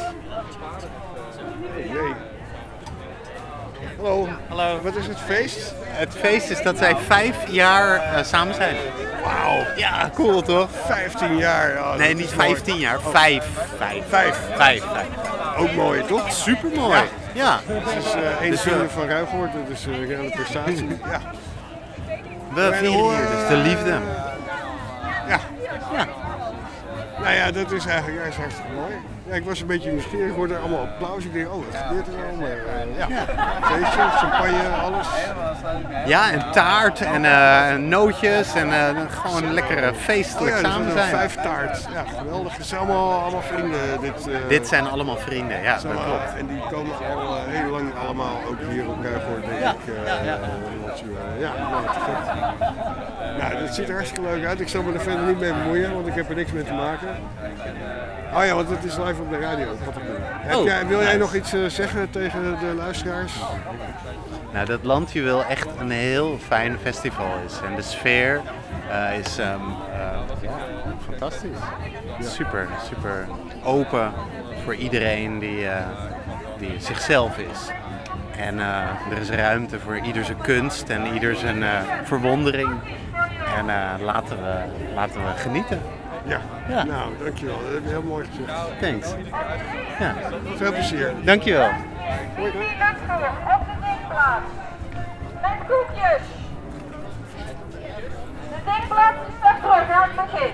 Oh nee. Hallo. Hallo. Wat is het feest? Het feest is dat zij 5 jaar samen zijn. Wauw. Ja, cool toch? 15 jaar. Oh, nee, niet 15 jaar. 5. 5. Ook mooi, toch? Supermooi. Ja. Het is een vrienden van Ruigoort, dat is een hele prestatie. Ja. We vieren hier dus de liefde. Ja. Nou ja, dat is eigenlijk hartstikke mooi. Ja, ik was een beetje nieuwsgierig, ik hoorde allemaal applaus. Ik denk, oh, wat gebeurt er nou? Maar feestje, champagne, alles. Ja, en taart en nootjes en gewoon een lekkere feestelijk samen zijn. 5 taart. Ja, geweldig. Het zijn allemaal vrienden. Dit zijn allemaal vrienden, ja, dat klopt. En die komen al heel lang allemaal ook hier op Ruigoort, denk ik. Nou, dat ziet er hartstikke leuk uit. Ik zal me er verder niet mee bemoeien, want ik heb er niks mee te maken. Oh ja, want het is live op de radio. Wat ik doe. Wil jij nog iets zeggen tegen de luisteraars? Nou, dat Landjuweel echt een heel fijn festival is. En de sfeer is fantastisch. Super open voor iedereen die zichzelf is. En er is ruimte voor ieder zijn kunst en ieder zijn verwondering. En laten we genieten. Ja, nou dankjewel. Dat heb je heel mooi gezegd. Thanks. Ja. Veel plezier. Dankjewel. Op de dingplaats. Met koekjes. De dingplaats is weg terug aan het begin.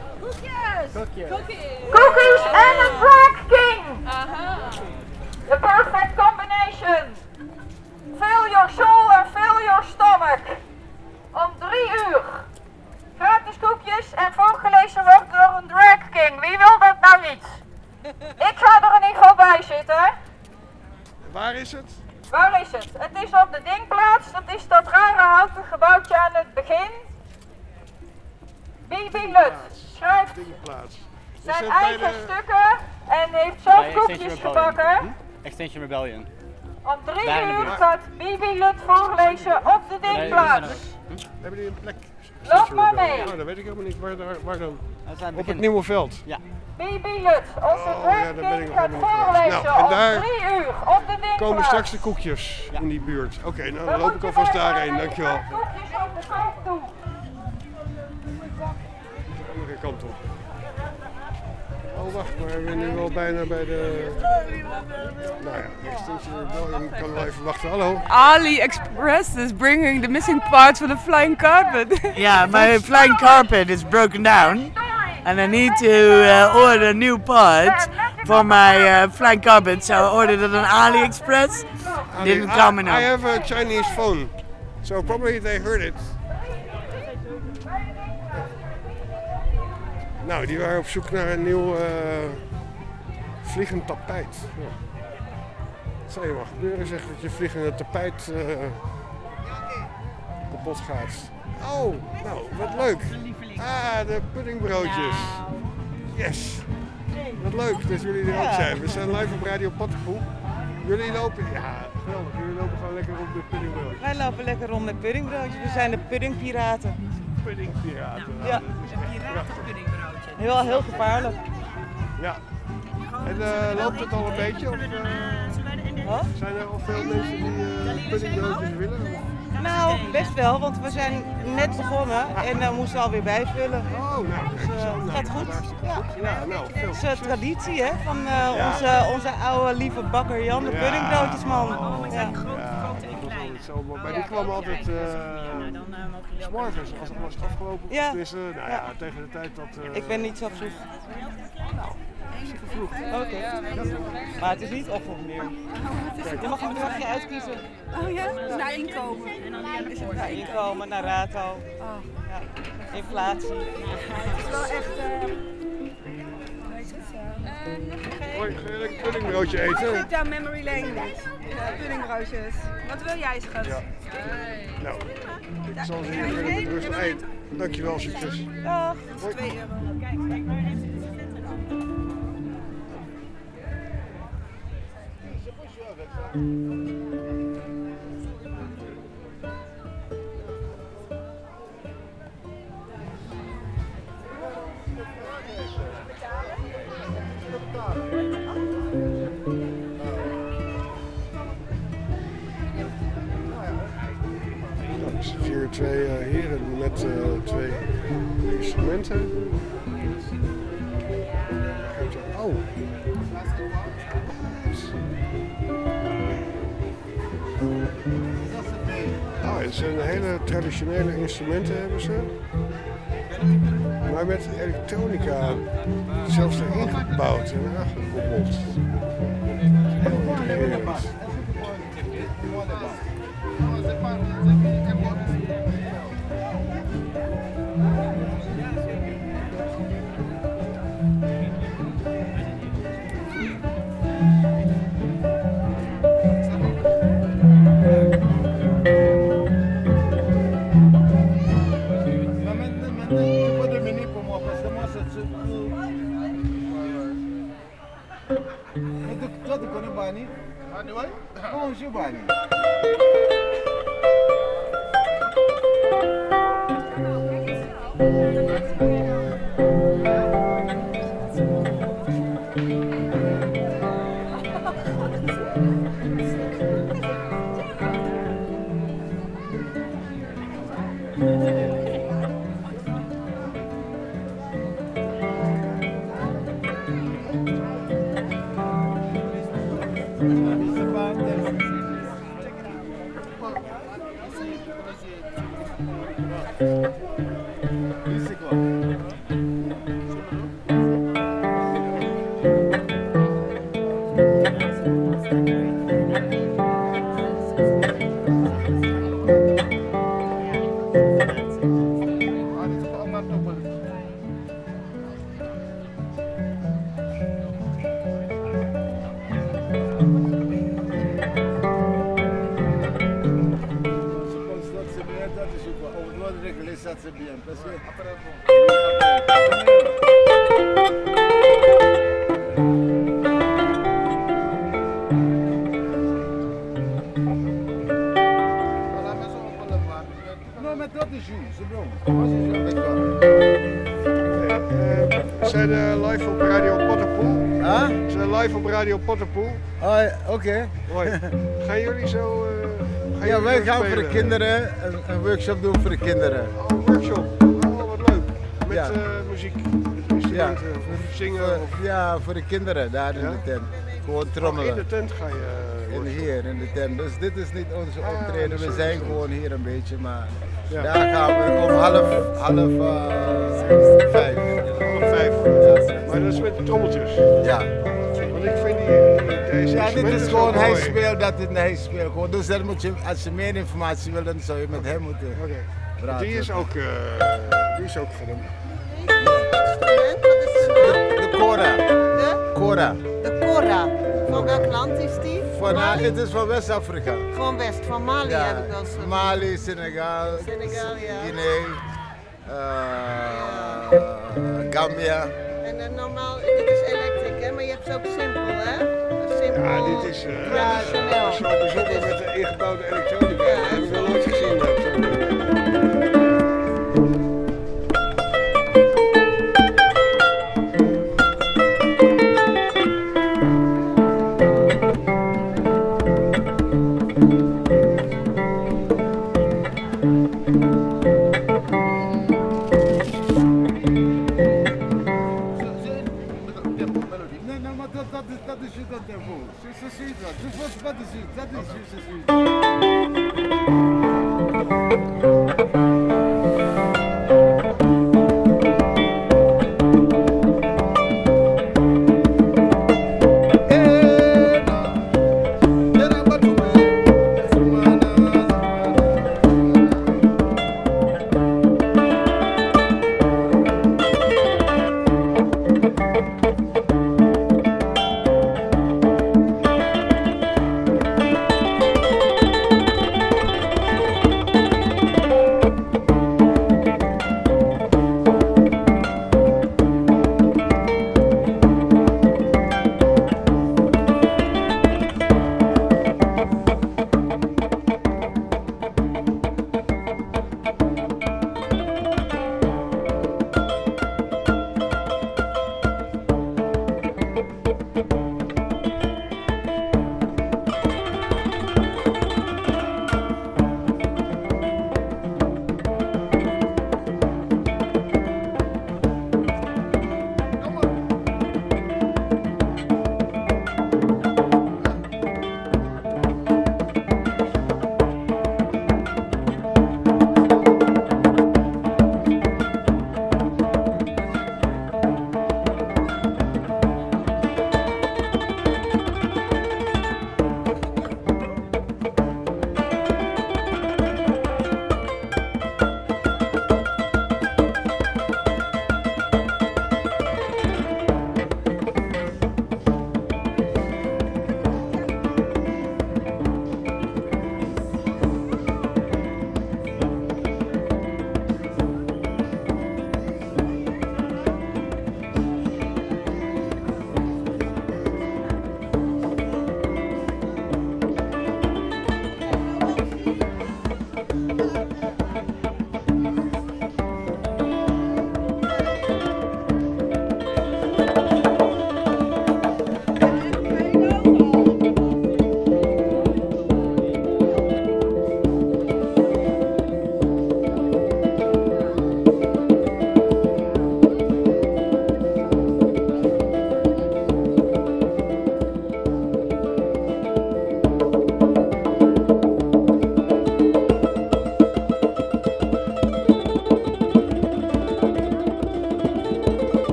Cookies en een drag king. The perfect combination. Fill your soul and fill your stomach. Om 3 uur. Gratis koekjes en voorgelezen wordt door een drag king. Wie wil dat nou niet? Ik ga er in ieder geval bij zitten. Waar is het? Waar is het? Het is op de Dingplaats. Dat is dat rare houten gebouwtje aan het begin. Bibi Lut schrijft zijn eigen stukken en heeft zelf koekjes gebakken. Extinction Rebellion. Om 3 uur gaat Bibi Lut voorlezen op de Dingplaats. Hebben jullie een plek? Loop maar mee. Oh, dat weet ik helemaal niet. Waar dan? Op het Nieuwe Veld? Ja. Bibi Lut, onze drag king gaat voorlezen om 3 uur op de Dingplaats. Komen straks de koekjes in die buurt. Oké, nou dan loop ik alvast daarheen. Dankjewel. Koekjes op de kant toe. De andere kant op. Oh, wacht, maar we zijn nu wel bijna bij de... Nou ja, Extinction Rebellion kan wel even wachten. Hallo. AliExpress is bringing the missing parts for the flying carpet. Yeah, my flying carpet is broken down. And I need to order a new part for my flying carpet. So I ordered it on AliExpress. Didn't come enough. I have a Chinese phone, so probably they heard it. Nou, die waren op zoek naar een nieuw vliegend tapijt. Ja. Het zou je wel gebeuren, zeg, dat je vliegende tapijt kapot gaat. Oh, nou, wat leuk. Ah, de puddingbroodjes. Yes. Wat leuk dat jullie er ook zijn. We zijn live op Radio Pattenpoel. Jullie lopen, ja, geweldig. Jullie lopen gewoon lekker rond met puddingbroodjes. Wij lopen lekker rond met puddingbroodjes. We zijn de puddingpiraten. Puddingpiraten. Ja. Een piratenpuddingbroodje. Heel gevaarlijk. Ja. En loopt het al een beetje? Of, zijn er al veel mensen die puddingbroodjes willen? Nou, best wel, want we zijn net begonnen en we moesten alweer bijvullen. Oh, nou, dus, het gaat goed. Ja, nou, veel Het is traditie hè, van onze oude lieve bakker Jan, de puddingbroodjesman. Ja. Maar die kwam altijd 's morgens, als het was afgelopen. Ja. Dus, nou ja, tegen de tijd dat... Ik ben niet zo vroeg. Nou, super vroeg. Oké. Maar het is niet ochtend meer. Je mag een bedragje uitkiezen. Oh ja? Naar inkomen. Naar inkomen, naar rato. Ja. Inflatie. Het is wel echt... Hoi, ga je lekker puddingbroodje eten? Trip down memory lane dit. Puddingbroodjes. Wat wil jij, schat? Ja. Nou, ik zal ze hier verder met rust eten. Dankjewel, succes. Dag. Hoi. 2 euro. Kijk, waar heeft het Ik zit hier 2 heren met 2 instrumenten. Oh. Ah, het zijn hele traditionele instrumenten hebben ze. Maar met elektronica zelfs erin gebouwd en aangekoppeld. Heel intrigerend. Toi, tu connais Bani? Bani, oui. Comment on joue Bani? We zijn live op Radio Pattenpoel. We zijn live op Radio Pattenpoel. Oké. Hoi. Gaan jullie zo... Ja, wij gaan voor de kinderen een workshop doen voor de kinderen. Oh, een workshop. Oh, wat leuk. Met muziek. instrumenten of zingen? Ja, voor de kinderen daar in de tent. Gewoon trommelen. In de tent ga je? Hier in de tent. Dus dit is niet onze optreden. We zijn gewoon hier een beetje, maar daar gaan we om half 5. Half 5. Maar dat is met de trommeltjes? Ja. Want ik vind deze ja, dit is gewoon, hij mooi. speelt dat en hij speelt gewoon. Dus dan moet je, als je meer informatie wil, dan zou je met hem moeten praten. Die is ook van hem. De Cora. De? Cora. De Cora. Van welk land is die? Het is van West-Afrika. Gewoon West, van Mali heb ik wel eens. Mali, Senegal, Guinea, Gambia. En normaal, dit is elektrisch hè, maar je hebt ze ook simpel hè? Simpel, ja, dit is traditioneel. zo bijzonder met de ingebouwde elektronica. Dat heb ik nog nooit gezien. Dat is je dat daarvoor. Zo zie je dat. Dus wat is het? Dat is je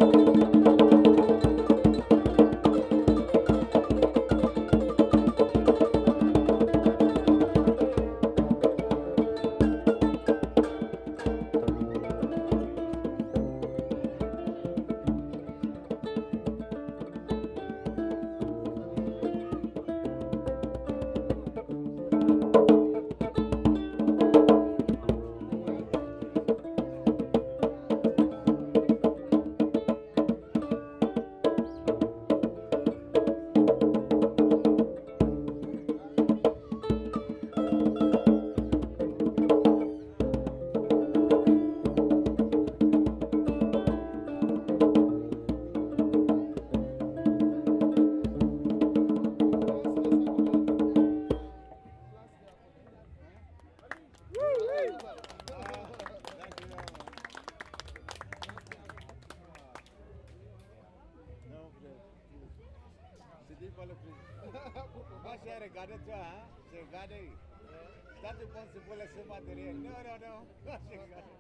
Moi, j'ai regardé toi, hein? J'ai regardé. Ça, tu penses que pour laisser moi derrière? Non, non, non. J'ai regardé.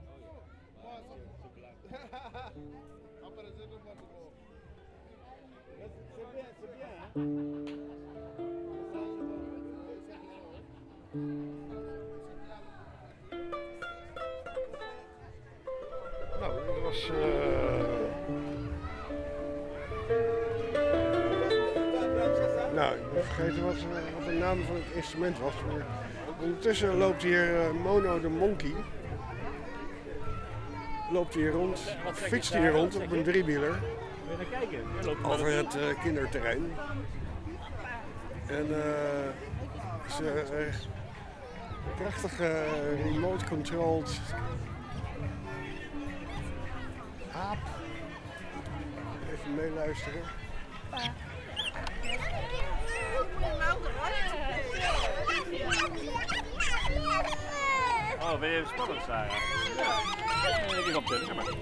Après, je ne vois pas. C'est bien, hein? Nou, dat was... Nou, ik ben vergeten wat de naam van het instrument was. Maar ondertussen loopt hier Mono de Monkey. Loopt hier rond, fietst hier rond op een driewieler. Over het kinderterrein. En is een krachtige remote-controlled aap. Even meeluisteren. Oh, ben je even spannend, Sarah? Ja. Ik op dit, kom maar.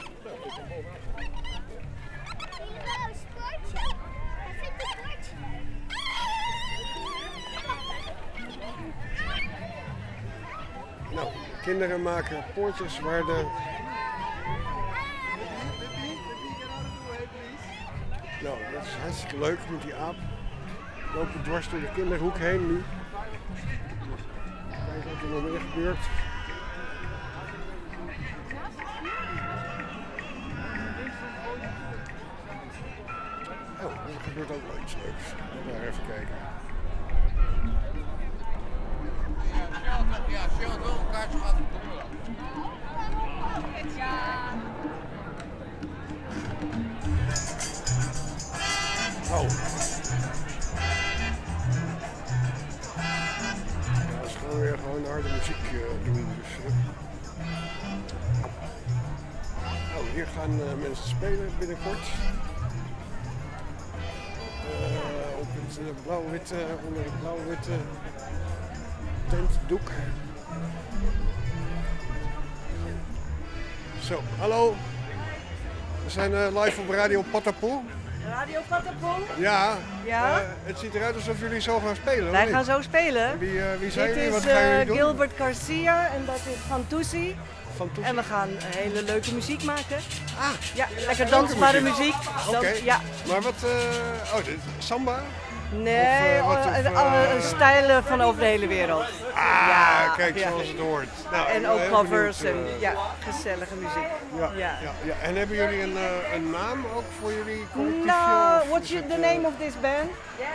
Nou, kinderen maken poortjes waar de... Nou, dat is hartstikke leuk met die aap. We lopen dwars door de kinderhoek heen nu. Kijken wat er nog meer gebeurt. Oh, er gebeurt ook wel iets leuks. Laten we daar even kijken. Ja, Sjoerd wil een kaartje gehad. Oh. Ja, dat is gewoon weer harde muziek doen. Dus, Oh, hier gaan mensen spelen binnenkort. Op het blauw-witte, onder het blauw-witte tentdoek. Zo, hallo. We zijn live op Radio Patapoe. Radio Patapoe? Ja, ja? Het ziet eruit alsof jullie zo gaan spelen. Wij gaan zo spelen. Wie zijn jullie? Dit Wat is gaan jullie doen? Gilbert Garcia en dat is Fantuzzi. En we gaan hele leuke muziek maken. Ah, ja, lekker dansbare muziek. Oké, ja. Maar wat, dit samba? Nee, stijlen van over de hele wereld. Ah, kijk zoals het hoort. Nou, en ook covers en gezellige muziek. Ja. En hebben jullie een naam ook voor jullie collectiefje? No, what's the name of this band?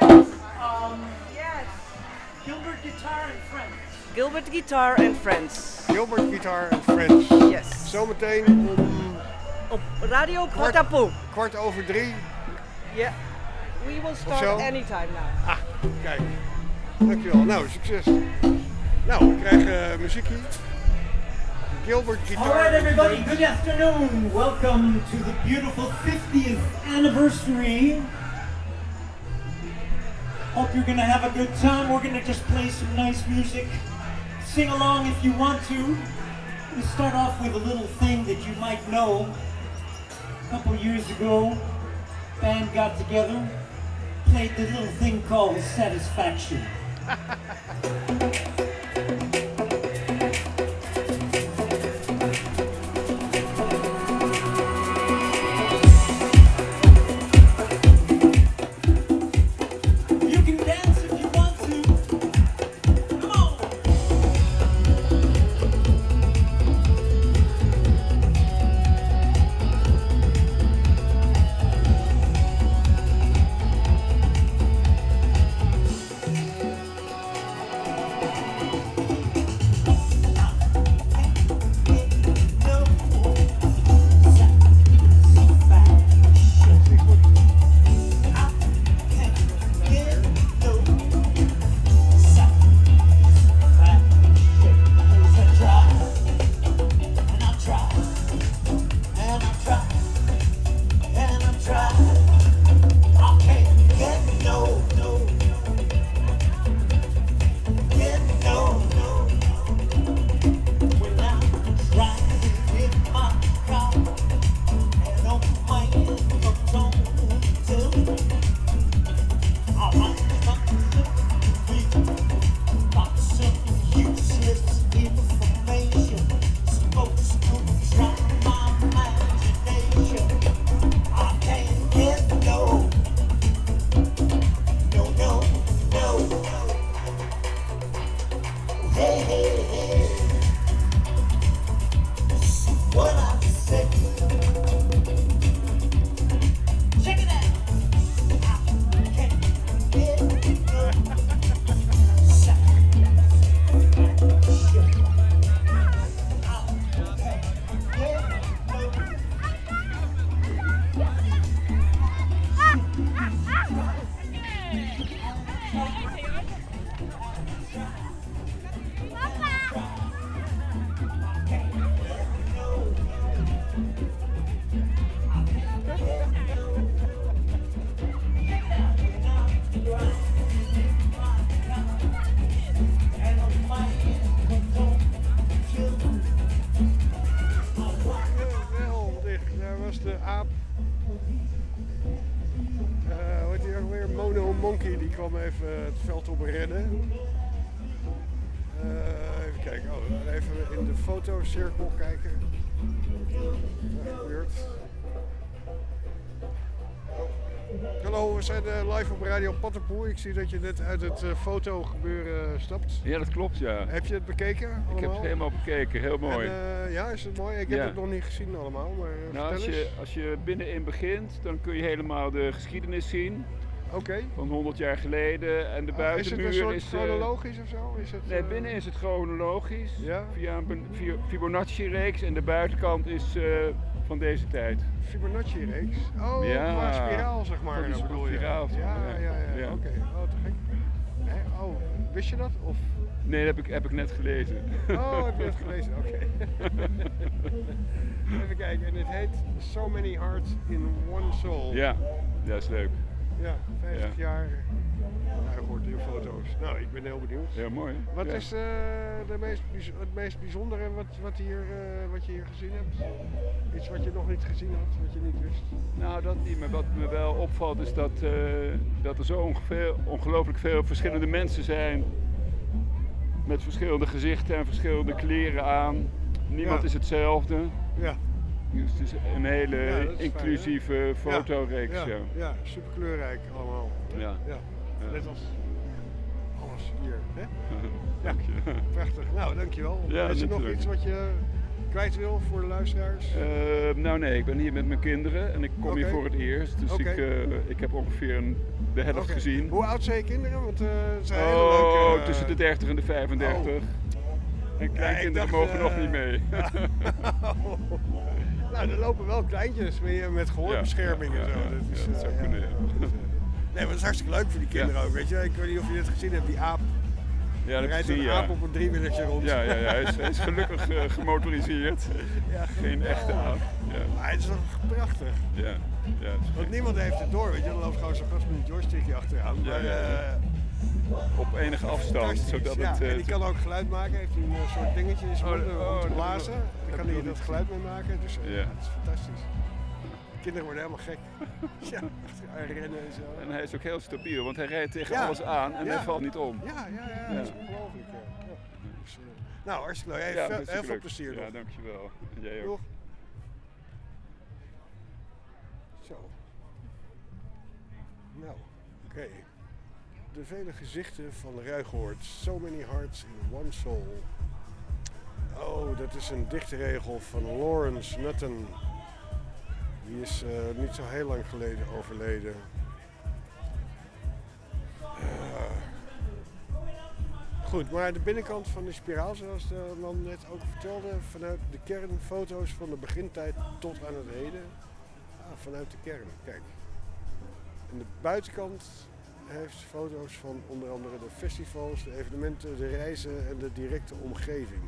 Yes. Gilbert Guitar and Friends. Gilbert Guitar and Friends. Gilbert Guitar and Friends. Yes. Zometeen op Radio Patapoe. 2:15. Ja. We will start anytime now. Ah, kijk. Dankjewel. Nou, succes. Nou, we krijgen muziek hier. Gilbert Guitar. All right, everybody. Good afternoon. Welcome to the beautiful 50th anniversary. Hope you're gonna have a good time. We're gonna just play some nice music. Sing along if you want to. We'll start off with a little thing that you might know. A couple years ago, band got together, played the little thing called Satisfaction. Hoe heet die ook weer? Mono Monkey, die kwam even het veld op rennen. Even kijken, even in de fotocirkel kijken. Wat gebeurt? Hallo, we zijn live op Radio Pattenpoel. Ik zie dat je net uit het fotogebeuren stapt. Ja, dat klopt, ja. Heb je het bekeken allemaal? Ik heb het helemaal bekeken, heel mooi. En, ja, is het mooi? Ik heb het nog niet gezien allemaal, maar nou, als je binnenin begint, dan kun je helemaal de geschiedenis zien. Oké. Van 100 jaar geleden en de buitenmuur is het een soort chronologisch of zo? Nee, binnen is het chronologisch, via een Fibonacci-reeks en de buitenkant is van deze tijd. Fibonacci-reeks? Oh, qua spiraal zeg maar. Die bedoel je? Spiraal, ja. Oké. Oh, te gek. Oh, wist je dat? Of? Nee, dat heb ik net gelezen. Oh, heb je net gelezen? Oké. Even kijken, en het heet So Many Hearts in One Soul. Ja, dat is leuk. Ja, 50 jaar. Nou, je hoort hier foto's. Nou, ik ben heel benieuwd. Heel mooi. Wat is het meest bijzondere wat je hier gezien hebt? Iets wat je nog niet gezien had, wat je niet wist? Nou, dat niet. Maar wat me wel opvalt is dat er zo ongelooflijk veel verschillende mensen zijn. Met verschillende gezichten en verschillende kleren aan. Niemand is hetzelfde. Ja. Dus het is een hele inclusieve fotoreeks. Ja, super kleurrijk allemaal. Ja. Net als alles hier. Hè? Dank je. Prachtig. Nou, dankjewel. Ja, is er nog iets wat je kwijt wil voor de luisteraars? Nou nee, ik ben hier met mijn kinderen en ik kom hier voor het eerst. Dus ik heb ongeveer de helft gezien. Hoe oud zijn je kinderen? Want het zijn hele leuke... tussen de 30 en de 35. En kleinkinderen mogen nog niet mee. Nou, er lopen wel kleintjes met gehoorbescherming en zo. Dat zou kunnen. Nee, maar dat is hartstikke leuk voor die kinderen ook, weet je. Ik weet niet of je dit gezien hebt, die aap. Ja, er rijdt een aap op een driewielertje rond. Ja, hij is gelukkig gemotoriseerd. Geen echte aap. Ja. Maar het is toch prachtig. Ja. Want niemand heeft het door, weet je. Dan loopt gewoon zo'n gast met een joystickje achteraan. Op enige afstand. Zodat het, en die kan ook geluid maken. Heeft hij een soort dingetje in zijn mond om te blazen. Dan kan hij dat geluid mee maken. Dus het is fantastisch. Kinderen worden helemaal gek. Ja, rennen en zo. En hij is ook heel stabiel, want hij rijdt tegen alles aan en hij valt niet om. Ja, dat is ongelooflijk. Dus, nou, hartstikke leuk. Heel veel plezier nog. Ja, dankjewel. En jij ook. Doeg. Zo. Nou, oké. De vele gezichten van Ruigoord. So Many Hearts in One Soul. Oh, dat is een dichtregel van Lawrence Nutton. Die is niet zo heel lang geleden overleden. Goed, maar de binnenkant van de spiraal, zoals de man net ook vertelde, vanuit de kern foto's van de begintijd tot aan het heden. Vanuit de kern, kijk. En de buitenkant heeft foto's van onder andere de festivals, de evenementen, de reizen en de directe omgeving.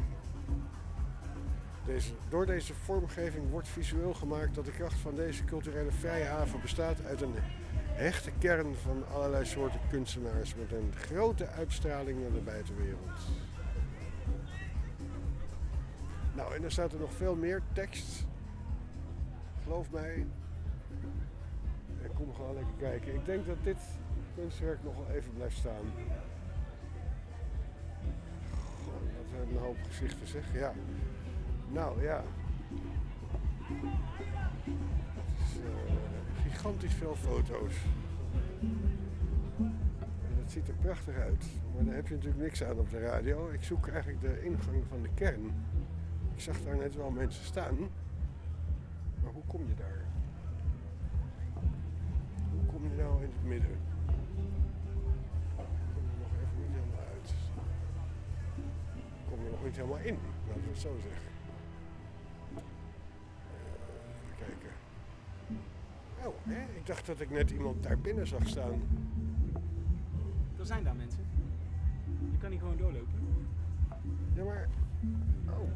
Door deze vormgeving wordt visueel gemaakt dat de kracht van deze culturele vrijhaven bestaat uit een hechte kern van allerlei soorten kunstenaars met een grote uitstraling naar de buitenwereld. Nou, en er staat er nog veel meer tekst. Geloof mij. En kom gewoon lekker kijken. Ik denk dat dit kunstwerk nog wel even blijft staan. Goh, dat zijn een hoop gezichten zeg. Ja. Nou ja. Het is gigantisch veel foto's. En het ziet er prachtig uit. Maar daar heb je natuurlijk niks aan op de radio. Ik zoek eigenlijk de ingang van de kern. Ik zag daar net wel mensen staan. Maar hoe kom je daar? Hoe kom je nou in het midden? Ik kom er nog even niet helemaal uit. Ik kom er nog niet helemaal in, laten we het zo zeggen. Even kijken. Oh, ik dacht dat ik net iemand daar binnen zag staan. Er zijn daar mensen. Je kan niet gewoon doorlopen. Ja, maar... Oh.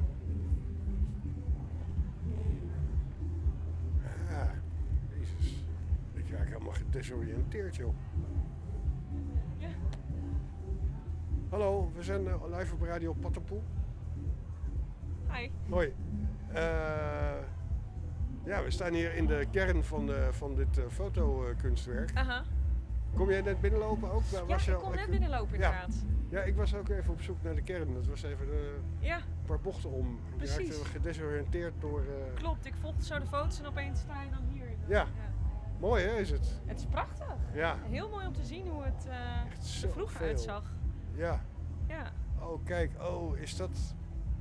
Ah, jezus. Ik raak helemaal gedesoriënteerd, joh. Ja. Hallo, we zijn live op Radio Pattenpoel. Hi. Hoi. Ja, we staan hier in de kern van dit fotokunstwerk. Aha. Kom jij net binnenlopen ook? Ja, ik kom net binnenlopen inderdaad. Ja, ik was ook even op zoek naar de kern. Dat was even een paar bochten om. Precies. Ik raakte gedesoriënteerd door... Klopt, ik volgde zo de foto's en opeens sta je dan hier. Ja. Mooi hè, is het? Het is prachtig. Ja. Heel mooi om te zien hoe het er vroeger veel. uitzag. Ja. Ja. Oh, kijk. Oh, is dat...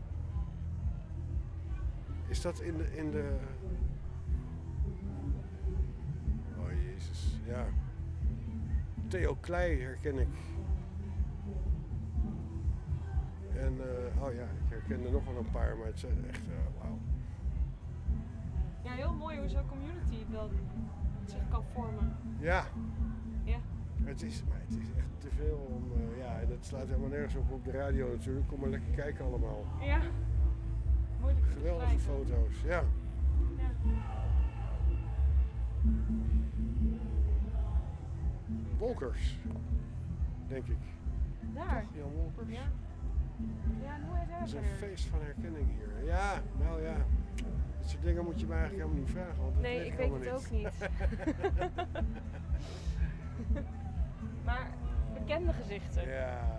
Is dat in de... Oh, jezus. Ja. Theo Klei herken ik. En, oh ja, ik herken er nog wel een paar, maar het zijn echt, wauw. Ja, heel mooi hoe zo'n community dat zich kan vormen. Ja. Ja. Het is echt te veel om, ja, en dat slaat helemaal nergens op de radio natuurlijk. Kom maar lekker kijken allemaal. Ja. Moeilijk te geweldige foto's, ja. Wolkers, denk ik. Daar? Toch, Jan Wolkers? Ja. Ja, hoe heet Het is een feest van herkenning hier. Ja, nou ja. Dat soort dingen moet je me eigenlijk helemaal niet vragen. Want dat nee, ik weet het ook niet. Maar bekende gezichten. Ja.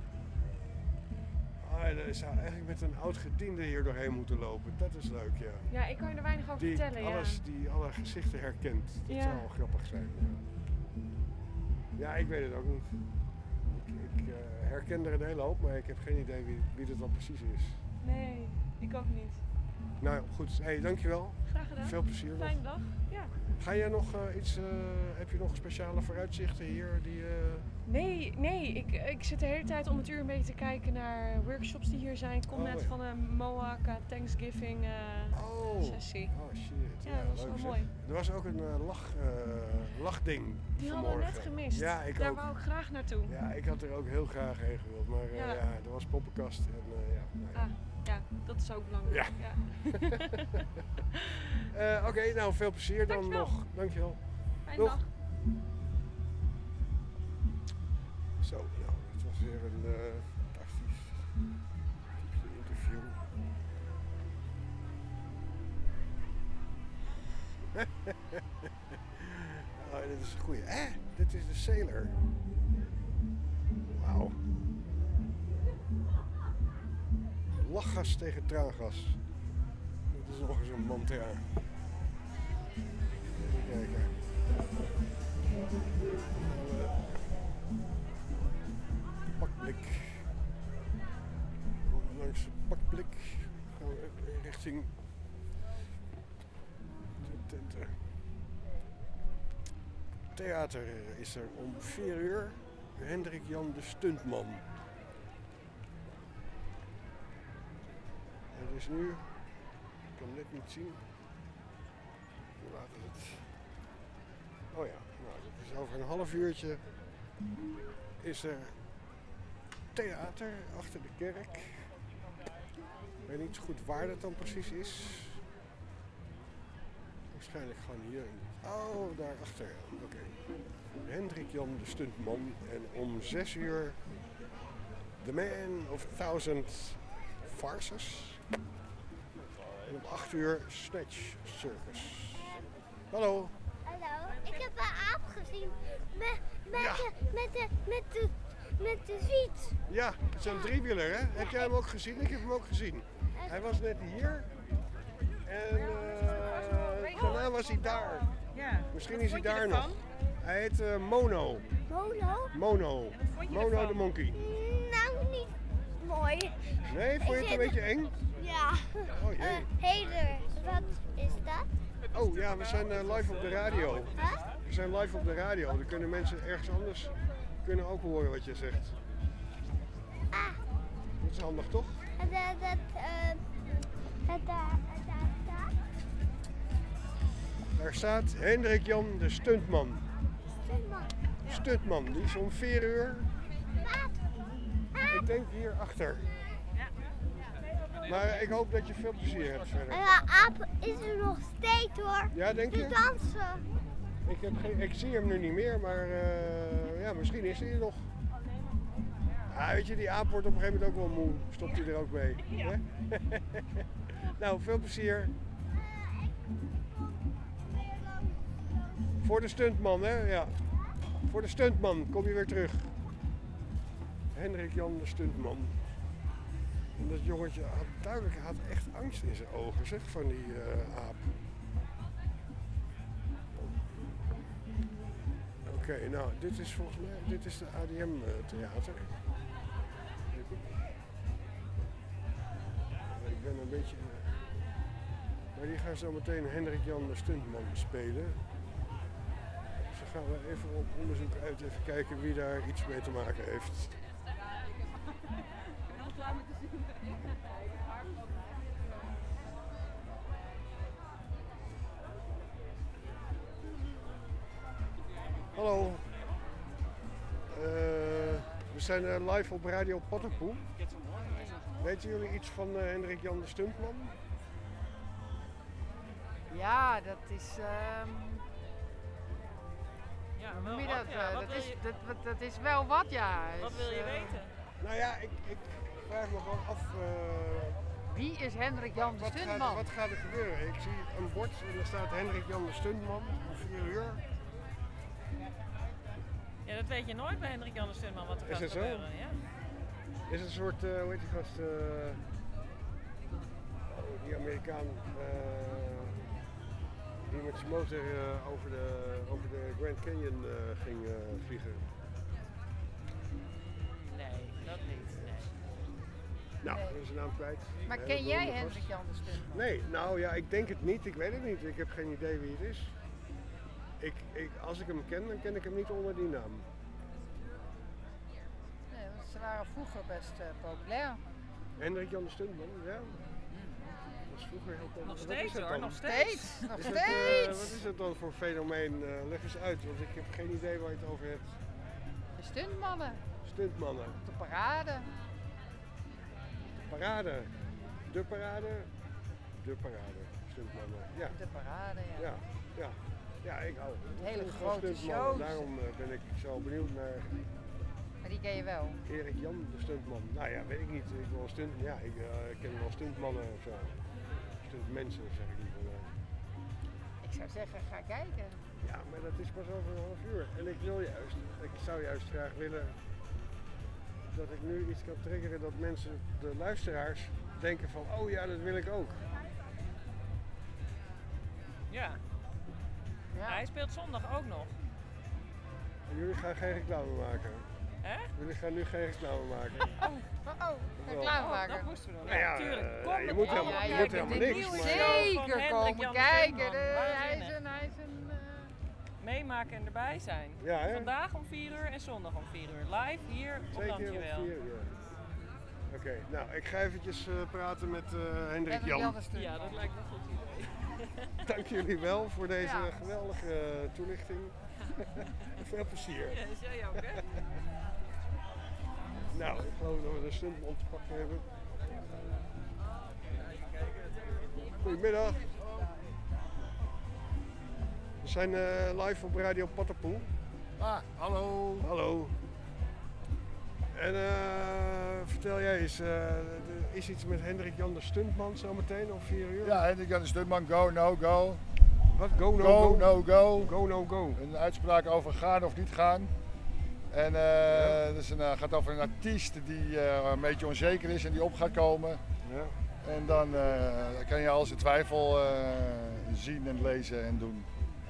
Oh, daar zou eigenlijk met een oud gediende hier doorheen moeten lopen. Dat is leuk, ja. Ja, ik kan je er weinig over vertellen, Die alle gezichten herkent. Dat Ja. zou wel grappig zijn. Ja, ik weet het ook niet. Ik herken er een hele hoop, maar ik heb geen idee wie dit dan precies is. Nee, ik ook niet. Nou goed, hey, dankjewel. Graag gedaan. Veel plezier nog. Fijne dag. Ja. Ga jij nog heb je nog speciale vooruitzichten hier? Nee, ik zit de hele tijd om het uur een beetje te kijken naar workshops die hier zijn. Ik kom net van een Moaka Thanksgiving sessie. Oh shit. Ja, dat was leuk, wel zeg. mooi. Er was ook een lachding Die hadden vanmorgen. we net gemist. Ja, ik Daar ook. wou ik graag naartoe. Ja, ik had er ook heel graag heen gewild, maar Ja. er was poppenkast en Ja, dat is ook belangrijk. Ja. Oké, nou veel plezier dan nog. Dankjewel. Fijne dag. Zo, nou, het was weer een fantastisch interview. Oh, dit is een goeie. Dit is de Sailor. Wauw. Lachgas tegen traangas. Dat is nog eens een mantra. Even kijken. Pakblik. Langs de pakblik gaan we richting de tenten. Theater is er om 4 uur. Hendrik Jan de Stuntman. Het is nu, ik kan het net niet zien. Hoe laat is het? Oh ja, nou, dat is over een half uurtje. Is er theater achter de kerk. Ik weet niet zo goed waar dat dan precies is. Waarschijnlijk gewoon hier. Oh, daarachter. Oké. Hendrik Jan de Stuntman. En om 6 uur The Man of 1000 Farces. En om 8 uur Snatch Circus. Hallo. Hallo, ik heb een aap gezien met de fiets. Ja, het is een driewieler, hè? Heb jij hem ook gezien? Ik heb hem ook gezien. Hij was net hier. En daarna was hij daar. Ja. Misschien is hij daar nog. Hij heet Mono. Mono? Mono. Mono de monkey. Nou, niet mooi. Nee, vond je het een beetje eng? Ja. Oh jee. Heder, wat is dat? Oh ja, we zijn live op de radio. We zijn live op de radio. Dan kunnen mensen ergens anders ook horen wat je zegt. Dat is handig, toch? Daar staat Hendrik Jan de Stuntman. Stuntman, die is om 4 uur. Ik denk hier achter. Maar ik hoop dat je veel plezier hebt verder. En de aap is er nog steeds hoor. Ja, denk je? Die dansen. Ik zie hem nu niet meer, maar ja, misschien is hij er nog. Ah, weet je, die aap wordt op een gegeven moment ook wel moe. Stopt hij er ook mee. Hè? Nou, veel plezier. Voor de stuntman, hè? Ja. Voor de stuntman, kom je weer terug. Hendrik Jan, de stuntman. En dat jongetje had echt angst in zijn ogen, zeg, van die aap. Oké, nou, dit is volgens mij, de ADM theater. Ik ben een beetje... maar die gaan zo meteen Hendrik Jan de stuntman spelen. Dus dan gaan we even op onderzoek uit, even kijken wie daar iets mee te maken heeft. Hallo. We zijn live op Radio Potterpoel. Weten jullie iets van Hendrik Jan de stuntman? Ja, dat is... Ja, hoe wel noem je wat, dat? ja. Dat is wel wat, ja. Wat wil je weten? Nou ja, ik vraag me gewoon af... wie is Hendrik Jan de stuntman? Wat gaat er gebeuren? Ik zie een bord en daar staat Hendrik Jan de stuntman om 4 uur. Ja, dat weet je nooit bij Hendrik Jan de stuntman wat er gaat Is het zo? gebeuren. Ja. Is het een soort, hoe heet die gast? Die Amerikaan die met zijn motor over de Grand Canyon ging vliegen. Nee, dat niet. Nee. Nou, dat is een naam kwijt. Maar ken jij Hendrik Jan de stuntman? Nee, nou ja, ik denk het niet. Ik weet het niet. Ik heb geen idee wie het is. Als ik hem ken, dan ken ik hem niet onder die naam. Nee, want ze waren vroeger best populair. Hendrik Jan de stuntman, ja. Dat is vroeger heel populair. Nog steeds hoor, dan? nog steeds. Nog Is steeds. wat is het dan voor fenomeen? Leg eens uit, want ik heb geen idee waar je het over hebt. De stuntmannen. Stuntmannen. De parade. Parade. De parade. De parade. Stuntmannen. Ja. De parade, ja. Ja. Ja, ik hou Hele van grote stuntmannen. shows. Daarom ben ik zo benieuwd naar Maar die ken je wel. Erik Jan, de stuntman. Nou ja, weet ik niet. Ik wil ik ken wel stuntmannen of zo. Stuntmensen, zeg ik liever. Ik zou zeggen, ga kijken. Ja, maar dat is pas over een half uur. En ik zou juist graag willen dat ik nu iets kan triggeren dat mensen, de luisteraars, denken van, oh ja, dat wil ik ook. Ja. Hij speelt zondag ook nog. En jullie gaan geen reclame maken. Echt? Jullie gaan nu geen reclame maken. Reclame maken. Dat moesten we doen. Nou ja, natuurlijk. je moet helemaal niks. Maar Zeker komen kijken. Hij is een... meemaken en erbij zijn. Ja, hè? Vandaag om 4 uur en zondag om 4 uur. Live hier op 2 keer Dankjewel. op 4 uur. Oké, nou ik ga eventjes praten met Hendrik Jan. Ja, dat lijkt me een goed idee. Dank jullie wel voor deze geweldige toelichting. Veel plezier. Ja, is jij ook, hè? Nou, ik geloof dat we de stuntman te pakken hebben. Goedemiddag. We zijn live op Radio Potterpoel. Hallo. Hallo. En vertel jij eens, er is iets met Hendrik Jan de stuntman zometeen om 4 uur? Ja, Hendrik Jan de stuntman, go, no, go. Wat? Go, no, go? go? No, go. Go, no, go. Een uitspraak over gaan of niet gaan. En dus gaat over een artiest die een beetje onzeker is en die op gaat komen. Ja. En dan kan je al zijn twijfel zien en lezen en doen.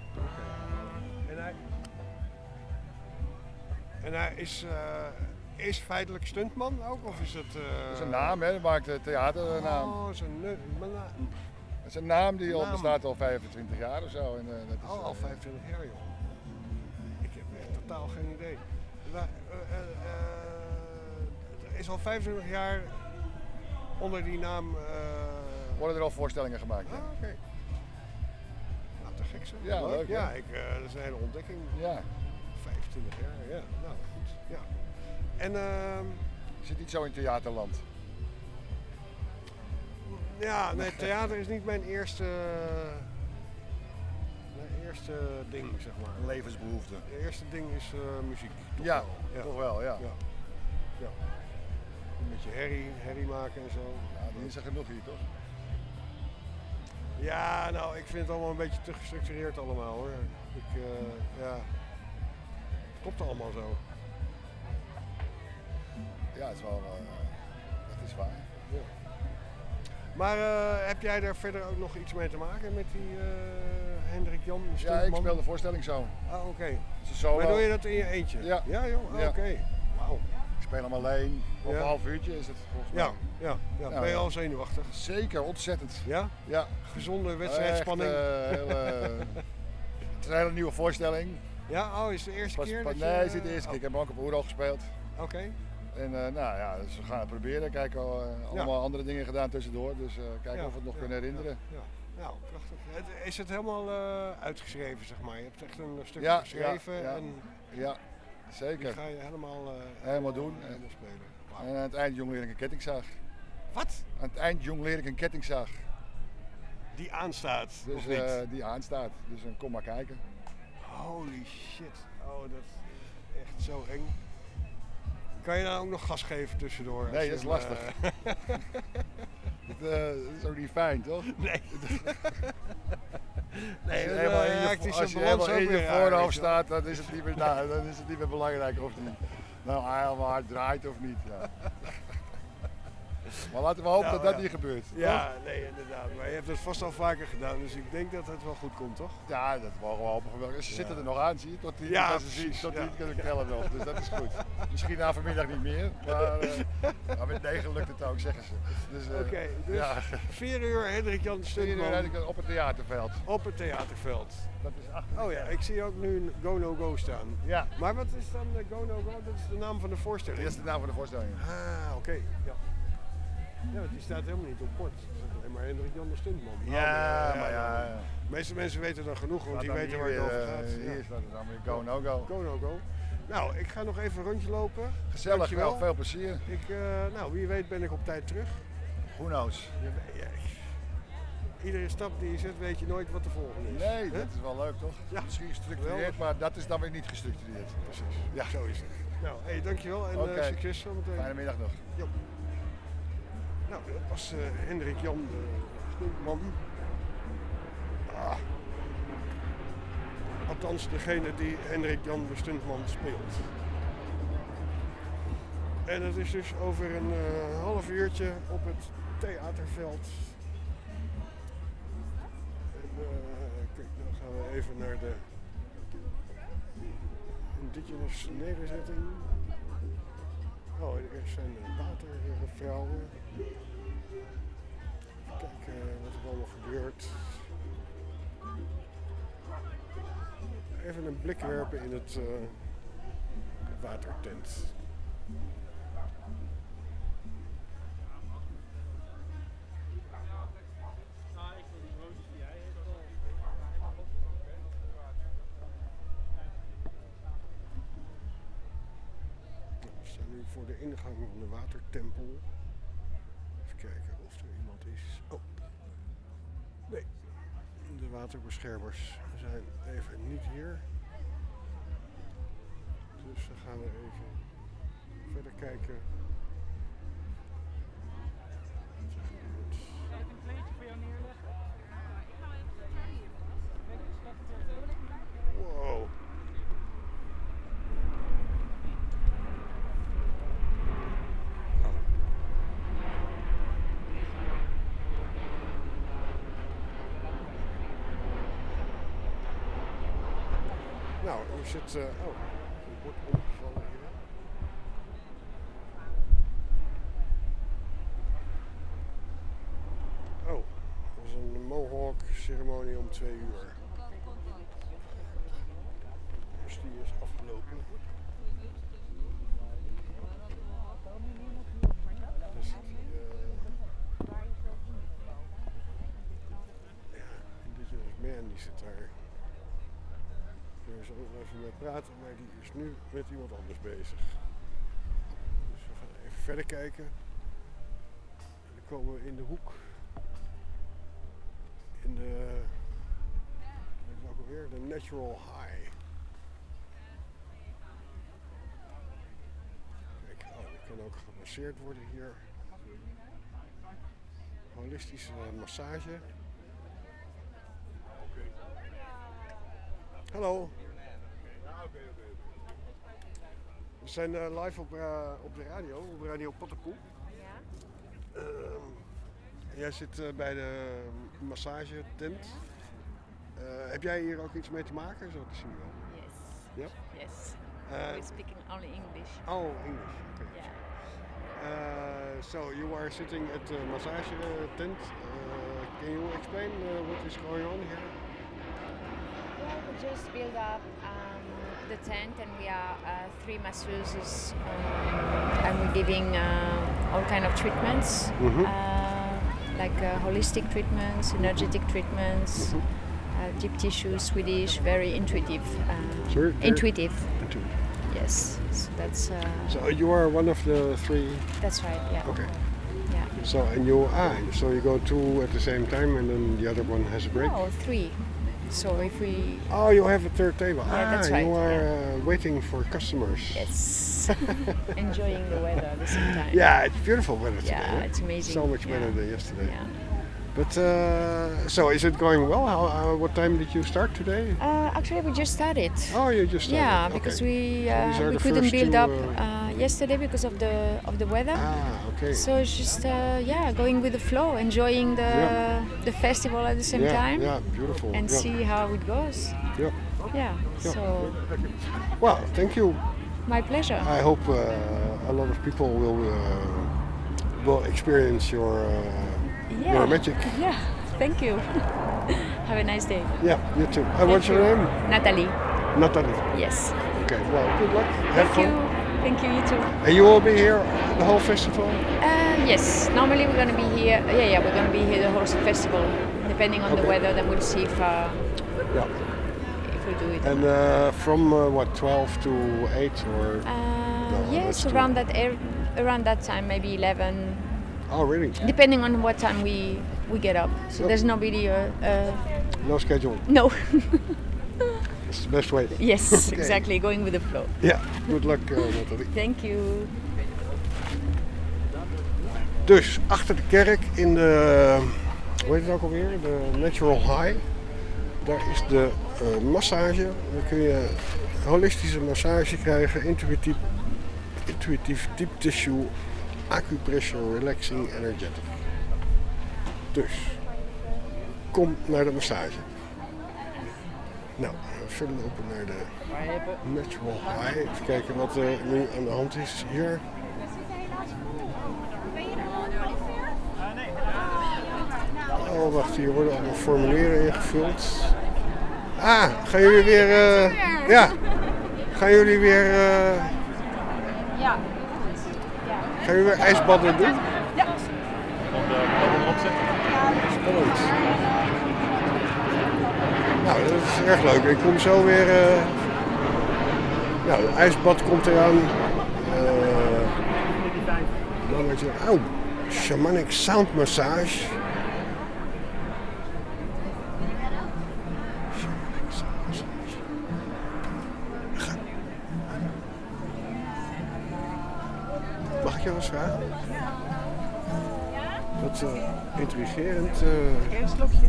En hij is feitelijk stuntman ook, of is het... Dat is een naam, hè? Dat maakt theaternaam. Oh, Dat is een naam die al bestaat al 25 jaar of zo. En, dat is, al 25 jaar, joh. Ik heb echt totaal geen idee. Er is al 25 jaar onder die naam... worden er al voorstellingen gemaakt, ja. Oké. Nou, te gek zo. Ja, leuk. Ja, dat is een hele ontdekking. Ja. 25 jaar, ja. Nou, goed. Ja. En... je zit niet zo in theaterland. Ja, nee, theater is niet mijn eerste ding, zeg maar. Een levensbehoefte. Het eerste ding is muziek. Ja, toch wel, ja. Ja. Een beetje herrie maken en zo. Ja, die is er genoeg hier, toch? Ja, nou, ik vind het allemaal een beetje te gestructureerd allemaal, hoor. klopt allemaal zo. Ja, het is wel, dat is waar. Ja. Maar heb jij daar verder ook nog iets mee te maken met die Hendrik Jan? Ja, ik speel de voorstelling zo. Ah, oké. Solo. Maar doe je dat in je eentje? Ja. Ja joh, ah, Ja. oké. Wauw. Ik speel hem alleen. Op Ja. een half uurtje is het volgens mij. Ja. Ben je al zenuwachtig? Zeker, ontzettend. Ja? Ja. Gezonde wedstrijdspanning? Het is een hele nieuwe voorstelling. Ja, is het de eerste keer? Nee, het is niet de eerste keer. Ik heb ook op Oerol gespeeld. Oké. En nou ja, dus we gaan het proberen. Kijken, allemaal andere dingen gedaan tussendoor. Dus kijken of we het nog kunnen herinneren. Ja. Nou, prachtig. Is het helemaal uitgeschreven, zeg maar? Je hebt echt een stukje Ja, geschreven. ja. En Ja, zeker. die ga je helemaal doen. helemaal spelen. En aan het eind jong leer ik een kettingzaag. Wat? Aan het eind jong leer ik een kettingzaag. Die aanstaat, Dus, of niet? die aanstaat. Dus kom maar kijken. Holy shit. Oh, dat is echt zo eng. Kan je dan ook nog gas geven tussendoor? als Nee, je dat is hem, lastig. Dat is ook niet fijn, toch? Nee. Als je dat helemaal in raakt die je, zijn als je balans helemaal in ook je weer raar, voorhoofd weet je wel. staat, dan is het niet meer, dan is het niet meer belangrijk of die nou helemaal hard draait of niet. Ja. Maar laten we hopen dat dat niet gebeurt. Ja, toch? nee, inderdaad. Maar je hebt het vast al vaker gedaan, dus ik denk dat het wel goed komt, toch? Ja, dat mogen we hopen. Ze zitten er nog aan, zie je? Tot die, Ja, als ze zien, precies, tot ja. die kunnen tellen nog. Dus dat is goed. Misschien na vanmiddag niet meer, maar met 9 lukt het ook, zeggen ze. Dus, Oké, dus ja. 4 uur Hendrik Jan Hier Stuntman. rijd ik op het theaterveld. Op het theaterveld. Dat is achter. Oh ja, ik zie ook nu een Go No Go staan. Ja. Maar wat is dan de Go No Go? Dat is de naam van de voorstelling. Dat is de naam van de voorstelling. Ah, oké. Ja. Ja, want die staat helemaal niet op bord. Er staat alleen maar Hendrik Jan de Stuntman. Ja, maar ja. De meeste mensen weten dan genoeg, want die Staat dan weten hier waar het weer, over gaat. Hier staat het dan weer Go No Go. Go No Go. Nou, ik ga nog even een rondje lopen. Gezellig, Dankjewel. wel, veel plezier. Nou, wie weet ben ik op tijd terug. Who knows? Iedere stap die je zet, weet je nooit wat de volgende is. Nee, Hè? dat is wel leuk toch? Ja. Misschien gestructureerd, Geweldig. maar dat is dan weer niet gestructureerd. Precies. Ja, Zo is het. Nou, hey, dankjewel en Oké. succes zometeen. Fijne middag nog. Jo. Nou, dat was Hendrik Jan de Stuntman. Althans, degene die Hendrik Jan de Stuntman speelt. En het is dus over een half uurtje op het theaterveld. En kijk, dan gaan we even naar de indigenous nederzetting. Oh, er zijn watervrouwen. Kijken wat er allemaal gebeurt. Even een blik werpen in het watertent. We staan nu voor de ingang van de watertempel. Even kijken of er iemand is. Oh, nee. De waterbeschermers zijn even niet hier. Dus dan gaan we even verder kijken. Wat er gebeurt. Zal ik een kleedje voor jou neerleggen? Wow. Nou, er zit... er wordt omgevallen hier. Oh, dat is een Mohawk ceremonie om 2 uur. Dus die is afgelopen. Dus die, Indigenous Man die zit daar. Daar is ook even mee praten, maar die is nu met iemand anders bezig. Dus we gaan even verder kijken. En dan komen we in de hoek. In de... Wat is het ook alweer? De Natural High. Kijk, die kan ook gemasseerd worden hier. Holistische massage. Hallo. We zijn live op de radio, op Radio Pottenpoel. Ja. Jij zit bij de massagetent. Heb jij hier ook iets mee te maken? Zo te zien wel. Yes. Yep. Yes. We're speaking only English. Oh, English. Okay. Yeah. So you are sitting at the massage tent. Can you explain what is going on here? Well, we just build up the tent, and we are 3 masseuses, and we're giving all kind of treatments, like holistic treatments, energetic treatments, deep tissue, Swedish, very intuitive. Intuitive. Yes. So that's. So you are one of the 3. That's right. Yeah. Okay. Yeah. So so you go 2 at the same time, and then the other one has a break. Oh, 3. So if we... Oh, you have a third table. Yeah, that's right. You are waiting for customers. Yes. Enjoying the weather at the same time. Yeah, it's beautiful weather today. Yeah, it's amazing. So much better than yesterday. Yeah. But so is it going well? What time did you start today? Actually, we just started. Oh, you just started. Yeah, okay. because we the couldn't first build two, up yesterday because of the weather. Ah, okay. So it's just going with the flow, enjoying the festival at the same time. Yeah, beautiful. And see how it goes. Yeah. Yeah. So. Well, thank you. My pleasure. I hope a lot of people will experience your magic. Yeah. Thank you. Have a nice day. Yeah, you too. What's your name? Natalie. Natalie. Yes. Okay. Well, good luck. Have fun. Thank you. You too. And you will be here the whole festival? Yes. Normally we're going to be here. Yeah. We're going to be here the whole festival. Depending on the weather, then we'll see if we'll do it. And from 12 to 8 or? Yes, around that time, maybe 11. Oh, really? Depending on what time we get up. So there's no video. No schedule? No. It's the best way. Yes, exactly. Going with the flow. Yeah. Good luck, Natalie. Thank you. Dus achter de kerk in de, hoe heet het ook alweer? De Natural High. Daar is de massage. Dan kun je holistische massage krijgen, intuïtief deep tissue, acupressure, relaxing, energetic. Dus kom naar de massage. Nou, verder lopen naar de Natural High. Even kijken wat er nu aan de hand is hier. Oh, wacht, hier worden allemaal formulieren ingevuld. Gaan jullie weer... ja. Gaan jullie weer... Ja. Gaan jullie weer ijsbadden doen? Ja. Spannend. Nou, dat is erg leuk. Ik kom zo weer... nou, het ijsbad komt eraan. Shamanic Sound Massage. Mag ik jou eens vragen? Wat intrigerend. Een slokje.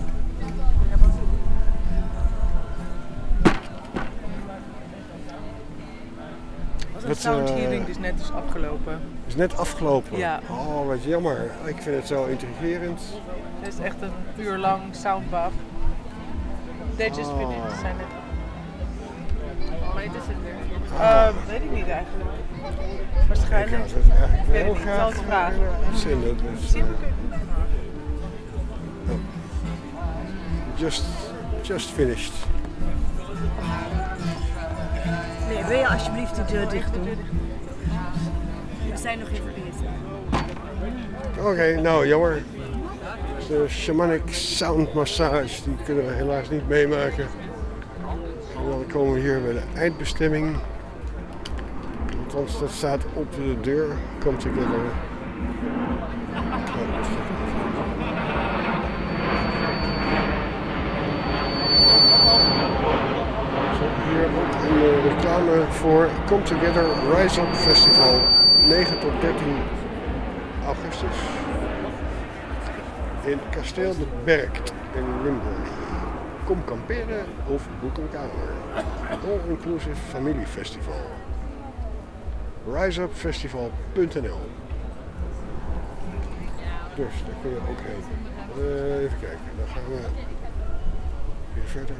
Het sound healing is net afgelopen. Is net afgelopen? Ja. Oh, wat jammer. Ik vind het zo intrigerend. Het is echt een uur lang soundbath. They just finished, zijn het. Maar dit is het weer. Weet ik niet eigenlijk. Waarschijnlijk. Ik zou het eigenlijk Weet heel ik niet, ik graag zal het vragen. zien. Just finished. Nee, wil je alsjeblieft de deur dicht doen? We zijn nog even bezig. Oké, nou jammer. De Shamanic Sound Massage, die kunnen we helaas niet meemaken. En dan komen we hier bij de eindbestemming. Althans, dat staat op de deur. Come together. Hier ook een reclame voor Come Together Rise Up Festival 9 tot 13 augustus in Kasteel de Berg in Limburg. Kom kamperen of boek een kamer. All-inclusive familiefestival. riseupfestival.nl. Dus daar kun je ook heen. Even kijken, dan gaan we weer verder.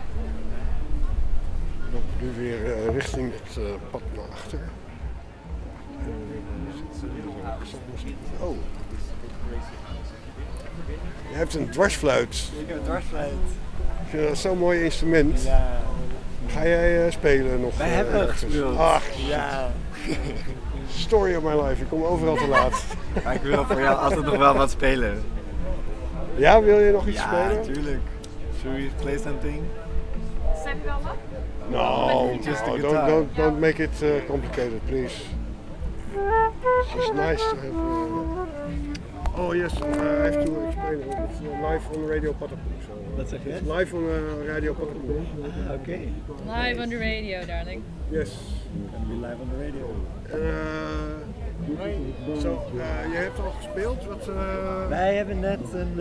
Dan nu weer richting het pad naar achter. Oh. Je hebt een dwarsfluit. Ik heb een dwarsfluit. Ik vind dat zo'n mooi instrument. Ja. Ga jij spelen nog? Wij hebben gespeeld. Ach, ja. Story of my life, ik kom overal te laat. Maar ik wil voor jou altijd nog wel wat spelen. Ja, wil je nog iets spelen? Ja, natuurlijk. Should we play something? Zijn die wel wat? No, just no, the guitar. don't make it complicated, please. It's just nice to have. Oh yes, I have to explain it. It's live on Radio Patapon. So, Wat zeg je? It's live on Radio Patapon. Okay. Live on the radio, darling. Yes. Gonna be live on the radio. Je hebt al gespeeld? Wij hebben net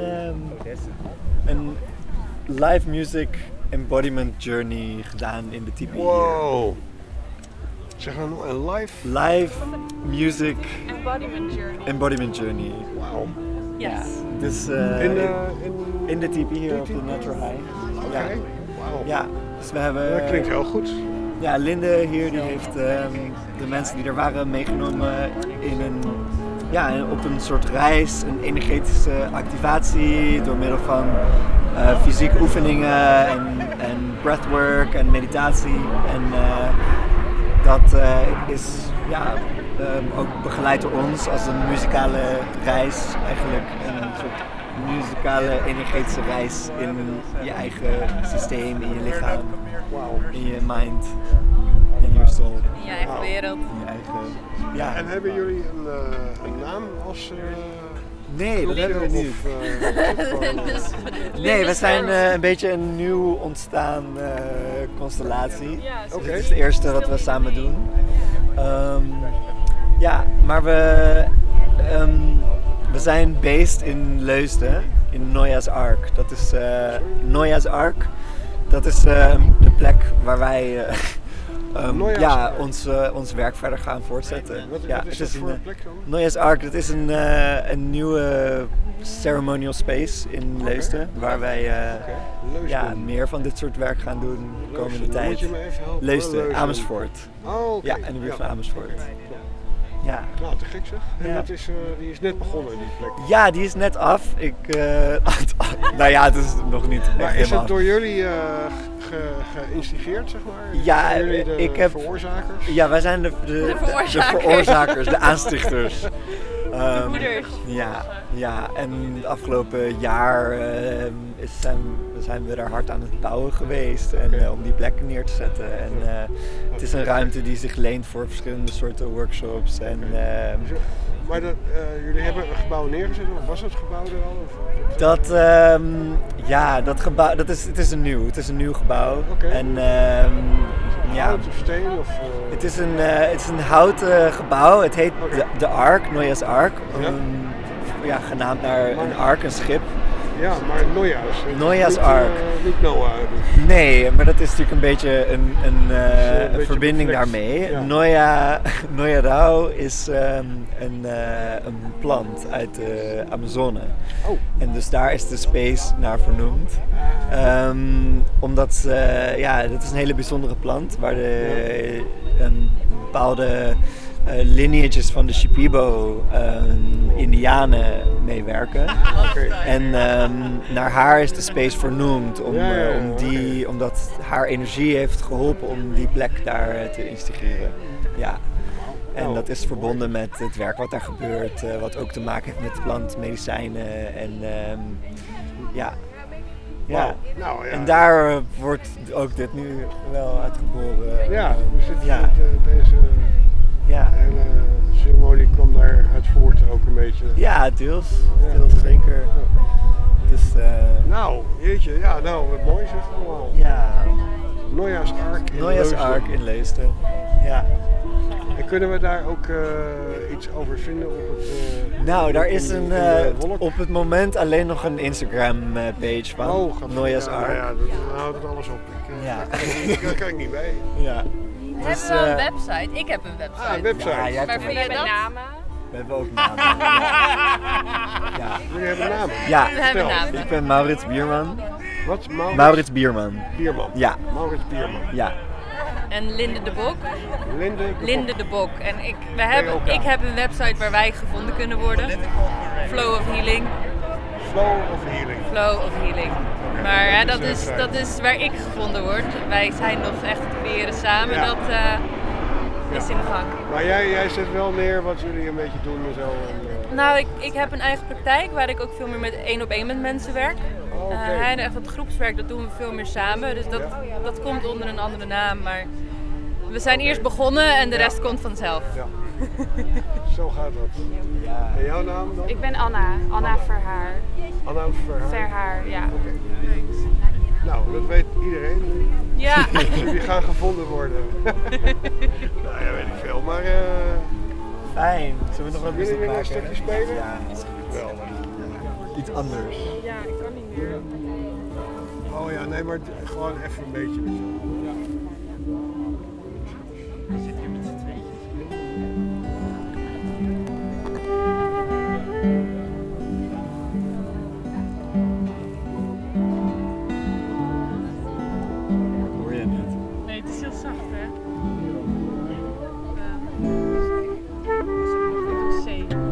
een live music embodiment journey gedaan in de tipi. Wow. Zeg nou nog een live music embodiment journey. Wauw. Ja. Dus in de tipi hier op de Natural High. Oké. Ja. Wauw. Ja. Dus we hebben. Dat klinkt heel goed. Ja, Linde hier die heeft de mensen die er waren meegenomen op een soort reis, een energetische activatie door middel van fysieke oefeningen en breathwork en meditatie. En dat is ook begeleid door ons als een muzikale reis, eigenlijk een soort muzikale energetische reis in je eigen systeem, in je lichaam, in je mind, in je soul. In je eigen wereld. In je eigen, ja. En hebben jullie een naam als... Nee, dat hebben we niet. Nee, we zijn een beetje een nieuw ontstaan constellatie. Dus dit is het eerste wat we samen doen. Maar we zijn based in Leusden, in Noah's Ark. Dat is Noah's Ark. Dat is de plek waar wij ons werk verder gaan voortzetten. Wat is dat voor een plek dan? Noah's Ark, dat is een nieuwe ceremonial space in Leusden, waar wij meer van dit soort werk gaan doen de komende tijd. Moet je me even helpen? Leusden, Amersfoort. Oh, okay. Ja, in de buurt van Amersfoort. Ja. Nou, te gek zeg. En die is net begonnen, die plek. Ja, die is net af. Nou ja, het is nog niet echt Maar is helemaal. het door jullie geïnstigeerd, zeg maar? Ja, zijn jullie de veroorzakers? Ja, wij zijn de veroorzakers, de aanstichters. De moeders. Ja, en het afgelopen jaar zijn we er hard aan het bouwen geweest om die plek neer te zetten. En het is een ruimte die zich leent voor verschillende soorten workshops. Maar jullie hebben een gebouw neergezet, of was het gebouw er al? Dat gebouw, het is een nieuw gebouw. Okay. En hout of steen? Het is een houten gebouw. Het heet de Ark, Noah's Ark. Genaamd naar een ark, een schip. Ja, maar Noah's Ark. Niet Noah. Dus. Nee, maar dat is natuurlijk een beetje een verbinding daarmee. Ja. Noah Rao is een plant uit de Amazone. Oh. En dus daar is de space naar vernoemd. Omdat dat is een hele bijzondere plant waar bepaalde lineages van de Shipibo Indianen mee werken. En naar haar is de space vernoemd omdat haar energie heeft geholpen om die plek daar te instigeren. Ja. En dat is verbonden met het werk wat daar gebeurt, wat ook te maken heeft met plantmedicijnen en En daar wordt ook dit nu wel uitgeboren. Ja, dus deze hele ceremonie kwam daar uit voort ook een beetje. Ja, deels zeker. Dus, nou, jeetje, wat mooi zeg allemaal. Ja. Noah's Ark in Leusden. Ja. En kunnen we daar ook iets over vinden op het... Nou, daar is in de wolk? op het moment alleen nog een Instagram page van Noah's Ark. Ja, dan houdt het alles op. Daar kan ik niet bij. Ja. Hebben we een website? Ik heb een website. Ah, een website. Ja, jij hebt Maar een vind je website. namen? We hebben ook namen. Ja. Jullie hebben namen? Ja, We hebben namen. ik ben Maurits Bierman. Wat? Maurits Bierman. Bierman? Ja. Maurits Bierman. Ja. En Linde de Bok. Linde de Bok. En ik heb een website waar wij gevonden kunnen worden. Flow of Healing. Flow of Healing. Flow of Healing. Maar dat is waar ik gevonden word. Wij zijn nog echt het creëren samen. Ja. Dat is in de gang. Maar jij zet wel neer wat jullie een beetje doen en zo. Nou, ik heb een eigen praktijk waar ik ook veel meer met 1-op-1 met mensen werk. En echt het groepswerk, dat doen we veel meer samen. Dus dat komt onder een andere naam. Maar we zijn eerst begonnen en de rest komt vanzelf. Ja. Zo gaat dat. Ja. En jouw naam dan? Ik ben Anna. Anna Verhaar. Anna Verhaar? Verhaar, ja. Oké. Nou, dat weet iedereen. Ja. Die gaan gevonden worden. Nou ja, weet ik veel. Maar Fijn. Zullen we nog wat muziek willen maken? jullie een stukje spelen? Ja. Wel. Iets anders. Ja, ik kan niet meer. Oh ja, nee, maar gewoon even een beetje. We zitten hier met z'n tweeën. Hoor je net? Nee, het is heel zacht, hè? Ik doe C.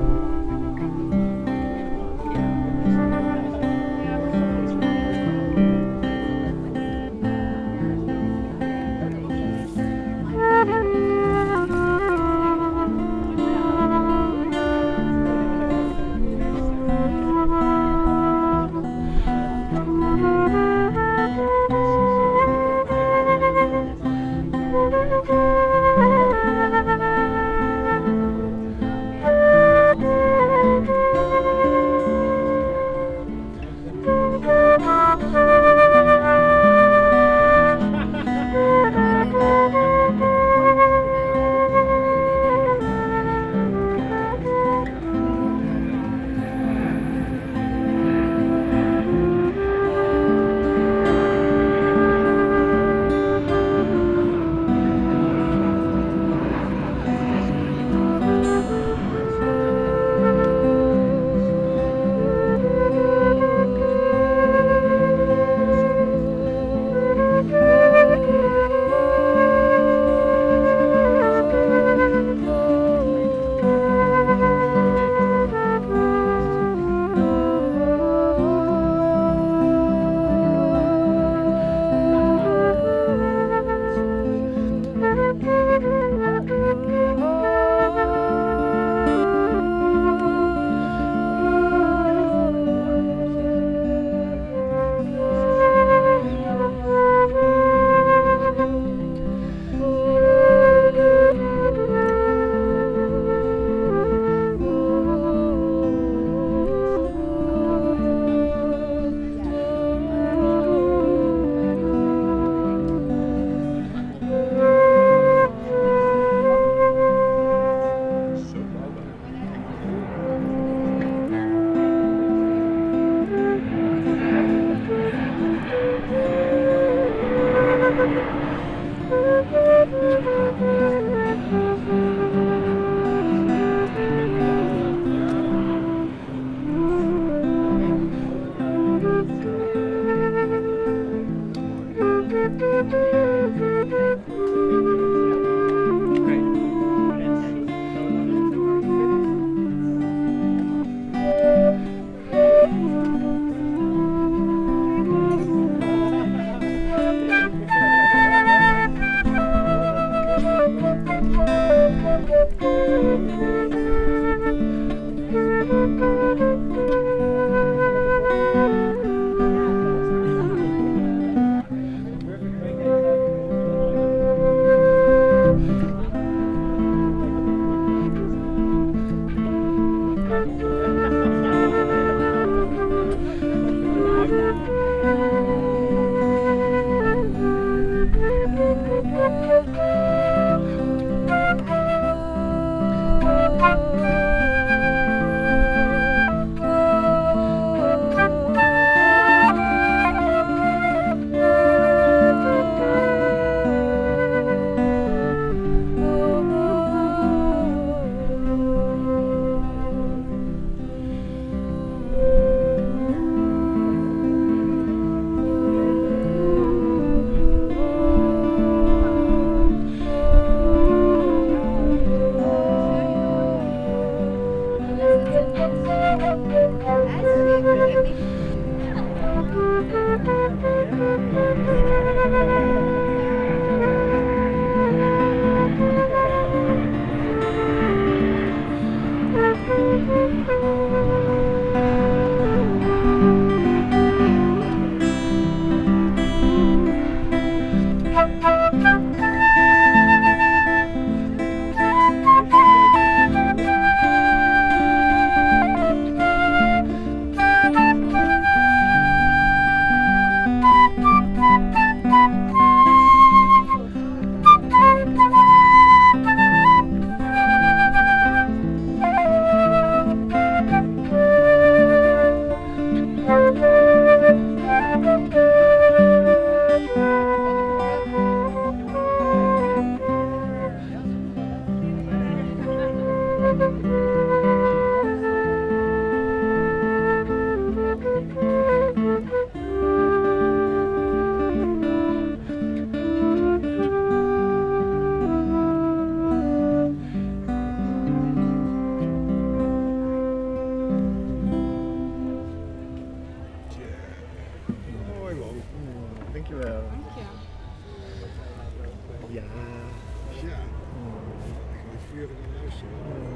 Ja. Ja. Ik ga de uren naar luisteren.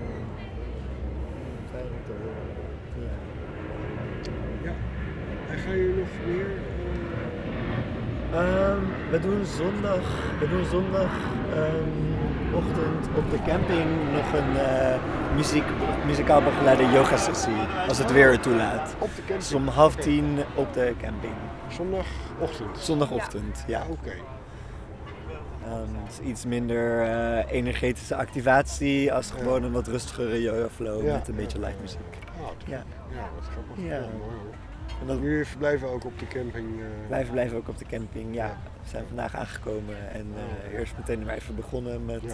Fijn om te horen. Ja. Ja. En ga je nog meer? We doen zondagochtend op de camping nog een muzikaal begeleide yoga sessie, als het weer het toelaat. Op de camping? Dus om 9:30 op de camping. Zondagochtend? Zondagochtend, ja. Oké. Dus iets minder energetische activatie als gewoon een wat rustigere yoga flow met een beetje live muziek. Ja, wat grappig. Ja. Mooi hoor. En jullie verblijven ook op de camping? Wij verblijven ook op de camping, ja. We zijn vandaag aangekomen en eerst meteen maar even begonnen met...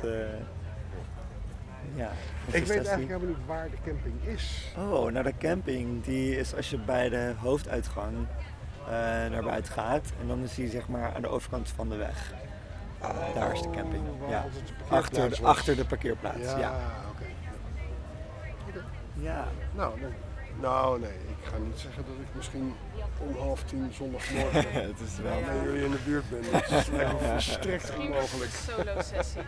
Ik weet eigenlijk helemaal niet waar de camping is. Oh, nou de camping die is als je bij de hoofduitgang naar buiten gaat. En dan is die zeg maar aan de overkant van de weg. Daar is de camping. Ja. Achter de parkeerplaats. Ja. Oké. Ja. Nou, nee. Ik ga niet zeggen dat ik misschien om 9:30 zondagmorgen het is wel bij jullie in de buurt ben. Dat is volstrekt onmogelijk. Solo sessie.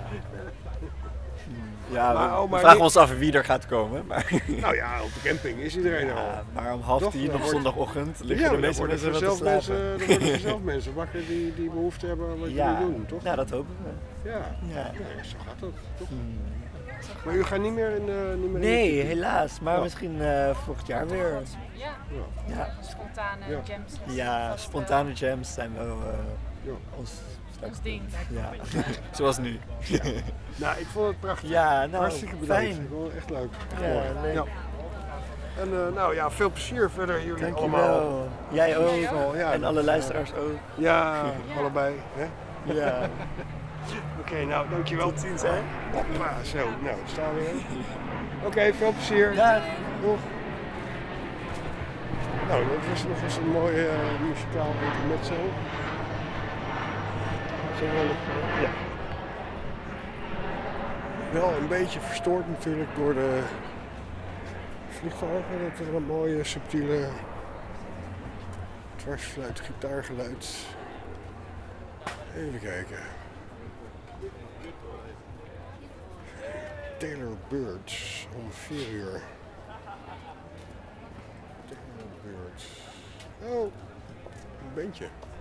Ja, maar we vragen ons af wie er gaat komen. Maar... Nou ja, op de camping is iedereen al. Maar om 9:30 op zondagochtend liggen de meeste mensen wel te slapen. Er worden vanzelf mensen wakker die behoefte hebben aan wat jullie doen, toch? Ja, dat hopen we. Ja, zo gaat dat, toch? Maar u gaat niet meer in Nee, helaas. Maar misschien volgend jaar weer. Ja. Spontane jams. Ja, spontane jams zijn wel ons ding. Ja, zoals nu. Ja. Nou, ik vond het prachtig. Ja, nou, hartstikke bedankt. fijn. Ik vond het echt leuk. Ja, leuk. Ja. En nou ja, veel plezier verder jullie Dankjewel. allemaal. Jij ook. Ja, en alle luisteraars ook. Ja, allebei. Hè? Ja. Oké, nou dankjewel. Tot ziens, hè. Hoppa, zo, nou, staan we weer. Oké, veel plezier. Ja. Doeg. Nou, dat was nog eens een mooi muzikaal intermezzo. Ja. Wel een beetje verstoord natuurlijk door de vliegtuigen. Dat er een mooie subtiele dwarsfluit, gitaargeluid. Even kijken. Taylor Birds om 4 uur. Taylor Birds. Oh, een bandje.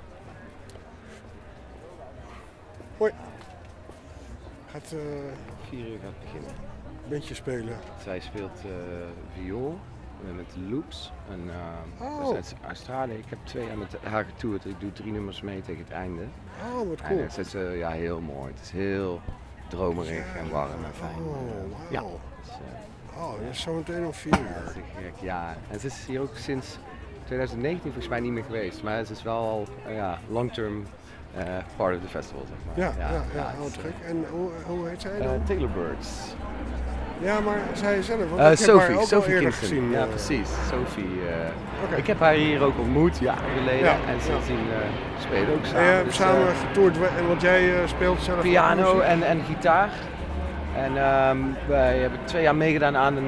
Hoi. Gaat 4 uur gaat beginnen. Bandje spelen. Zij speelt viool met loops. En, dat is uit Australië. Ik heb 2 jaar met haar getoerd. Ik doe 3 nummers mee tegen het einde. Oh, wat cool. En het is heel mooi. Het is heel dromerig en warm en fijn. Oh, wow. Ja. Dat is zo meteen om 4 uur. Dat is gek, ja. En ze is hier ook sinds 2019 volgens mij niet meer geweest. Maar het is wel al long-term part of the festival, zeg maar. Ja, wat gek. En hoe heet zij dan? Taylor Birds. Ja, maar zij zelf, want ik heb haar ook al eerder gezien. Ja, precies. Sophie. Ik heb haar hier ook ontmoet, jaren geleden. En sindsdien spelen ook samen. En je hebt samen getoerd, want jij speelt zelf piano en gitaar. En wij hebben 2 jaar meegedaan aan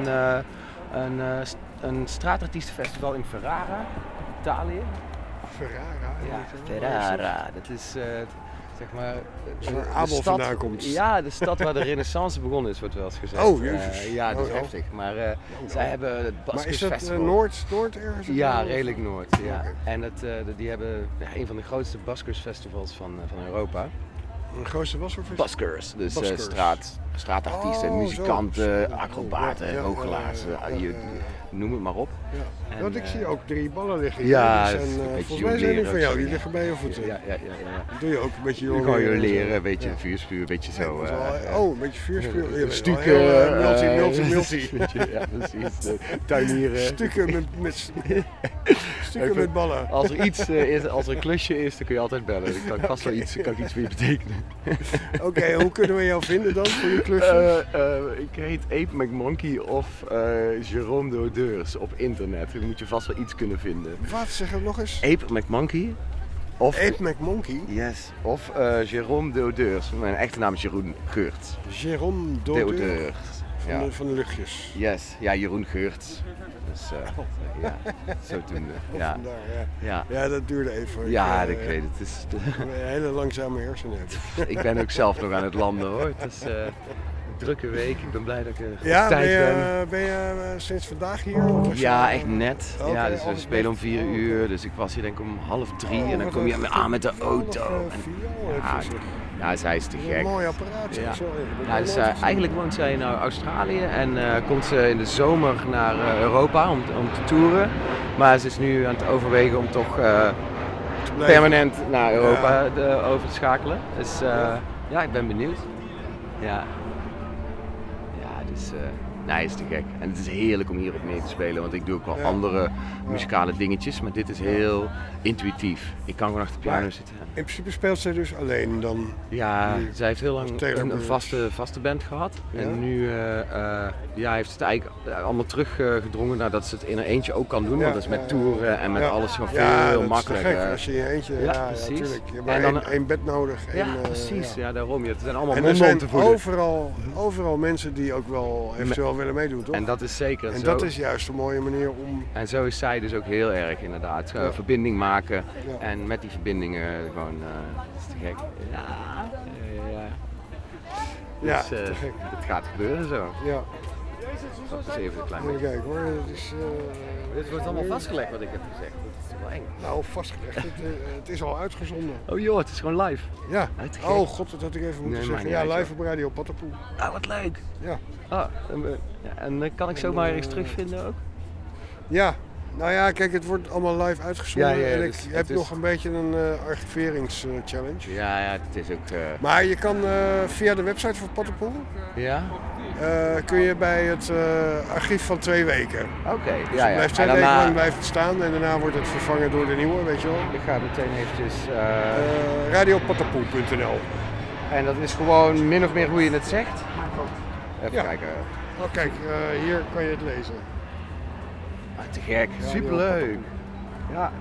een straatartiestenfestival in Ferrara, Italië. Ferrara? Ja, Ferrara. Dat is zeg maar waar Abel vandaan komt. Ja, de stad waar de renaissance begonnen is, wordt wel eens gezegd. Oh, jezus. Ja, dat is heftig. Maar zij hebben het Baskers Festival. Festival. Is dat noord ergens? Ja, redelijk noord. Ja. En die hebben een van de grootste Baskers festivals van Europa. De grootste was er? Baskers, dus straatartiesten, muzikanten, acrobaten, hooggelaars, noem het maar op. Ja. Want ik zie ook 3 ballen liggen. Ja, en volgens mij zijn die van jou, die liggen bij je voeten. Ja. Dat doe je ook een beetje gewoon leren, een beetje vuurspuur, een beetje zo. Een beetje vuurspuur. Stukken. Multi. Ja, precies. Tuinieren. Stukken met ballen. Als er iets is, als er een klusje is, dan kun je altijd bellen. Dan kan ik vast wel iets voor je betekenen. Oké, hoe kunnen we jou vinden dan voor je klusjes? Ik heet Ape McMonkey of Jérôme Dodeurs op internet. Dan moet je vast wel iets kunnen vinden. Wat? Zeg het nog eens. Ape McMonkey. Ape McMonkey? Yes. Of Jérôme Dodeurs. Mijn echte naam is Jeroen Geurts. Jérôme Dodeurs. Van de luchtjes. Yes, ja, Jeroen Geurts. Dus ja, zodoende. Ja. Ja, dat duurde even. Ja, ik weet het. is een hele langzame hersenen heb. Ik ben ook zelf nog aan het landen hoor. Het is een drukke week. Ik ben blij dat ik op tijd ben. Ben je sinds vandaag hier? Ja, echt net. Okay, ja, dus we spelen om 4 uur. Dus ik was hier denk ik om 3:30 en dan kom je aan met de auto. Ja, zij is te gek. Een mooi apparaat. Ja. Ja, dus, eigenlijk woont zij in Australië en komt ze in de zomer naar Europa om te toeren. Maar ze is nu aan het overwegen om toch permanent naar Europa over te schakelen. Dus ja, ik ben benieuwd. Ja, dus nee, is te gek. En het is heerlijk om hierop mee te spelen, want ik doe ook wel andere muzikale dingetjes, maar dit is heel intuïtief. Ik kan gewoon achter de piano zitten. In principe speelt zij dus alleen dan? Ja, zij heeft heel lang een vaste band gehad. Ja? En nu heeft het eigenlijk allemaal teruggedrongen naar dat ze het in haar eentje ook kan doen. Want dat is met toeren en met alles gewoon veel makkelijker. Ja, als je in je eentje, precies. Natuurlijk. Je hebt maar één bed nodig. Ja, precies. Ja, daarom. Het zijn allemaal en monden om te voeden. Er zijn overal mensen die ook wel eventueel willen meedoen, toch? En dat is zeker. En dat is juist een mooie manier om... En zo is zij dus ook heel erg inderdaad. Verbinding maken en met die verbindingen gewoon... dat is te gek. Dus, te gek. Het gaat gebeuren zo. Ja. Dat is even een klein beetje. Even kijken hoor. Dit wordt allemaal vastgelegd wat ik heb gezegd. Dat is wel eng. Nou, vastgelegd. Het is al uitgezonden. Oh joh, het is gewoon live. Ja. Oh god, dat had ik even moeten zeggen. Ja, live op Radio Patapoe. Ah, wat leuk. Ja. En kan ik zomaar ergens terugvinden ook? Ja. Nou ja, kijk, het wordt allemaal live uitgezonden en ik heb nog een beetje een archiveringschallenge. Ja, het is ook... Maar je kan via de website van Patapoe, kun je bij het archief van 2 weken. Oké, dus het blijft 2 weken lang blijft het staan en daarna wordt het vervangen door de nieuwe, weet je wel. Ik ga meteen eventjes... radiopatapoe.nl. En dat is gewoon min of meer hoe je het zegt? Even kijken. Oh kijk, hier kan je het lezen. Te gek, superleuk. Ja.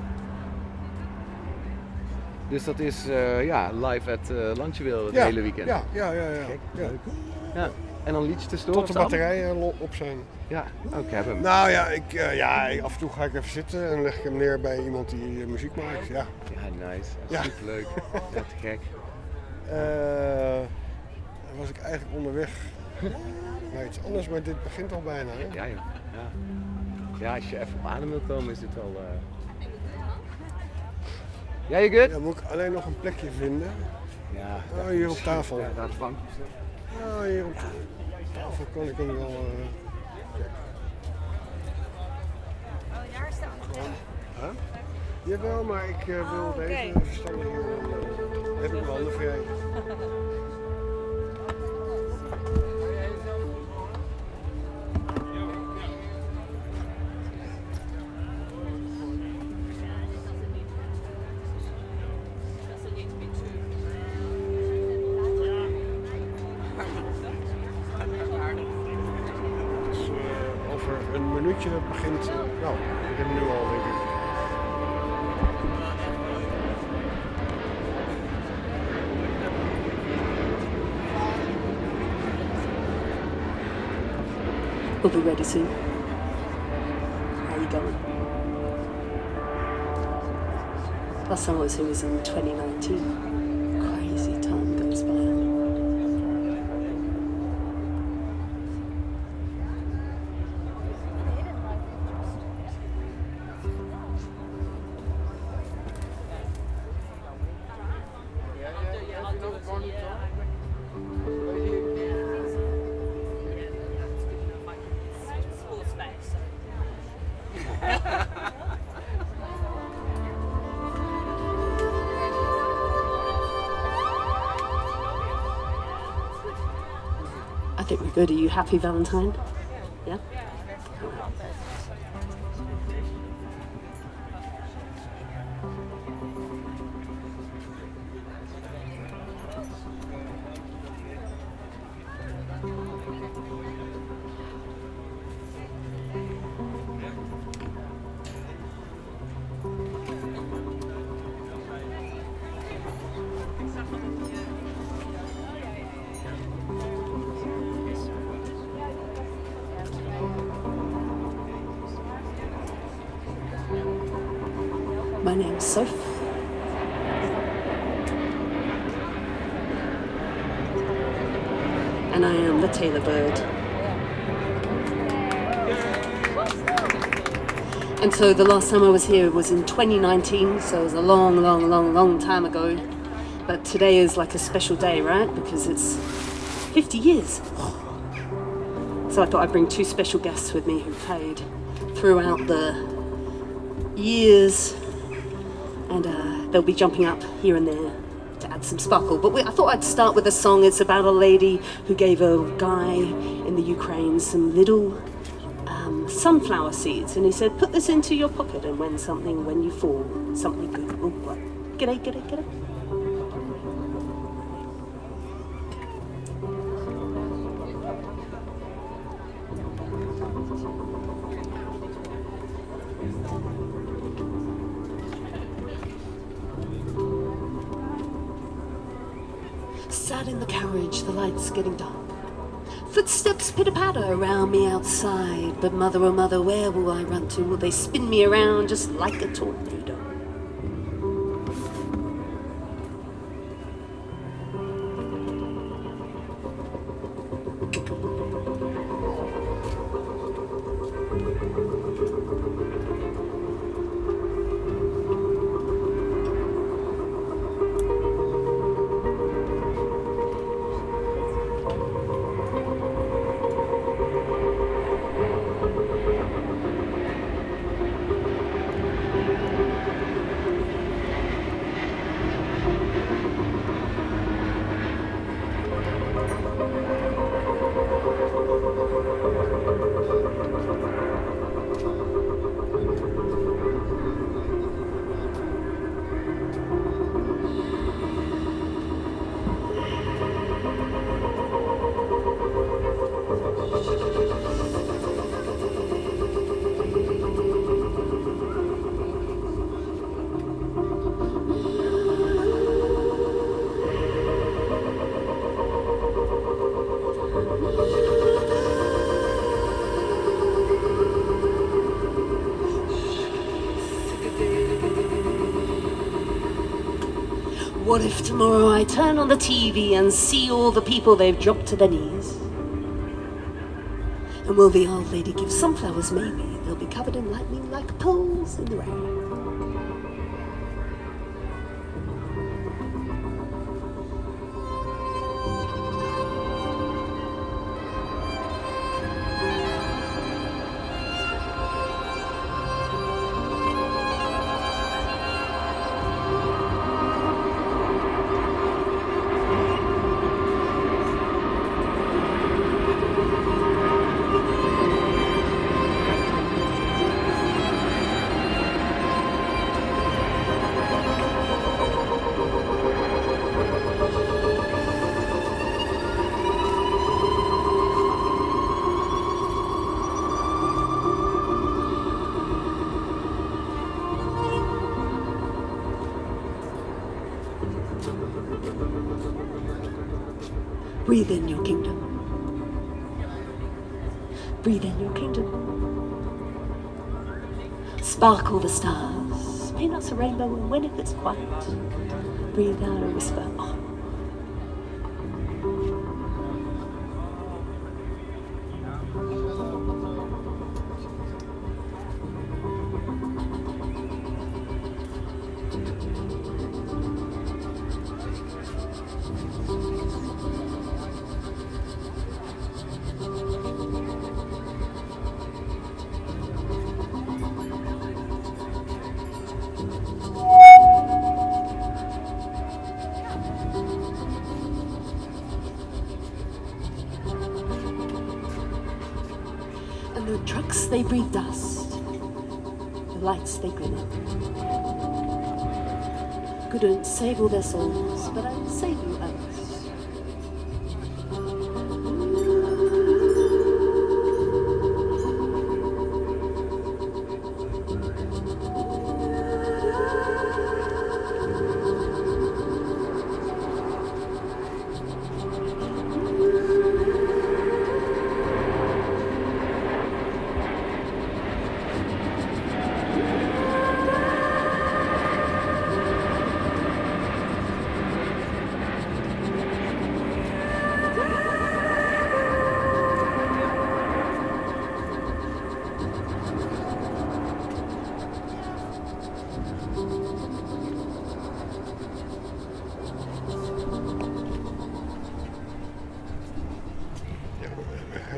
Dus dat is live at Landjewil het hele weekend. Ja. Gek, leuk. Ja. En dan liedjes tussendoor. Tot de batterijen op zijn. Ja, ik heb hem. Nou ja, af en toe ga ik even zitten en leg ik hem neer bij iemand die muziek maakt. Ja, nice. Superleuk. Ja, te gek. Dan was ik eigenlijk onderweg naar iets anders, maar dit begint al bijna. Hè? Ja. Ja, als je even op adem wil komen is dit wel... Ja, je good? Ja, moet ik alleen nog een plekje vinden. Ja. Hier op tafel. Ja, daar is bank. Ja, hier op tafel kan ik hem wel... Huh? Jawel, maar ik wil deze verstangen hier. Heb ik mijn handen vrij. Een minuutje begint, ik begin nu al denk ik. We'll be ready soon. How are you going? Last time I was here was in 2019. Crazy time goes by. I think we're good. Are you happy, Valentine? Yeah? My name's Soph. And I am the Taylor Bird. And so the last time I was here was in 2019, so it was a long time ago. But today is like a special day, right? Because it's 50 years. So I thought I'd bring two special guests with me who played throughout the years. And they'll be jumping up here and there to add some sparkle. But I thought I'd start with a song. It's about a lady who gave a guy in the Ukraine some little sunflower seeds, and he said, put this into your pocket, and when you fall, something good will grow. G'day. Sat in the carriage, the lights getting dark. Footsteps pitter-patter around me outside. But mother, oh mother, where will I run to? Will they spin me around just like a tornado? What if tomorrow I turn on the TV and see all the people they've dropped to their knees? And will the old lady give sunflowers? Maybe they'll be covered in lightning like pearls in the rain. Breathe in your kingdom. Breathe in your kingdom. Sparkle the stars. Paint us a rainbow, and when it gets quiet, breathe out a whisper. Oh. The trucks, they breathe dust. The lights, they glimmer. Couldn't save all their souls, but I'll save you, Alice.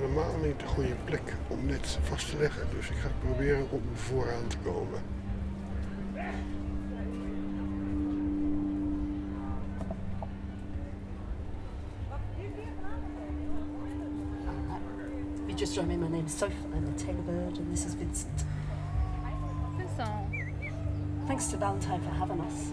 helemaal niet de goede plek om net vast te leggen. Dus ik ga proberen om vooraan te komen. You just joined me. My name is Soph. I'm a Taylor Bird, and this is Vincent. Vincent. Thanks to Valentine for having us.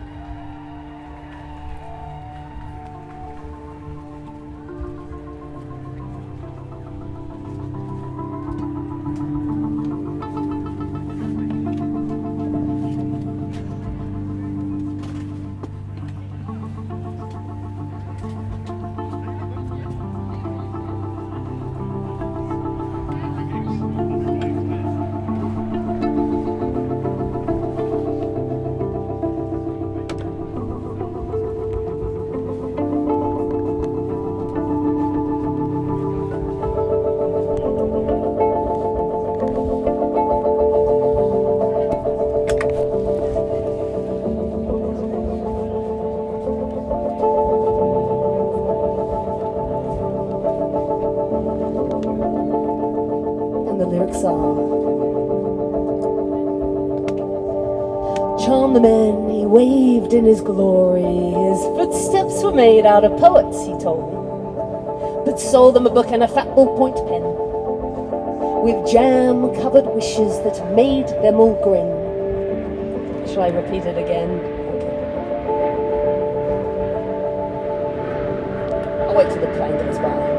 Charm the man, he waved in his glory. His footsteps were made out of poets, he told me, but sold them a book and a fat ballpoint pen with jam-covered wishes that made them all grin. Shall I repeat it again? Okay. I'll wait till the plane goes by.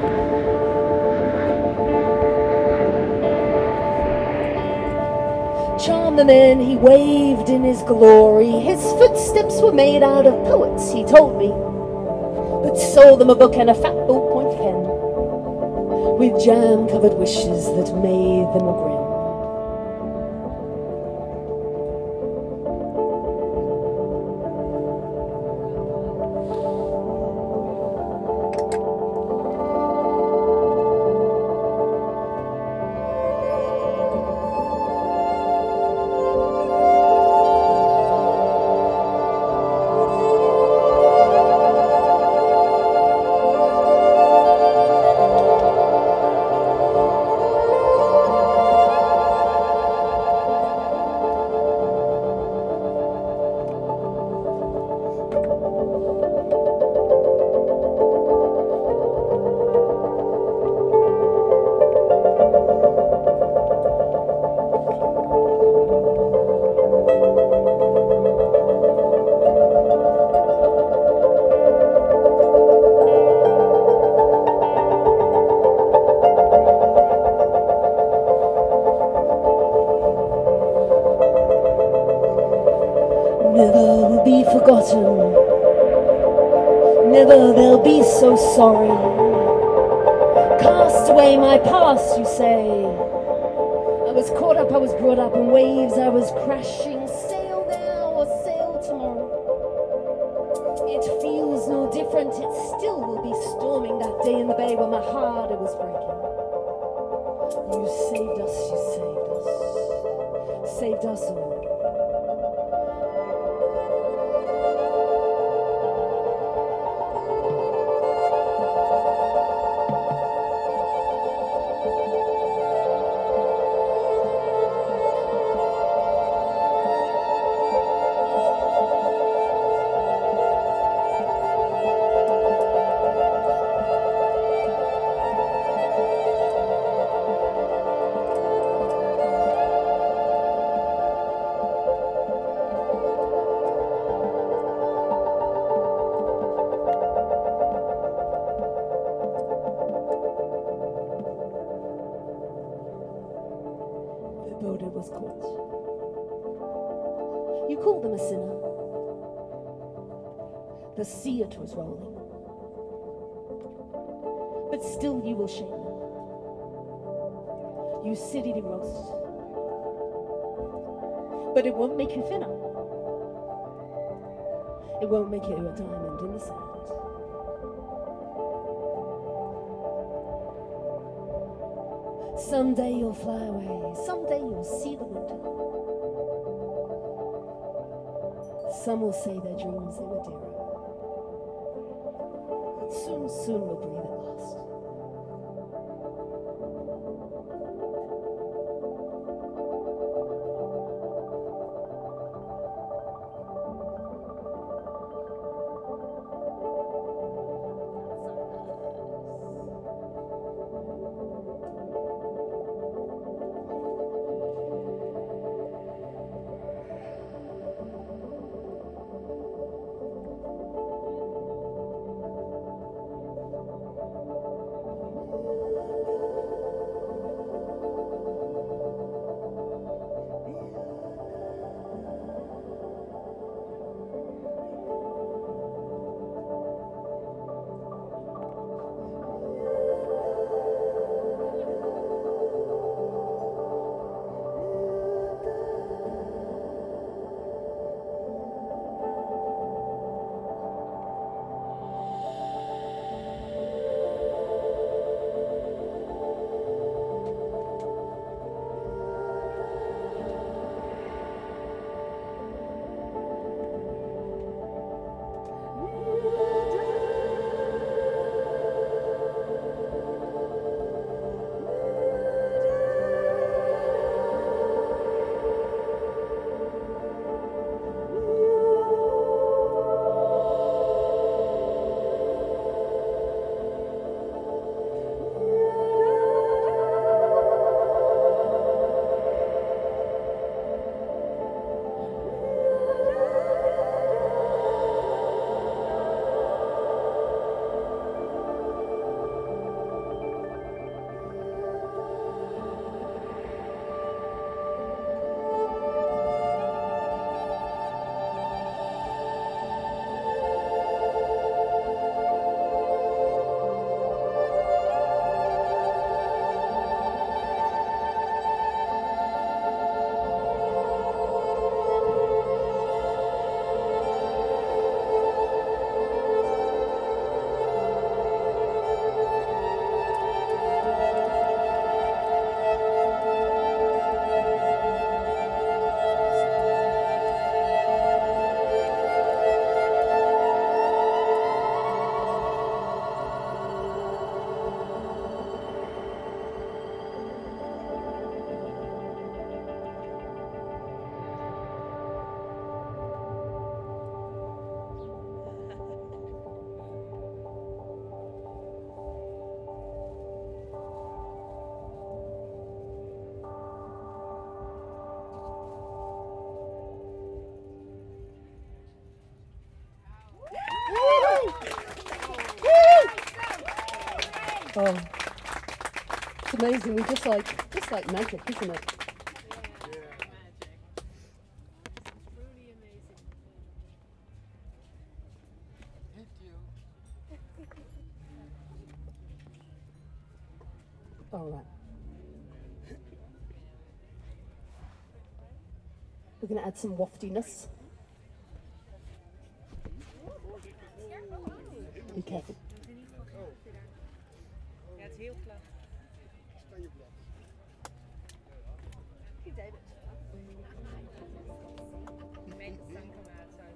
Charm the man, he waved in his glory. His footsteps were made out of poets, he told me, but sold them a book and a fat ballpoint pen with jam-covered wishes that made them a grin. Never will be forgotten. Never they'll be so sorry. Cast away my past, you say. I was caught up, I was brought up in waves, I was crashing. Sail now or sail tomorrow. It feels no different, it still will be storming that day in the bay when my heart it was breaking. You saved us, you saved us. Saved us all. Was caught. You called them a sinner. The sea it was rolling. But still you will shame them. You city roast. But it won't make you thinner. It won't make you a diamond in the sand. Someday you'll fly away, someday you'll see the winter. Some will say their dreams they were dearer. But soon we'll breathe at last. Oh, it's amazing. We just like magic, isn't it? All right. We're going to add some waftiness. Be careful. Ja, het is heel glad. Hey, David. You made the sun come out, so.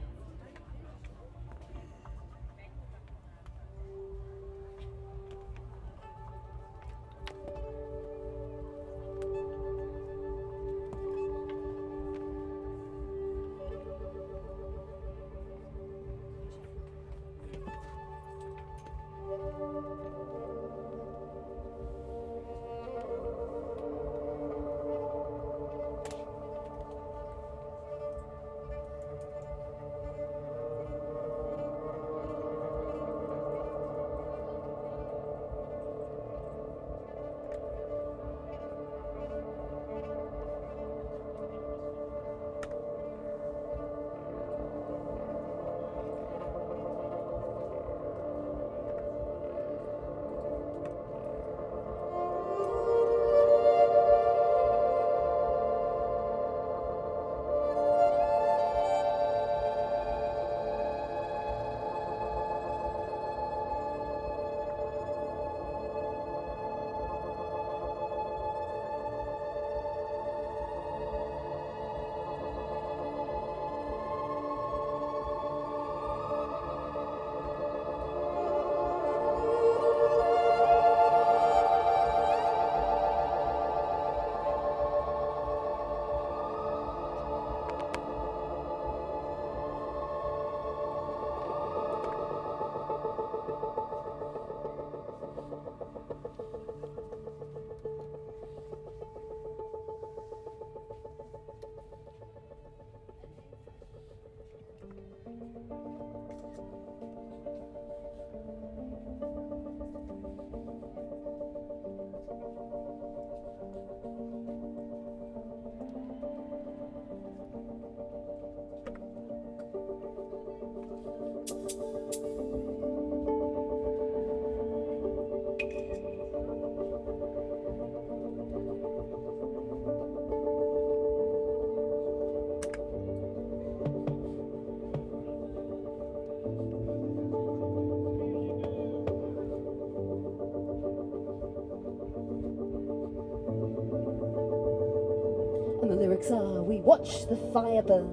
And the lyrics are, we watch the fire burn,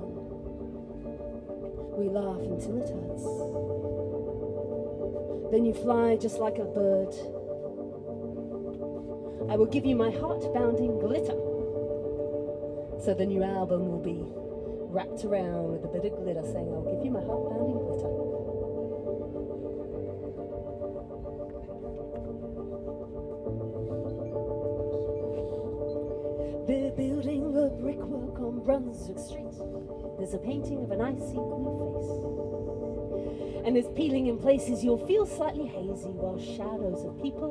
we laugh until it hurts. Then you fly just like a bird. I will give you my heart-bounding glitter. So the new album will be wrapped around with a bit of glitter, saying, I'll give you my heart-bounding glitter. They're building the brickwork on Brunswick Street. There's a painting of an icy blue face. And it's peeling in places you'll feel slightly hazy while shadows of people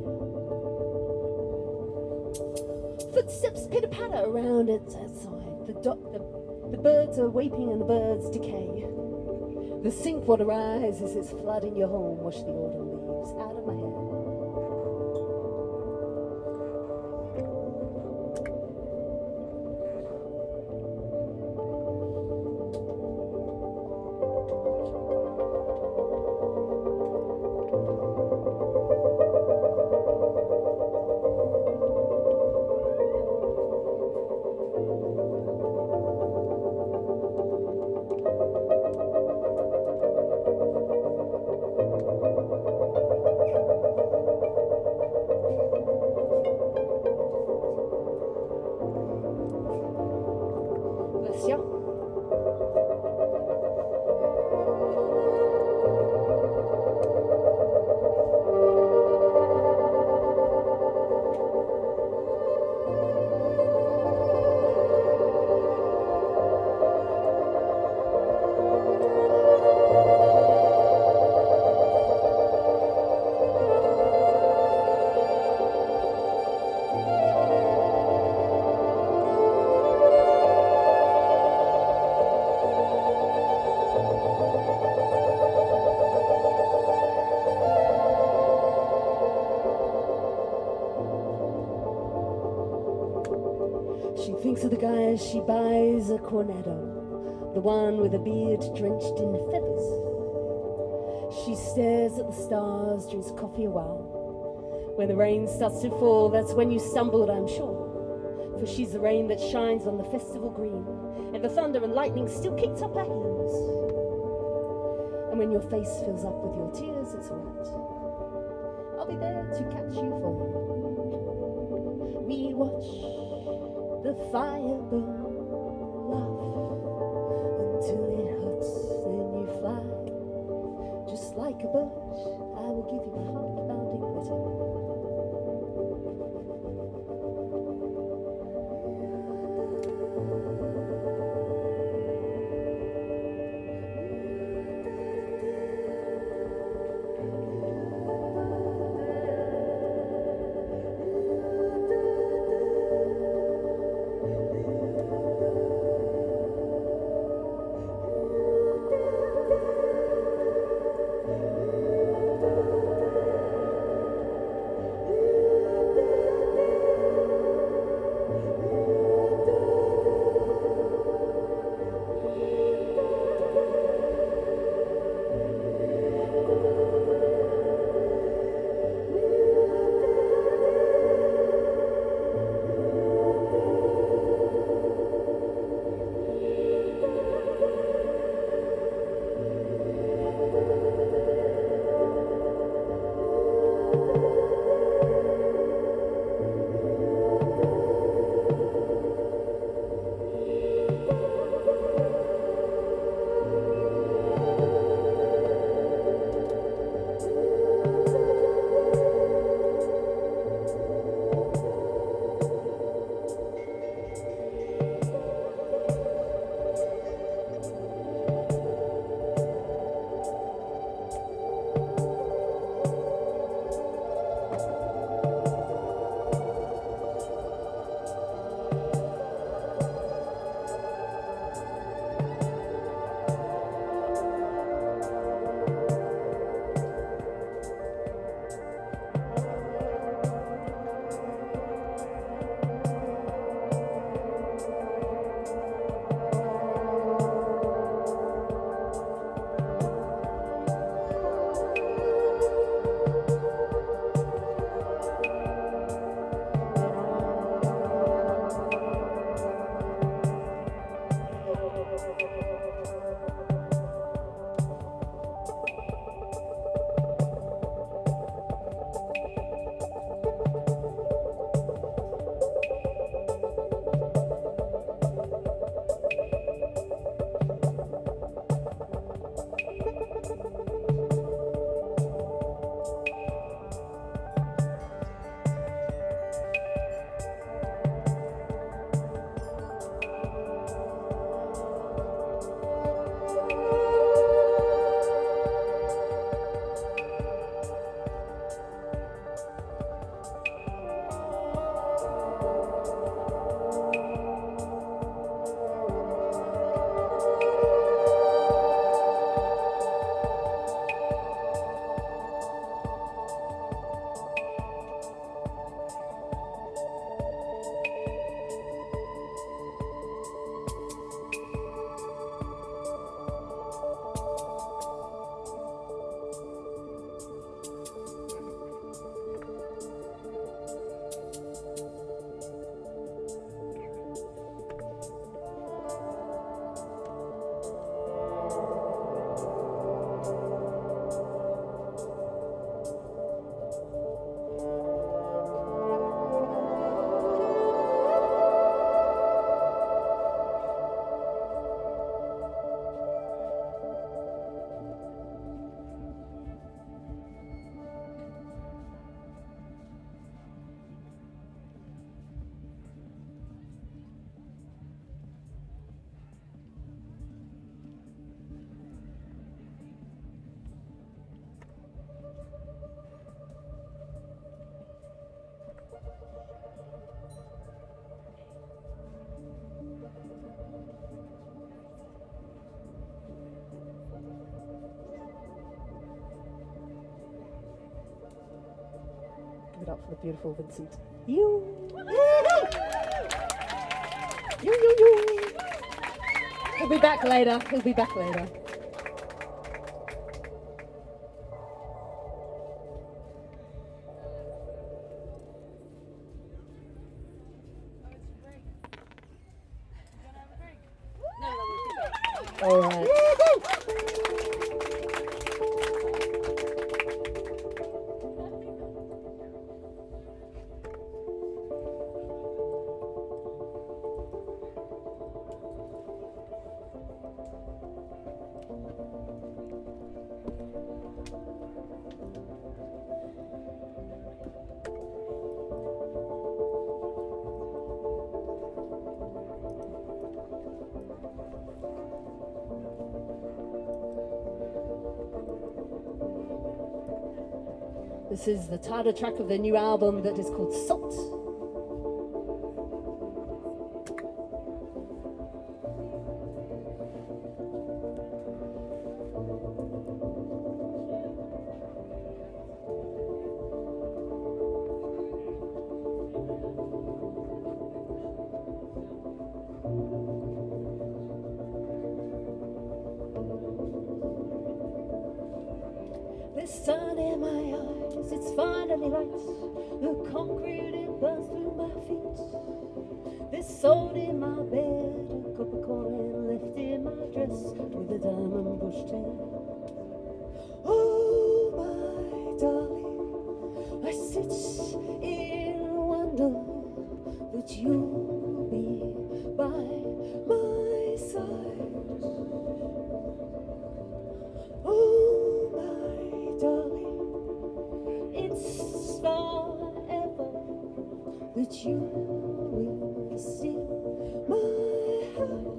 appear. Footsteps pitter-patter around it outside. The birds are weeping and the birds decay. The sink water rises, it's flooding your home. Wash the autumn leaves out of my hair. thinks of the guy as she buys a cornetto, the one with a beard drenched in feathers. She stares at the stars, drinks coffee a while. When the rain starts to fall, that's when you stumbled, I'm sure. For she's the rain that shines on the festival green, and the thunder and lightning still kicked up her heels. And when your face fills up with your tears, it's alright. I'll be there to catch you for you. We watch the fire burn, laugh until it hurts, then you fly. Just like a bird, I will give you a heart-pounding glitter. Give it up for the beautiful Vincent. You. He'll be back later. He'll be back later. All right. This is the title track of the new album that is called Salt. The sun in my eyes, it's finally right. The concrete, it burns through my feet. There's salt in my bed, a cup of coin left in my dress with a diamond bush tail. Oh my darling, I sit in wonder that you'll be by my side. Oh my darling, it's forever that you will steal my heart.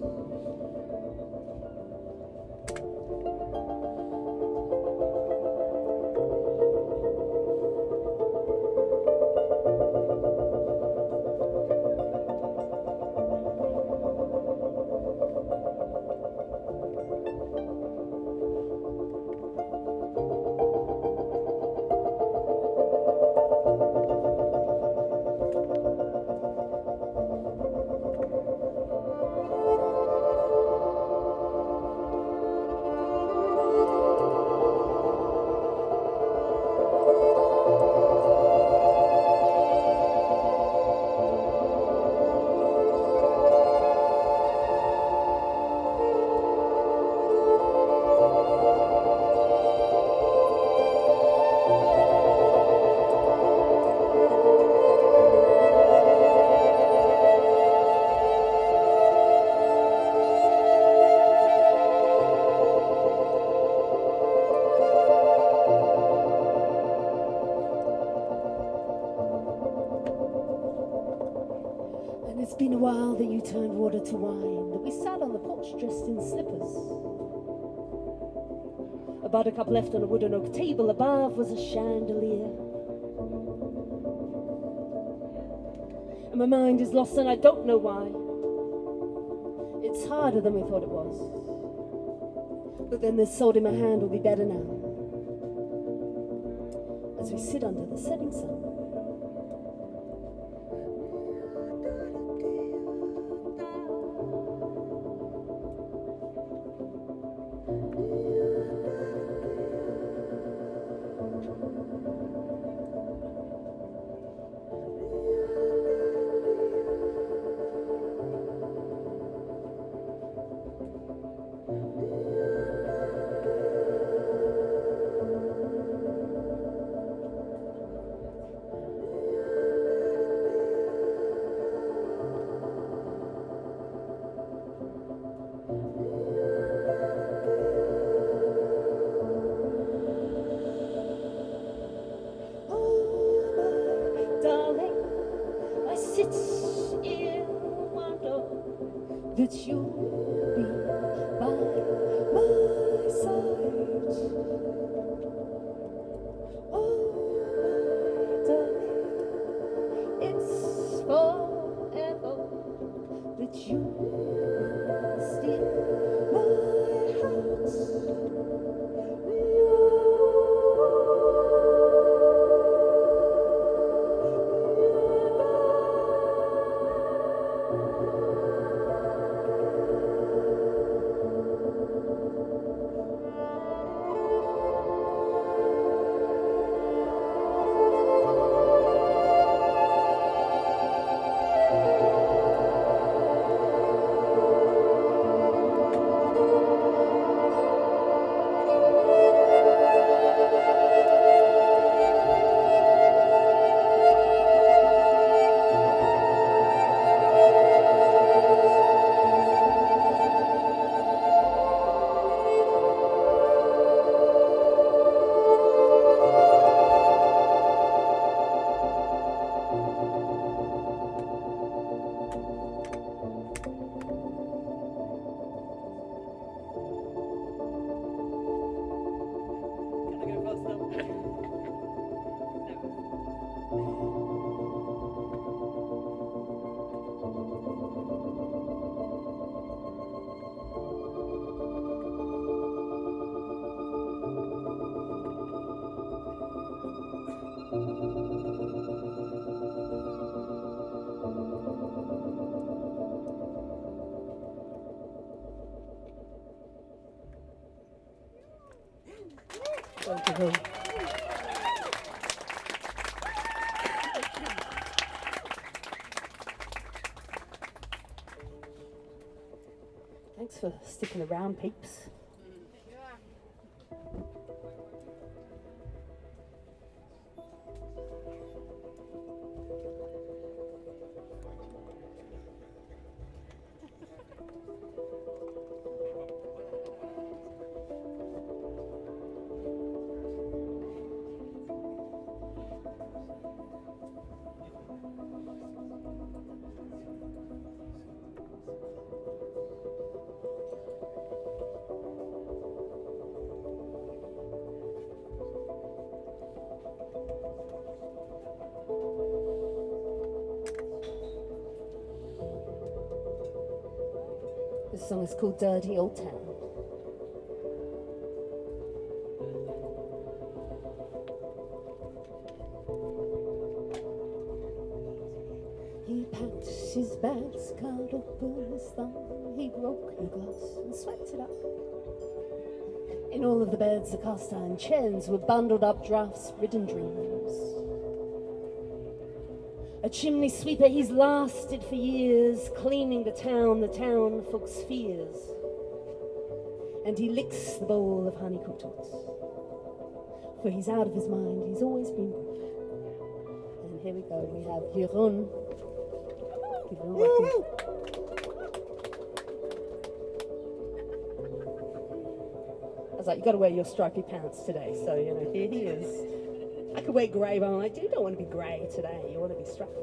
It's been a while that you turned water to wine, that we sat on the porch dressed in slippers. A buttercup left on a wooden oak table above was a chandelier. And my mind is lost and I don't know why. It's harder than we thought it was. But then this sword in my hand will be better now. As we sit under the setting sun. That you'll be by my side. Oh, my darling, it's forever that you will steal my heart. Thanks for sticking around, peeps. This song is called Dirty Old Town. He packed his bags, cut open his thumb. He broke the glass and swept it up. In all of the beds, the cast iron chairs were bundled up drafts-ridden dreams. A chimney sweeper, he's lasted for years, cleaning the town folks' fears. And he licks the bowl of honey-cooked oats. For he's out of his mind, he's always been good. And here we go, we have Jeroen. I was like, you got to wear your stripy pants today, so, you know, here he is. I could wear grey, but I'm like, you don't want to be grey today, you want to be stripy.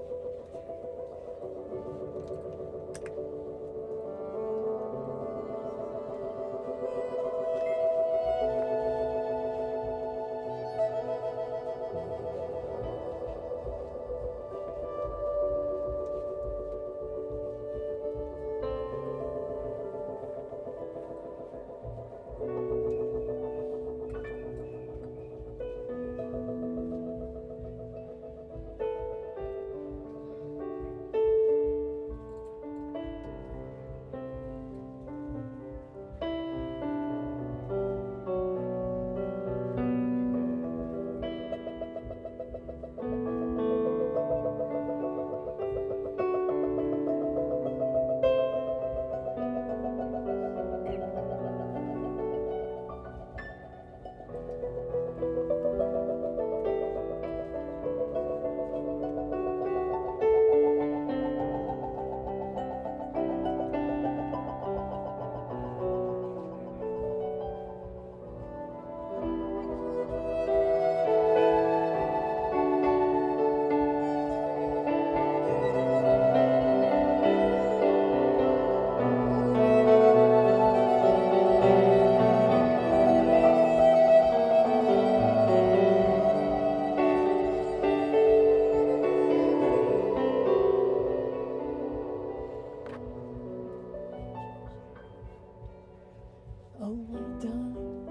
Oh my darling,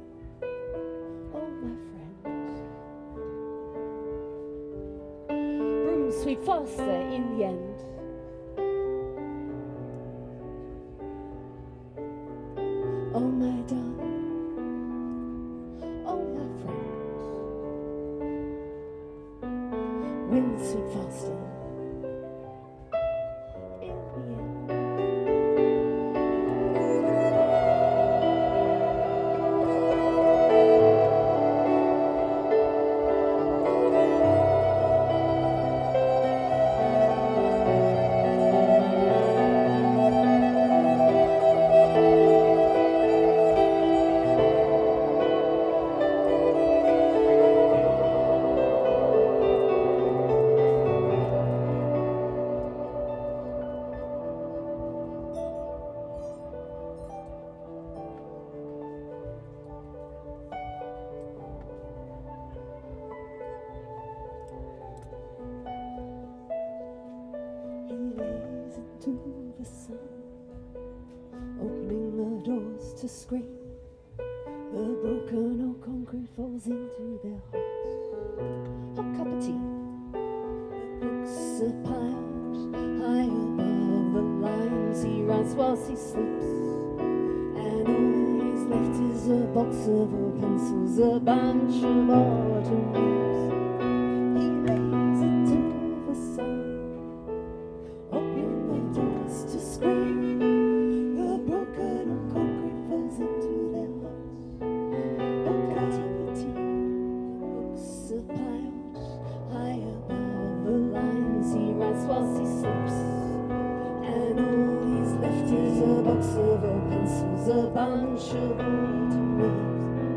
oh my friend, brooms sweep faster in the end. Oh my darling, oh my friend, winds sweep faster in the end. To the sun, opening the doors to scream. The broken old concrete falls into their hearts. are piled high above the lines. He writes whilst he sleeps, and all he's left is a box of old pencils, a bunch of autumn leaves. He lays it to the sun, opening the doors to scream. The broken and concrete falls into their hearts. A cup of tea, books are piled high above the lines. He writes whilst he sleeps, and all he's left is a box of old pencils, a bunch of autumn leaves.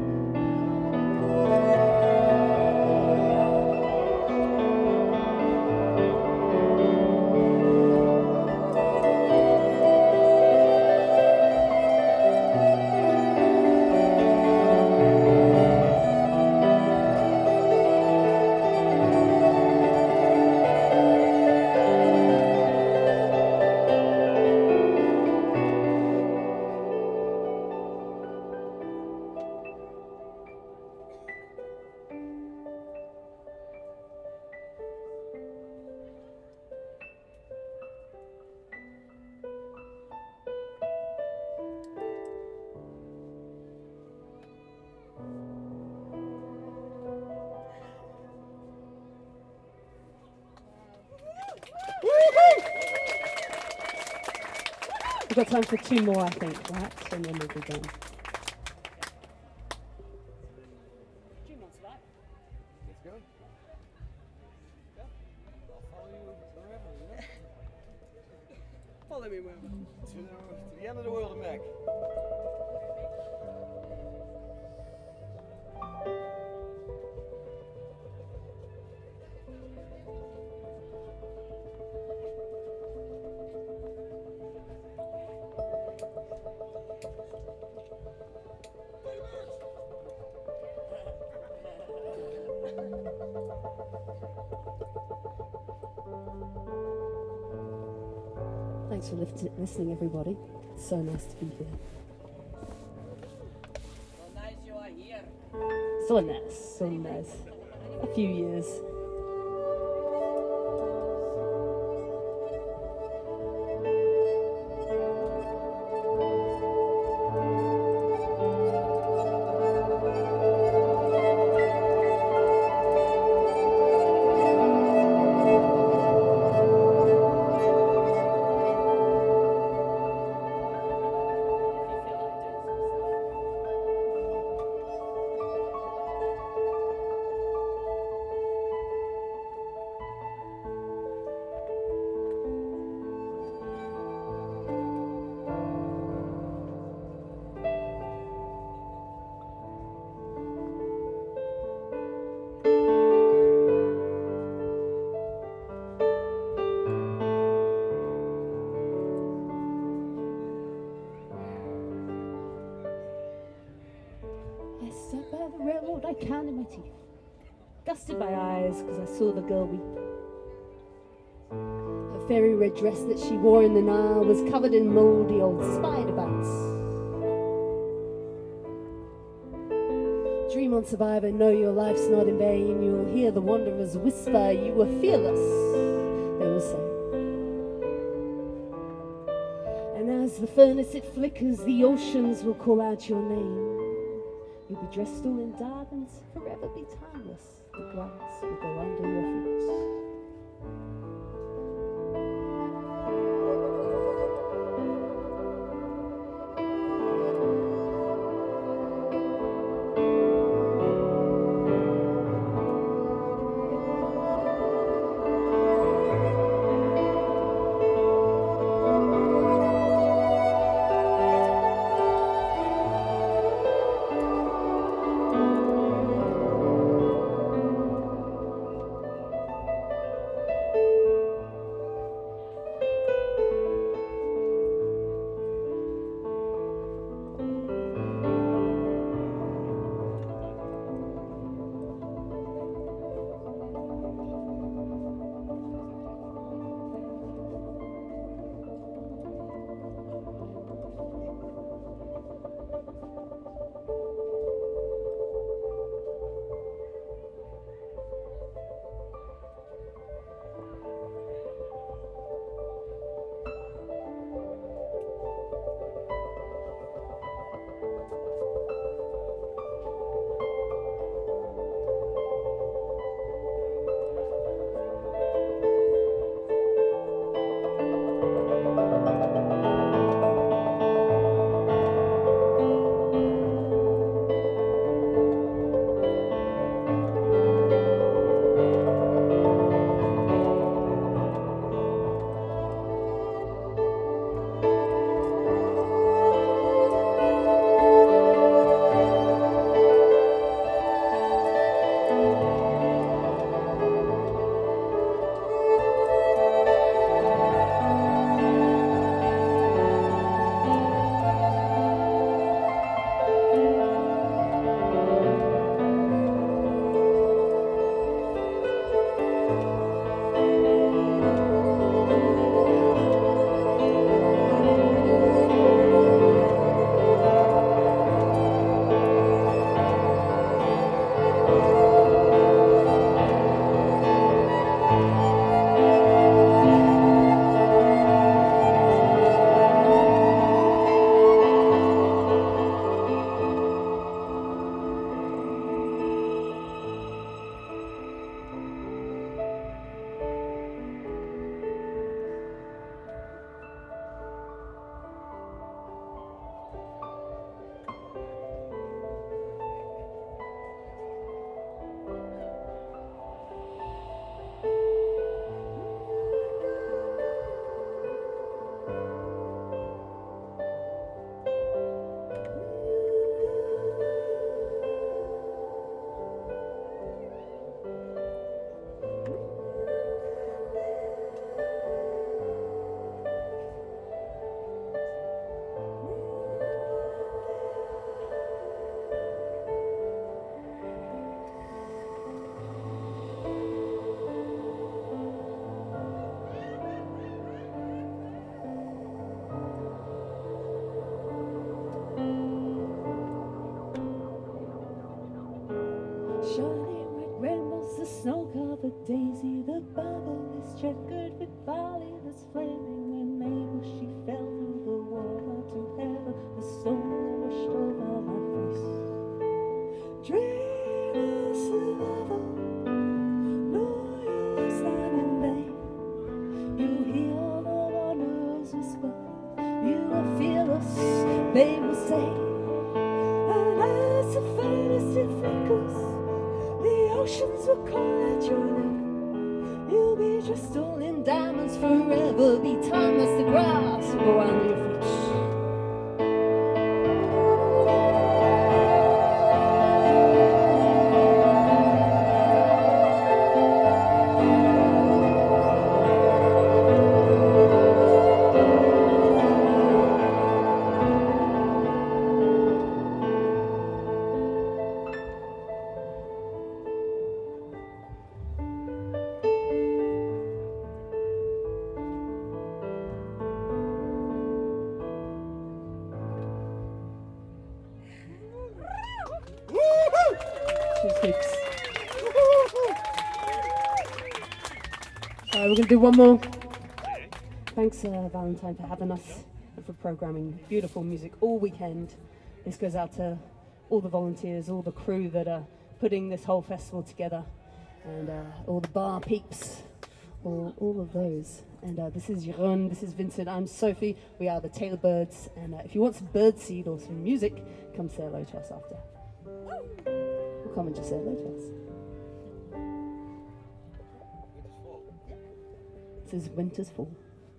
We've got time for 2 more, I think, perhaps, and then we'll be done. Let's go. Yeah, I'll follow you wherever, Follow me wherever. To the end of the world and back. Thanks for listening, everybody. It's so nice to be here. So nice you are here. So nice, so nice. A few years. Sat by the railroad, I counted my teeth, dusted my eyes because I saw the girl weep. Her fairy red dress that she wore in the Nile was covered in mouldy old spider bites. Dream on, survivor, know your life's not in vain. You'll hear the wanderers whisper, you were fearless, they will say. And as the furnace it flickers, the oceans will call out your name. You'll be dressed all in diamonds, forever be timeless. The grass will go under your feet. snow-covered daisy, the bubble is checkered with barley that's flaming. When Mabel she fell through the water to heaven, the stone washed over my face. Dreamers lover, no use not in vain. You hear the wanderers whisper, you are fearless, they will say. And as the fantasy flickers, the oceans will call at your name. You'll be dressed all in diamonds forever, be timeless, the grass will grow on your feet. We're going to do one more. Thanks, Valentine, for having us and for programming beautiful music all weekend. This goes out to all the volunteers, all the crew that are putting this whole festival together, and all the bar peeps, all of those. And this is Jeroen, this is Vincent, I'm Sophie. We are the Taylor Birds, and if you want some birdseed or some music, come say hello to us after. Or come and just say hello to us. This is Winter's Fall.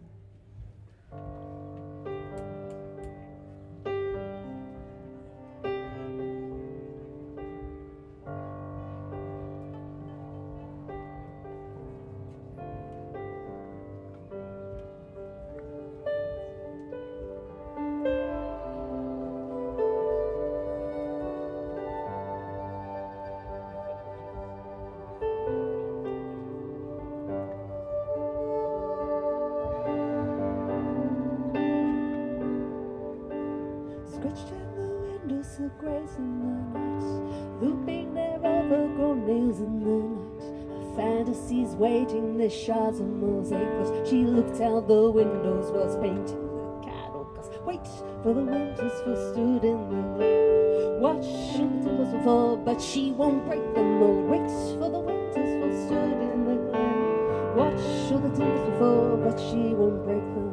Scratched in the windows, the grace in the night, looping their overgrown nails in the night. Her fantasies waiting, the shards of mosaic glass. She looked out the windows, was painting the cattle cars. Wait for the winters, for stood in the glare. Watch the timbers will fall, but she won't break the mold. Wait for the winters, for stood in the glare. Watch all the timbers will fall, but she won't break the mold.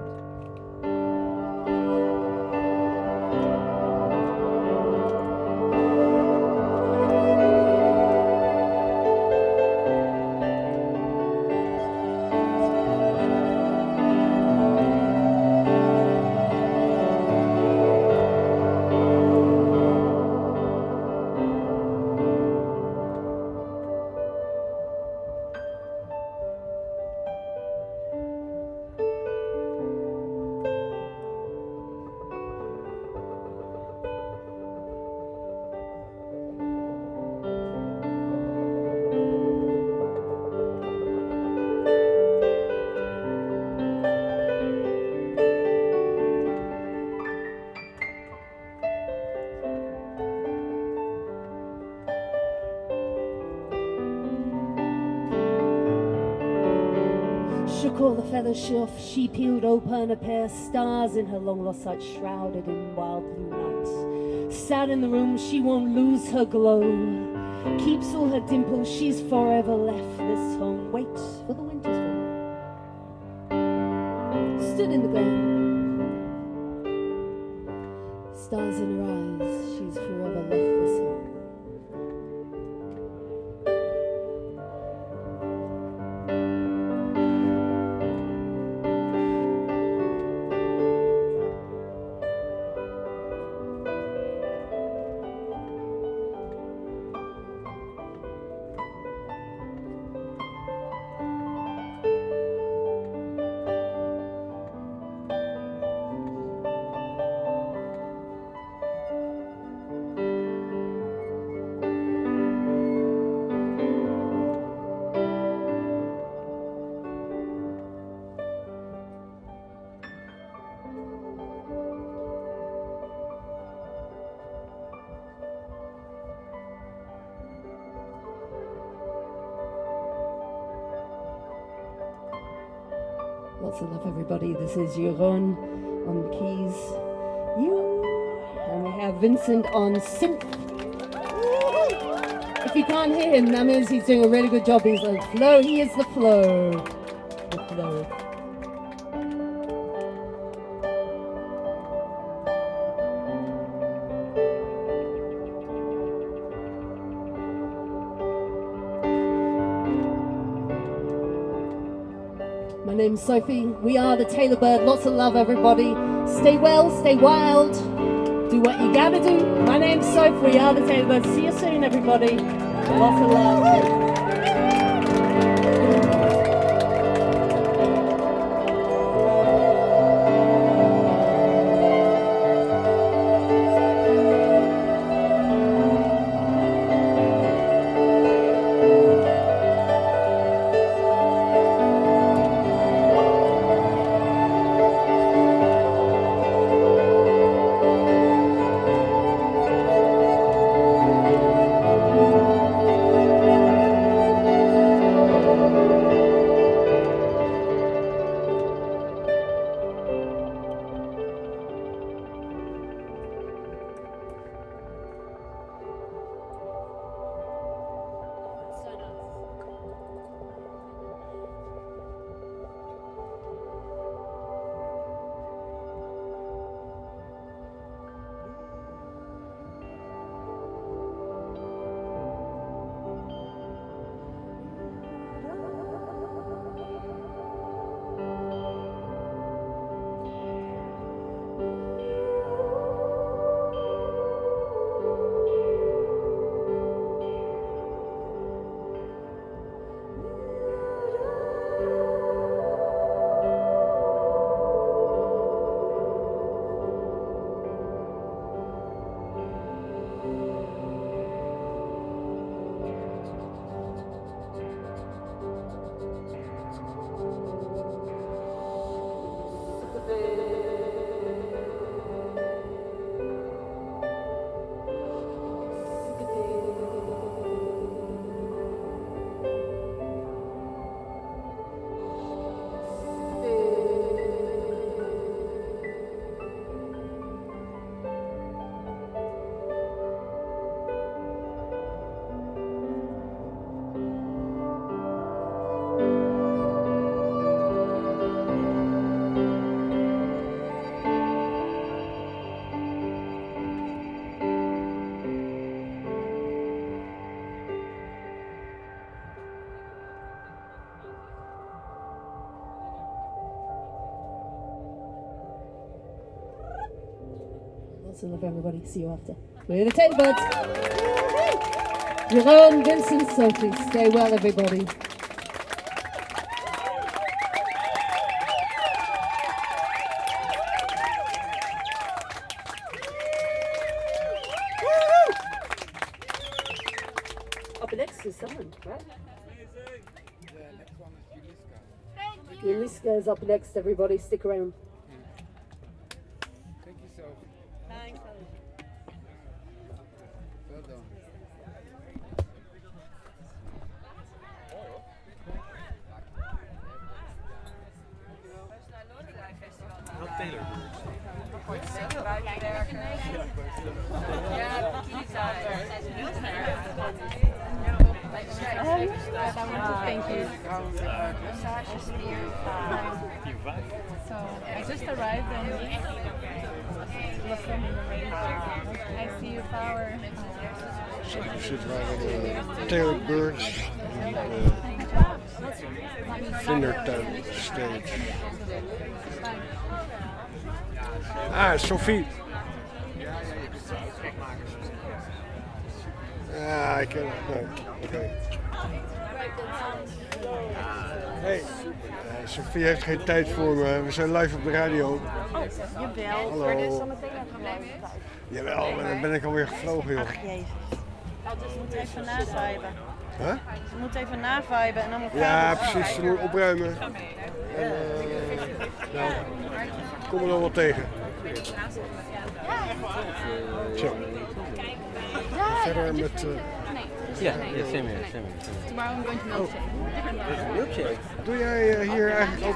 Shook all the feathers off, she peeled open a pair of stars in her long lost sight, shrouded in wild blue night. Sat in the room, she won't lose her glow. Keeps all her dimples, she's forever left this home. Wait for the winter's fall. Stood in the glen, stars in her eyes, she's forever left this home. Lots of love, everybody. This is Jeroen on the keys. And we have Vincent on synth. If you can't hear him, that means he's doing a really good job. He's like flow. He is the flow. The flow. My name's Sophie. We are the Taylor Bird. Lots of love, everybody. Stay well, stay wild. Do what you gotta do. My name's Sophie. We are the Taylor Bird. See you soon, everybody. Lots of love. Lots of love, everybody. See you after. We're the Taylor Birds. Jeroen, Vincent, Sophie. Stay well, everybody. Up next is someone, right? Yuliska is up next, everybody. Stick around. Thank you, Sophie. Thanks. Well done. Wel Taylor. Thank you. So I just arrived and I see your power. Zo, je zit waar de Taylor Birds Vindertuin stage. Ah, Sophie. Ja, ik ken het. Oké. Hey, Sophie heeft geen tijd voor me. We zijn live op de radio. Oh, jawel. Hallo. Maar dit is zometeen nog gewoon tijd. Jawel, maar dan ben ik alweer gevlogen, joh. Ach, jezus. Dus ze moeten even naviben. Huh? Ze moeten even naviben en dan elkaar. Ja, precies. Ze moeten opruimen. En, nou, kom er dan wel tegen. Zo. Verder met... Ja, same here. Tomorrow I'm going to milkshake. Doe jij hier eigenlijk ook